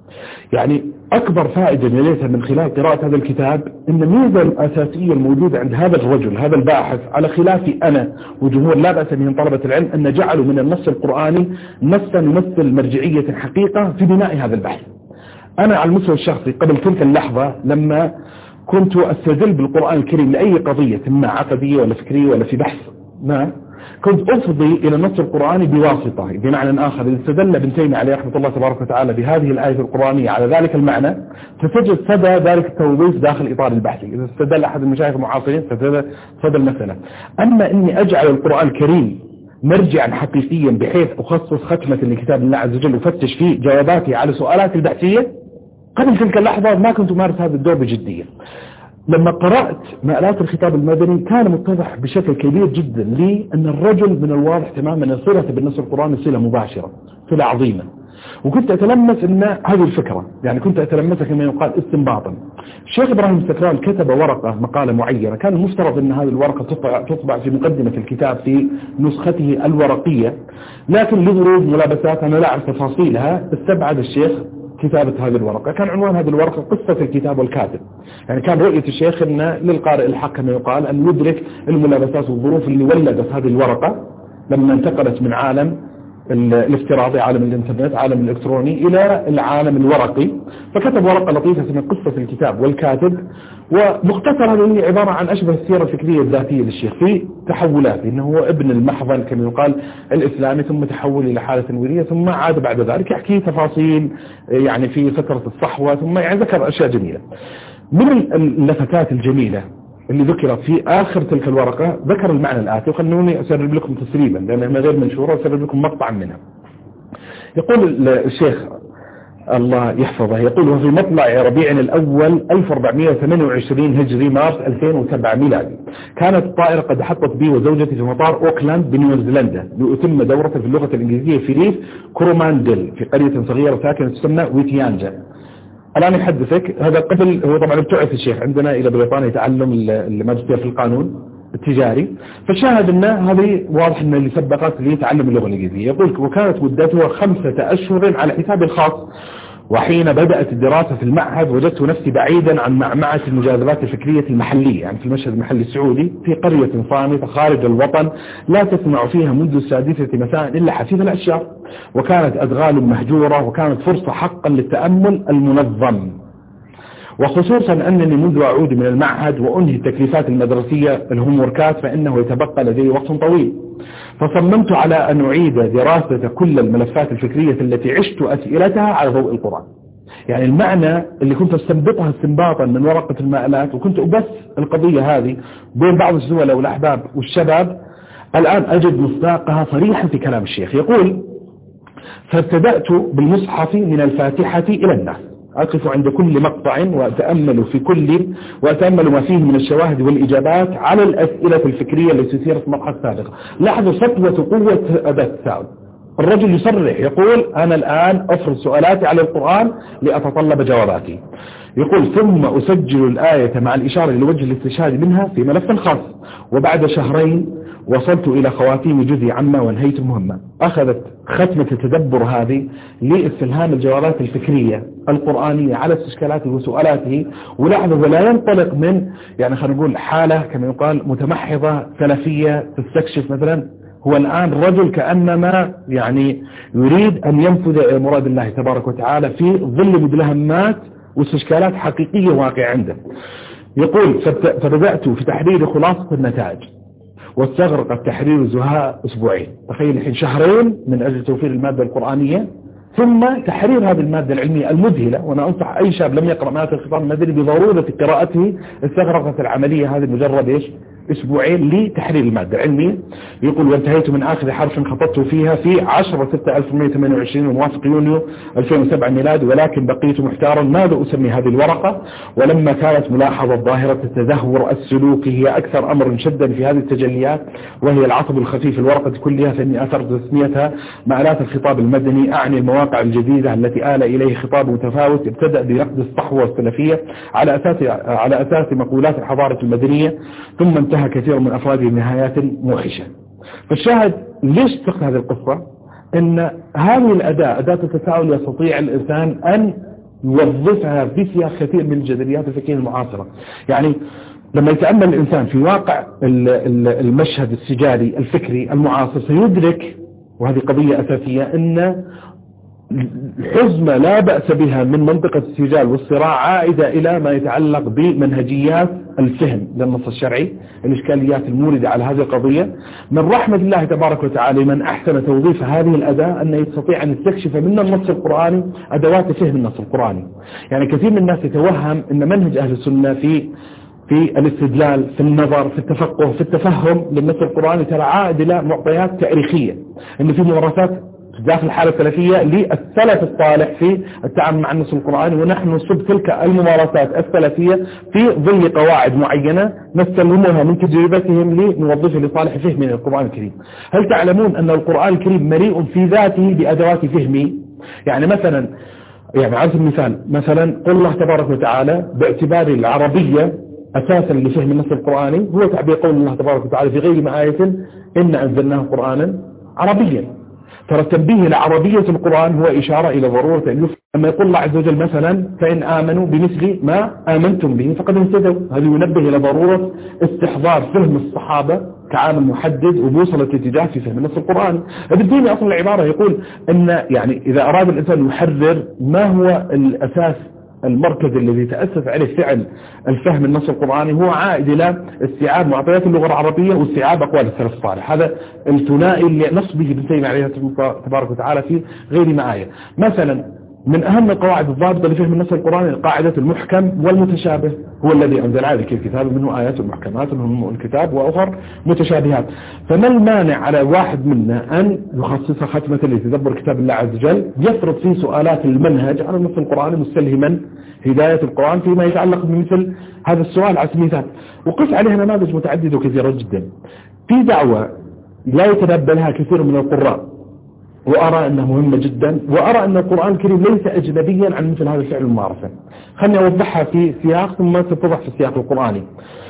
يعني أكبر فائدة نليتها من خلال قراءة هذا الكتاب إن الميزة الأساسية الموجودة عند هذا الرجل هذا الباحث على خلافي أنا وجمهور لا بأس من طلبة العلم أن جعلوا من النص القرآني نصا يمثل مرجعية حقيقة في بناء هذا البحث. أنا على المستوى الشخصي قبل تلك اللحظة لما كنت أستدل بالقرآن الكريم لأي قضية ما عقدية ولا فكرية ولا في بحث ما، كنت أفضي إلى النص القرآني بواسطة، بمعنى آخر إذا استدل ابن تيمية عليه رحمة الله تبارك وتعالى بهذه الآية القرآنية على ذلك المعنى فتجد صدى ذلك التوظيف داخل إطار البحث. إذا استدل أحد المشايخ المعاصرين صدى المسألة. أما إني أجعل القرآن الكريم مرجعا حقيقيا بحيث أخصص ختمة لكتاب الله عز وجل وفتش فيه جواباتي على سؤالات البحثية، قبل تلك اللحظة ما كنت أمارس هذا الدور بجدية. لما قرأت مآلات الخطاب المدني كان متضح بشكل كبير جدا لي أن الرجل من الواضح تماما أن صلته بالنص القرآني صلة مباشرة، صلة عظيمة. وكنت أتلمس أن هذه الفكرة، يعني كنت أتلمسها كما يقال استنباطا. الشيخ إبراهيم السكران كتب ورقة مقالة معينة، كان المفترض أن هذه الورقة تطبع في مقدمة الكتاب في نسخته الورقية، لكن لظروف ملابسات أنا لا أعرف تفاصيلها استبعد الشيخ كتابة هذه الورقة. كان عنوان هذه الورقة قصة الكتاب والكاتب، يعني كان رؤية الشيخ أن للقارئ الحق كما يقال أن يدرك الملابسات والظروف اللي ولدت هذه الورقة لما انتقلت من عالم الافتراضي عالم الانترنت عالم الالكتروني إلى العالم الورقي. فكتب ورقة لطيفة اسمها قصة الكتاب والكاتب، ومختصر هذه هي عبارة عن أشبه السيرة الفكرية الذاتية للشيخ في تحولاته، إنه هو ابن المحضن كما يقال الإسلامي ثم تحول إلى حالة تنويرية ثم عاد بعد ذلك يحكي تفاصيل يعني في فترة الصحوة، ثم يعني ذكر أشياء جميلة. من اللفتات الجميلة اللي ذكرت في آخر تلك الورقة ذكر المعنى الآتي، وخلوني أسرب لكم تسريبا لأنها غير منشورة، أسرب لكم مقطعا منها. يقول الشيخ الله يحفظه، يقول وفي مطلع ربيع الأول 1428 هجري مارس 2007 ميلادي كانت الطائرة قد حطت بي وزوجتي في مطار أوكلاند بنيوزيلندا لأتم دورة في اللغة الإنجليزية في ريف كورومانديل في قرية صغيرة ساكنة تسمى ويتيانجا. الآن يحدثك هذا قبل، هو طبعا ابتعث الشيخ عندنا إلى بريطانيا يتعلم الماجستير في القانون التجاري، فشاهد أن هذه واضح أن اللي سبقت لتعلم اللغة الإنجليزية. يقول وكانت مدتها 5 أشهر على حسابي الخاص، وحين بدأت الدراسة في المعهد وجدت نفسي بعيدا عن معمعة المجاذبات الفكرية المحلية، يعني في المشهد المحلي السعودي، في قرية صامتة خارج الوطن لا تسمع فيها منذ 6 مساء إلا حفيظ الأشجار، وكانت أدغال مهجورة، وكانت فرصة حقا للتأمل المنظم، وخصوصا أنني منذ أعود من المعهد وأنهي التكليفات المدرسية الهوموركات فإنه يتبقى لدي وقت طويل، فصممت على أن أعيد دراسة كل الملفات الفكرية التي عشت أسئلتها على ضوء القرآن. يعني المعنى اللي كنت استنبطها استنباطا من ورقة المقالات، وكنت أبث القضية هذه بين بعض الزملاء والأحباب والشباب، الآن أجد مصداقها صريحا في كلام الشيخ. يقول فابتدأت بالمصحف من الفاتحة إلى الناس، أقف عند كل مقطع وأتأمل ما فيه من الشواهد والإجابات على الأسئلة الفكرية التي ثيرت مرحلة سابقة. لاحظوا سطوة قوة أداة التساؤل. الرجل يصرح يقول أنا الآن أفرض سؤالاتي على القرآن لأتطلب جواباتي. يقول ثم أسجل الآية مع الإشارة لوجه الاستشهاد منها في ملف خاص، وبعد 2 شهر وصلت إلى خواتيم جزء عما وانهيت المهمة. أخذت ختمة التدبر هذه لاستلهام الجوابات الفكرية القرآنية على استشكالاته وسؤالاته. ولاحظوا ولا ينطلق من يعني خلينا نقول حالة كما يقال متمحضة سلفية تستكشف مثلا. هو الآن رجل كأنما يعني يريد أن ينفذ مراد الله تبارك وتعالى في ظل مدلهمات واستشكالات حقيقية واقعة عنده. يقول فبدأت في تحرير خلاصة النتائج، واستغرق التحرير زهاء 2 أسبوعين. تخيل الحين 2 شهر من أجل توفير المادة القرآنية، ثم تحرير هذه المادة العلمية المذهلة. وأنا أنصح أي شاب لم يقرأ مادة الخطاب المدني بضرورة قراءته. استغرقت العملية هذه مجرد 2 أسبوعين لتحرير المادة العلمية. يقول وانتهيت من آخر حرف خطبت فيها في 10/6/1928 الموافق يونيو 2007 ميلاد، ولكن بقيت محتارا ماذا أسمي هذه الورقة. ولما كانت ملاحظة ظاهرة التدهور السلوكي هي أكثر أمر شدا في هذه التجليات، وهي العصب الخفيف الورقة كلها، فإني أثرت تسميتها مآلات الخطاب المدني، أعني المواقع الجديدة التي آل إليه خطاب متفاوت ابتدأ بنقد الصحوة السلفية على أساس مقولات الحضارة المدنية، ثم انتهى كثير من أفراده بنهايات موحشة. فالشاهد ليش تقصد هذه القصة؟ إن هذه الأداة، أداة التساؤل، يستطيع الإنسان أن يوظفها في سياق كثير من الجدليات الفكرية المعاصرة. يعني لما يتأمل الإنسان في واقع المشهد السجالي الفكري المعاصر سيدرك، وهذه قضية أساسية، أن الحزمة لا بأس بها من منطقة السجال والصراع عائدة إلى ما يتعلق بمنهجيات الفهم للنص الشرعي، الإشكاليات الموردة على هذه القضية. من رحمة الله تبارك وتعالى من أحسن توظيف هذه الأداة أنه يستطيع أن يستكشف من النص القرآني أدوات فهم النص القرآني. يعني كثير من الناس يتوهم أن منهج أهل السنة في الاستدلال، في النظر، في التفقه، في التفهم للنص القرآني ترى عائد إلى معطيات تاريخية، أن في ممارسات داخل الحالة السلفية للسلف الصالح في التعامل مع النص القرآني، ونحن نصب تلك الممارسات السلفية في ظل قواعد معينة نستلهمها من تجربتهم لنوظفها لصالح فهم القرآن الكريم. هل تعلمون أن القرآن الكريم مليء في ذاته بأدوات فهمي؟ يعني مثلا على سبيل المثال مثلا قول الله تبارك وتعالى باعتبار العربية أساسا لفهم النص القرآني هو تعبير قول الله تبارك وتعالى في غير ما آية إن أنزلناه قرآنا عربيا. ترى التنبيه لعربية القرآن هو إشارة إلى ضرورة أن يفهم. لما يقول الله عز وجل مثلا فإن آمنوا بمثل ما آمنتم به فقد اهتدوا، هذا ينبه إلى ضرورة استحضار فهم الصحابة كعامل محدد وبوصلة اتجاه في فهم النص القرآني. الدين أصل العبارة يقول أن يعني إذا أراد الإنسان يحرر ما هو الأساس المركز الذي تأسس عليه فعل الفهم النص القرآني، هو عائد إلى استيعاب معطيات اللغة العربية واستيعاب أقوال السلف الصالح. هذا الثنائي اللي نص به ابن تيمية عليه تبارك وتعالى في غير ما آية. مثلا من أهم القواعد الضابطة لفهم النص القرآني قاعدة المحكم والمتشابه، هو الذي أنزل عليك الكتاب منه آيات محكمات ومنه الكتاب وأخر متشابهات. فما المانع على واحد منا أن يخصص ختمة لتدبر كتاب الله عز وجل يفرض فيه سؤالات المنهج على النص القرآني مستلهما هداية القرآن فيما يتعلق بمثل هذا السؤال على سبيل المثال. وقس عليها نماذج متعددة وكثيرة جدا. في دعوة لا يتنبه لها كثير من القراء وأرى أنها مهمة جدا، وأرى أن القرآن الكريم ليس أجنبيا عن مثل هذا الفعل الممارسة. خلني أوضحها في سياق ثم تتضح في السياق القرآني.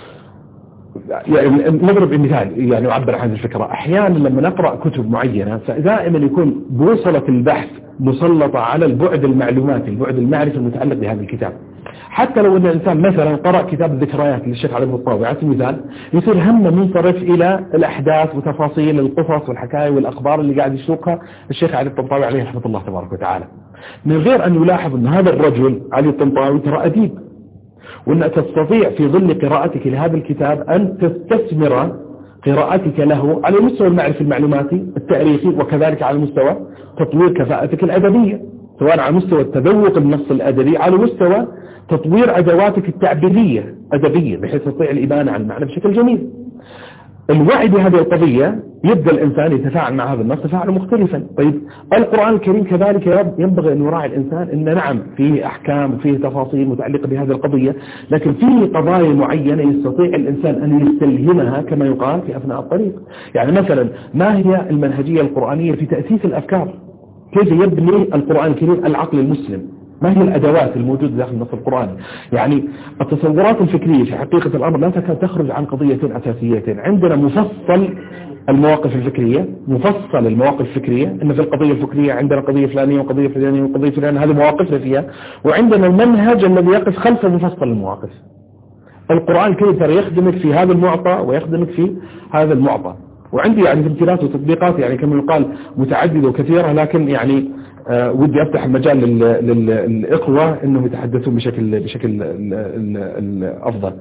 يعني نضرب مثال يعني يعبر عن الفكرة. أحيانا لما نقرأ كتب معينة فدائما يكون بوصلة البحث مسلطة على البعد المعلوماتي، البعد المعرفي المتعلق بهذا الكتاب. حتى لو أن الإنسان مثلا قرأ كتاب الذكريات للشيخ علي بن الطاوي على سبيل المثال، يصير همه منصرف إلى الأحداث وتفاصيل القصص والحكاية والأخبار اللي قاعد يسوقها الشيخ علي الطنطاوي عليه رحمة الله تبارك وتعالى، من غير أن يلاحظ أن هذا الرجل علي الطنطاوي ترى أديب، وأن تستطيع في ظل قراءتك لهذا الكتاب أن تستثمر قراءتك له على مستوى المعرفي المعلوماتي التاريخي، وكذلك على مستوى تطوير كفاءتك الأدبية، سواء على مستوى التذوق النص الأدبي، على مستوى تطوير أدواتك التعبيرية أدبية بحيث تستطيع الإبانة عن المعنى بشكل جميل. الوعي بهذه القضية يبدأ الإنسان يتفاعل مع هذا النص تفاعلا مختلفا. طيب القرآن الكريم كذلك ينبغي أن يراعي الإنسان أن نعم فيه أحكام وفيه تفاصيل متعلقة بهذه القضية، لكن فيه قضايا معينة يستطيع الإنسان أن يستلهمها كما يقال في أثناء الطريق. يعني مثلا ما هي المنهجية القرآنية في تأسيس الأفكار؟ كيف يبني القرآن الكريم العقل المسلم؟ ما هي الأدوات الموجودة داخل النص القرآني؟ يعني التصورات الفكرية في حقيقة الأمر لا تكاد تخرج عن قضيتين أساسيتين. عندنا مفصل المواقف الفكرية، مفصل المواقف الفكرية، إن في القضية الفكرية عندنا قضية فلانية وقضية فلانية وقضية فلانية، هذه مواقفنا فيها، وعندنا المنهج الذي يقف خلف مفصل المواقف. القرآن الكريم ترى يخدمك في هذا المعطى ويخدمك في هذا المعطى. وعندي يعني تمثيلات وتطبيقات يعني كما يقال متعددة وكثيرة، لكن يعني ودي أفتح المجال للإخوة أنهم يتحدثون بشكل أفضل.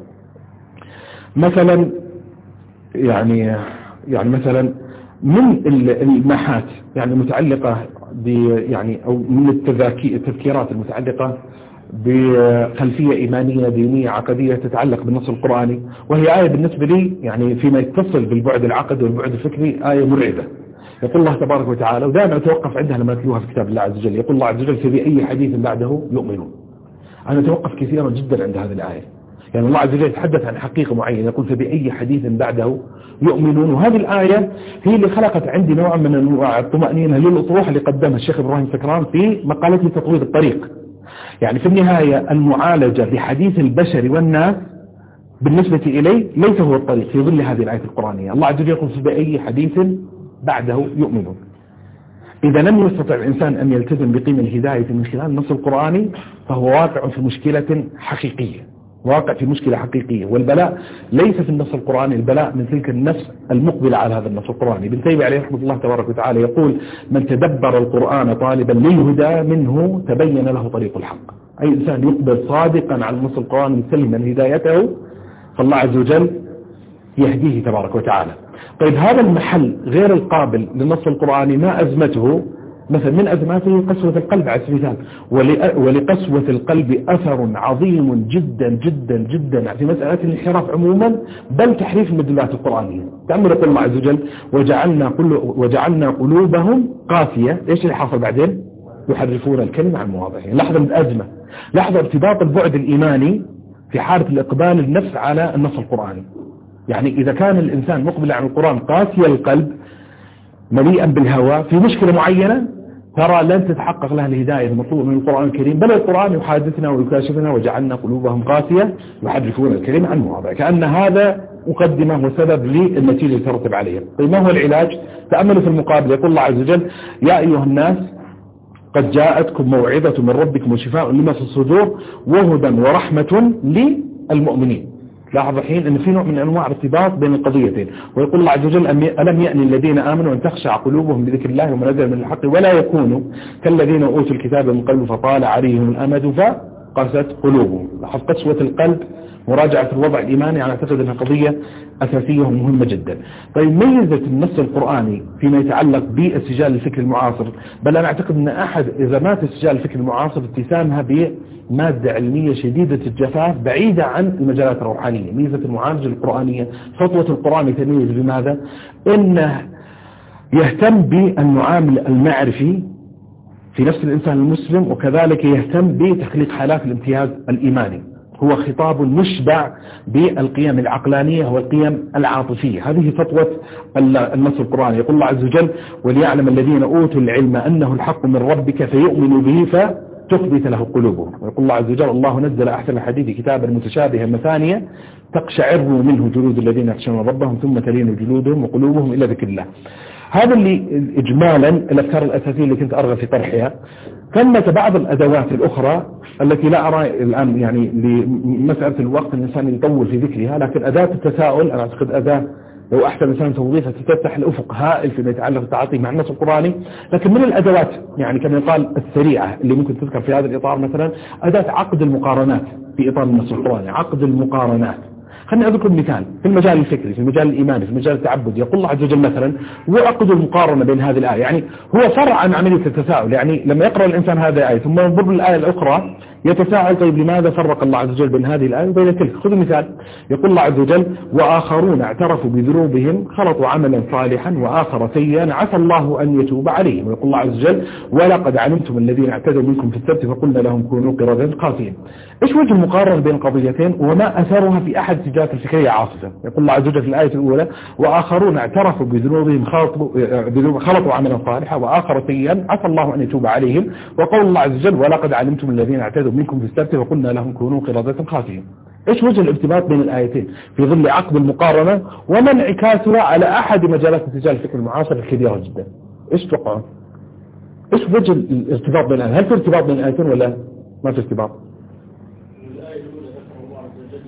مثلا يعني مثلا من المحات يعني متعلقة يعني أو من التذكيرات المتعلقة بخلفية إيمانية دينية عقدية تتعلق بالنص القرآني، وهي آية بالنسبة لي يعني فيما يتصل بالبعد العقدي والبعد الفكري آية مرعبة. يقول الله تبارك وتعالى، ودائما أتوقف عندها لما أتلوها في كتاب الله عز وجل، يقول الله عز وجل فبأي حديث بعده يؤمنون. أنا أتوقف كثيرا جدا عند هذه الآية. يعني الله عز وجل يتحدث عن حقيقة معينة، يقول فبأي حديث بعده يؤمنون، وهذه الآية هي اللي خلقت عندي نوع من أنواع الطمأنينة للأطروحة اللي قدمها الشيخ إبراهيم سكران في مقالته تطوير الطريق. يعني في النهاية المعالجة بحديث البشر والناس بالنسبة إليه ليس هو الطريق في ظل هذه الآية القرآنية. الله عز وجل يقول فبأي حديث بعده يؤمنون. إذا لم يستطع الإنسان أن يلتزم بقيم الهداية من خلال النص القرآني فهو واقع في مشكلة حقيقية، واقع في مشكلة حقيقية. والبلاء ليس في النص القرآني، البلاء من تلك النفس المقبلة على هذا النص القرآني. ابن تيمية عليه رحمة الله تبارك وتعالى يقول من تدبر القرآن طالبا للهدى منه تبين له طريق الحق. أي إنسان يقبل صادقا على النص القرآني مسلما هدايته فالله عز وجل يهديه تبارك وتعالى. طيب هذا المحل غير القابل للنص القرآني ما أزمته؟ مثلا من أزماته قسوة القلب على سبيل المثال، ولقسوة القلب أثر عظيم جدا جدا جدا في مسألة الانحراف عموما، بل تحريف المدلولات القرآنية. تأمل يقول الله عز وجل وجعلنا قلوبهم قاسية. إيش اللي حصل بعدين؟ يحرفون الكلمة عن مواضعه. لحظة من الأزمة، لحظة ارتباط البعد الإيماني في حالة الإقبال النفس على النص القرآني. يعني إذا كان الإنسان مقبل عن القرآن قاسي القلب مليئا بالهوى في مشكلة معينة، ترى لن تتحقق لها الهداية المطلوبة من القرآن الكريم، بل القرآن يحادثنا ويكاشفنا وجعلنا قلوبهم قاسية يحرفون الكلمة عن مواضعه، كأن هذا مقدمة وسبب للنتيجة ترتب عليها. طيب ما هو العلاج؟ تأملوا في المقابل. يقول الله عز وجل يا أيها الناس قد جاءتكم موعظة من ربكم وشفاء لما في الصدور وهدى ورحمة للمؤمنين. لاحظ الحين أن في نوع من أنواع ارتباط بين القضيتين. ويقول الله عز وجل ألم يأن الذين آمنوا أن تخشع قلوبهم بذكر الله وما نزل من الحق ولا يكونوا كالذين أوتوا الكتاب من قبل فطال عليهم الأمد فقست قلوبهم. لاحظ قسوة القلب، مراجعة الوضع الإيماني، أنا أعتقد أنها قضية أساسية ومهمة جدا. طيب ميزة النص القرآني فيما يتعلق باستسجال الفكر المعاصر، بل أنا أعتقد أن أحد إزمات استسجال الفكر المعاصر اتسامها بمادة علمية شديدة الجفاف بعيدة عن المجالات الروحانية. ميزة المعالجة القرآنية، سطوة القرآن يتميز بماذا؟ إنه يهتم بالمعامل المعرفي في نفس الإنسان المسلم، وكذلك يهتم بتخليق حالات الامتياز الإيماني. هو خطاب مشبع بالقيم العقلانية والقيم العاطفية. هذه سطوة النص القرآني. يقول الله عز وجل وليعلم الذين أوتوا العلم أنه الحق من ربك فيؤمنوا به فتخبت له قلوبهم. ويقول الله عز وجل الله نزل أحسن الحديث كتابا متشابها مثانية تقشعر منه جلود الذين يخشون ربهم ثم تلين جلودهم وقلوبهم إلى ذكر الله. هذا اللي إجمالا الأفكار الأساسية اللي كنت أرغب في طرحها. ثمة بعض الأدوات الأخرى التي لا أرى الآن يعني لمسألة الوقت الإنسان يطول في ذكرها، لكن أداة التساؤل أنا أعتقد أداة لو أحسن الإنسان توظيفها تفتح الأفق هائل فيما يتعلق بالتعاطي مع النص القرآني. لكن من الأدوات يعني كما يقال السريعة اللي ممكن تذكر في هذا الإطار مثلا أداة عقد المقارنات في إطار النص القرآني. عقد المقارنات، خليني أذكر مثال في المجال الفكري، في المجال الإيماني، في المجال التعبدي. يقول الله عز وجل مثلا وعقد المقارنة بين هذه الآية، يعني هو فرع عن عملية التساؤل. يعني لما يقرأ الإنسان هذه الآية ثم ينظر للآية الأخرى يتساءل طيب لماذا فرق الله عز وجل بين هذه الآية وبين تلك؟ خذ مثال. يقول الله عز وجل وآخرون اعترفوا بذنوبهم خلطوا عملا صالحا وآخر سيئا عسى الله أن يتوب عليهم. ويقول الله عز وجل ولقد علمتم الذين اعتدوا منكم في السبت فقلنا لهم كونوا قردة خاسئين. ايش وجه المقارنة بين القضيتين وما أثرها في أحد الاتجاهات الفكرية عاصفة؟ يقول الله عز وجل في الآية الأولى وآخرون اعترفوا بذنوبهم خلطوا عملا صالحا وآخر سيئا عسى الله أن يتوب عليهم. وقول الله عز وجل ولقد علمتم الذين اعتدوا منكم في السبت وقلنا لهم كونوا قردة خاسئين. ايش وجه الارتباط بين الآيتين في ظل عقد المقارنة وما انعكاسها على أحد مجالات اتجاه الفكر المعاصر الكبيرة جدا؟ ايش توقعون؟ ايش وجه الارتباط بين الآيتين؟ هل في ارتباط بين الآيتين ولا ما في ارتباط؟ الآية الأولى ذكر الله عز وجل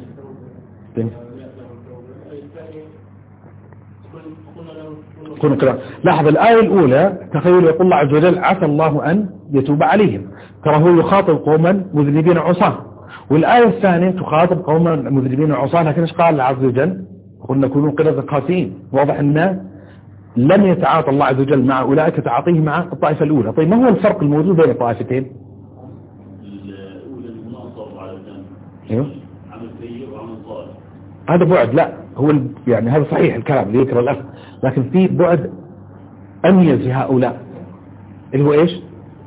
التوبة لاحظ الآية الأولى تخيل يقول الله عز وجل عسى الله أن يتوب عليهم، ترى هو يخاطب قوما مذنبين عصاة. والآية الثانية تخاطب قوما مذنبين عصاة، لكن ايش قال الله عز وجل؟ قلنا كونوا قردة خاسئين. واضح أن لم يتعاطى الله عز وجل مع أولئك تعاطيه مع الطائفة الأولى. طيب ما هو الفرق الموجود بين الطائفتين؟ الأولى المناصر على الذنب، ايوه عمل سيء وعمل صالح. هذا بعد، لا هو يعني هذا صحيح الكلام اللي يذكر الأخ، لكن في بعد أميز هؤلاء اللي هو إيش؟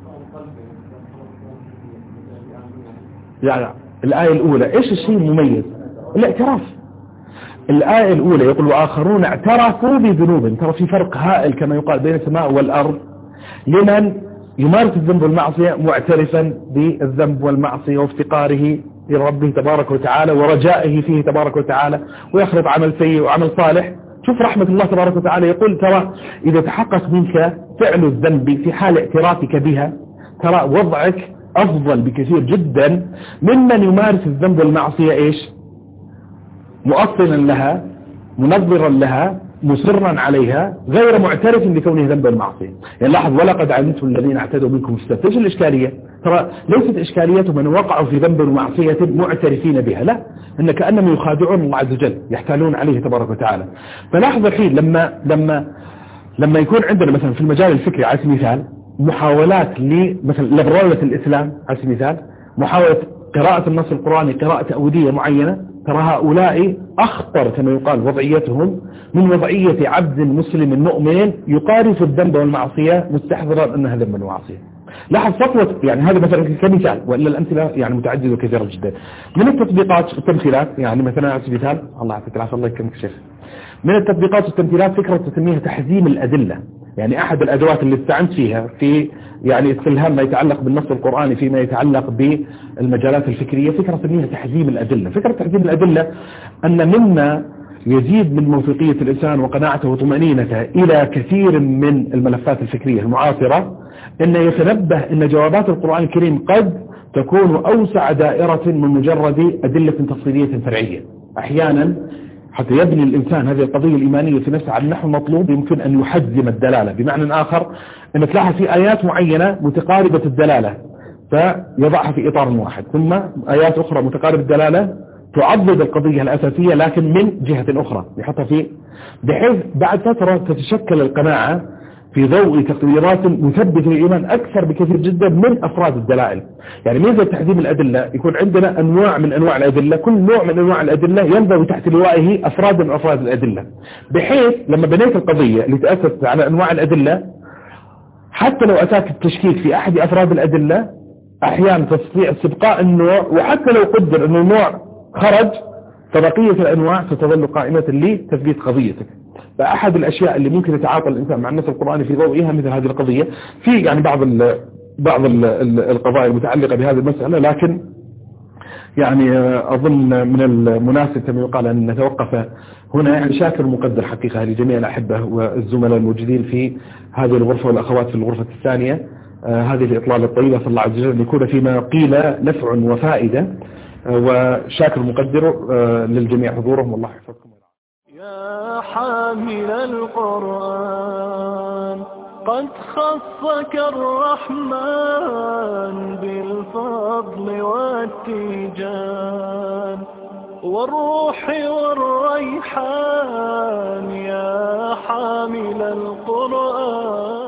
يعني الآية الأولى إيش الشيء المميز؟ الاعتراف. الآية الأولى يقول وآخرون اعترفوا بذنوبهم. ترى في فرق هائل كما يقال بين السماء والأرض لمن يمارس الذنب والمعصية معترفا بالذنب والمعصية وافتقاره إلى ربه تبارك وتعالى ورجائه فيه تبارك وتعالى، ويخلط عمل سيء وعمل صالح. شوف رحمة الله تبارك وتعالى، يقول ترى إذا تحقق منك فعل الذنب في حال اعترافك بها ترى وضعك أفضل بكثير جدا ممن يمارس الذنب والمعصية إيش؟ مؤصلا لها، منظرا لها، مصرا عليها، غير معترف بكونه ذنب المعصية. يعني لاحظ ولقد علمتم الذين اعتدوا منكم في السبت. ايش الإشكالية؟ ترى ليست إشكاليتهم من وقعوا في ذنب ومعصية معترفين بها، لا، إن كأنهم يخادعون الله عز وجل، يحتالون عليه تبارك وتعالى. فلاحظ الحين لما يكون عندنا مثلا في المجال الفكري على سبيل المثال محاولات مثلا لبرالة الإسلام على سبيل المثال، محاولة قراءة النص القرآني قراءة تأويلية معينة، ترى هؤلاء أخطر كما يقال وضعيتهم من وضعية عبد مسلم مؤمن يقارف الذنب والمعصية مستحضرا أنها ذنب ومعصية. لاحظ سطوة، يعني هذا مثلا كمثال، وإلا الأمثلة يعني متعددة وكثيرة جدا. من التطبيقات والتمثيلات، يعني مثلا على سبيل المثال الله يعطيك العافية الله يكرمك شيخ، من التطبيقات والتمثيلات فكرة تسميها تحزيم الأدلة. يعني أحد الأدوات اللي استعنت فيها في يعني استلهام ما يتعلق بالنص القرآني فيما يتعلق بالمجالات الفكرية فكرة تسميها تحزيم الأدلة. فكرة تحزيم الأدلة أن مما يزيد من موثوقية الإنسان وقناعته وطمأنينته إلى كثير من الملفات الفكرية المعاصرة أن يتنبه أن جوابات القرآن الكريم قد تكون أوسع دائرة من مجرد أدلة تفصيلية فرعية. أحيانا حتى يبني الإنسان هذه القضية الإيمانية في نفسه على النحو المطلوب يمكن أن يحزم الدلالة، بمعنى آخر أن تلاحظ في آيات معينة متقاربة الدلالة فيضعها في إطار واحد، ثم آيات أخرى متقاربة الدلالة تعضد القضية الأساسية لكن من جهة أخرى يحطها فيه، بحيث بعد فترة تتشكل القناعة في ضوء تقريرات مثبتة للإيمان أكثر بكثير جدا من أفراد الدلائل. يعني ميزة تحزيم الأدلة يكون عندنا أنواع من أنواع الأدلة، كل نوع من أنواع الأدلة ينضوي تحت لوائه أفراد من أفراد الأدلة، بحيث لما بنيت القضية اللي تأسست على أنواع الأدلة حتى لو أتاك التشكيك في أحد أفراد الأدلة أحيانا تستطيع استبقاء النوع، وحتى لو قدر أن النوع خرج فبقية الأنواع ستظل قائمة لتثبيت قضيتك. فأحد الأشياء اللي ممكن يتعاطى الإنسان مع النص القرآني في ضوئها مثل هذه القضية، في يعني بعض القضايا المتعلقة بهذه المسألة، لكن يعني أظن من المناسب كما يقال أن نتوقف هنا. يعني شاكر مقدر حقيقة لجميع الأحبة والزملاء الموجودين في هذه الغرفة والأخوات في الغرفة الثانية، هذه الإطلالة الطيبة، صلى الله عز وجل يكون فيما قيل نفع وفائدة، وشاكر مقدر للجميع حضورهم، والله يحفظكم. يا حامل القرآن قد خصك الرحمن بالفضل والتيجان والروح والريحان، يا حامل القرآن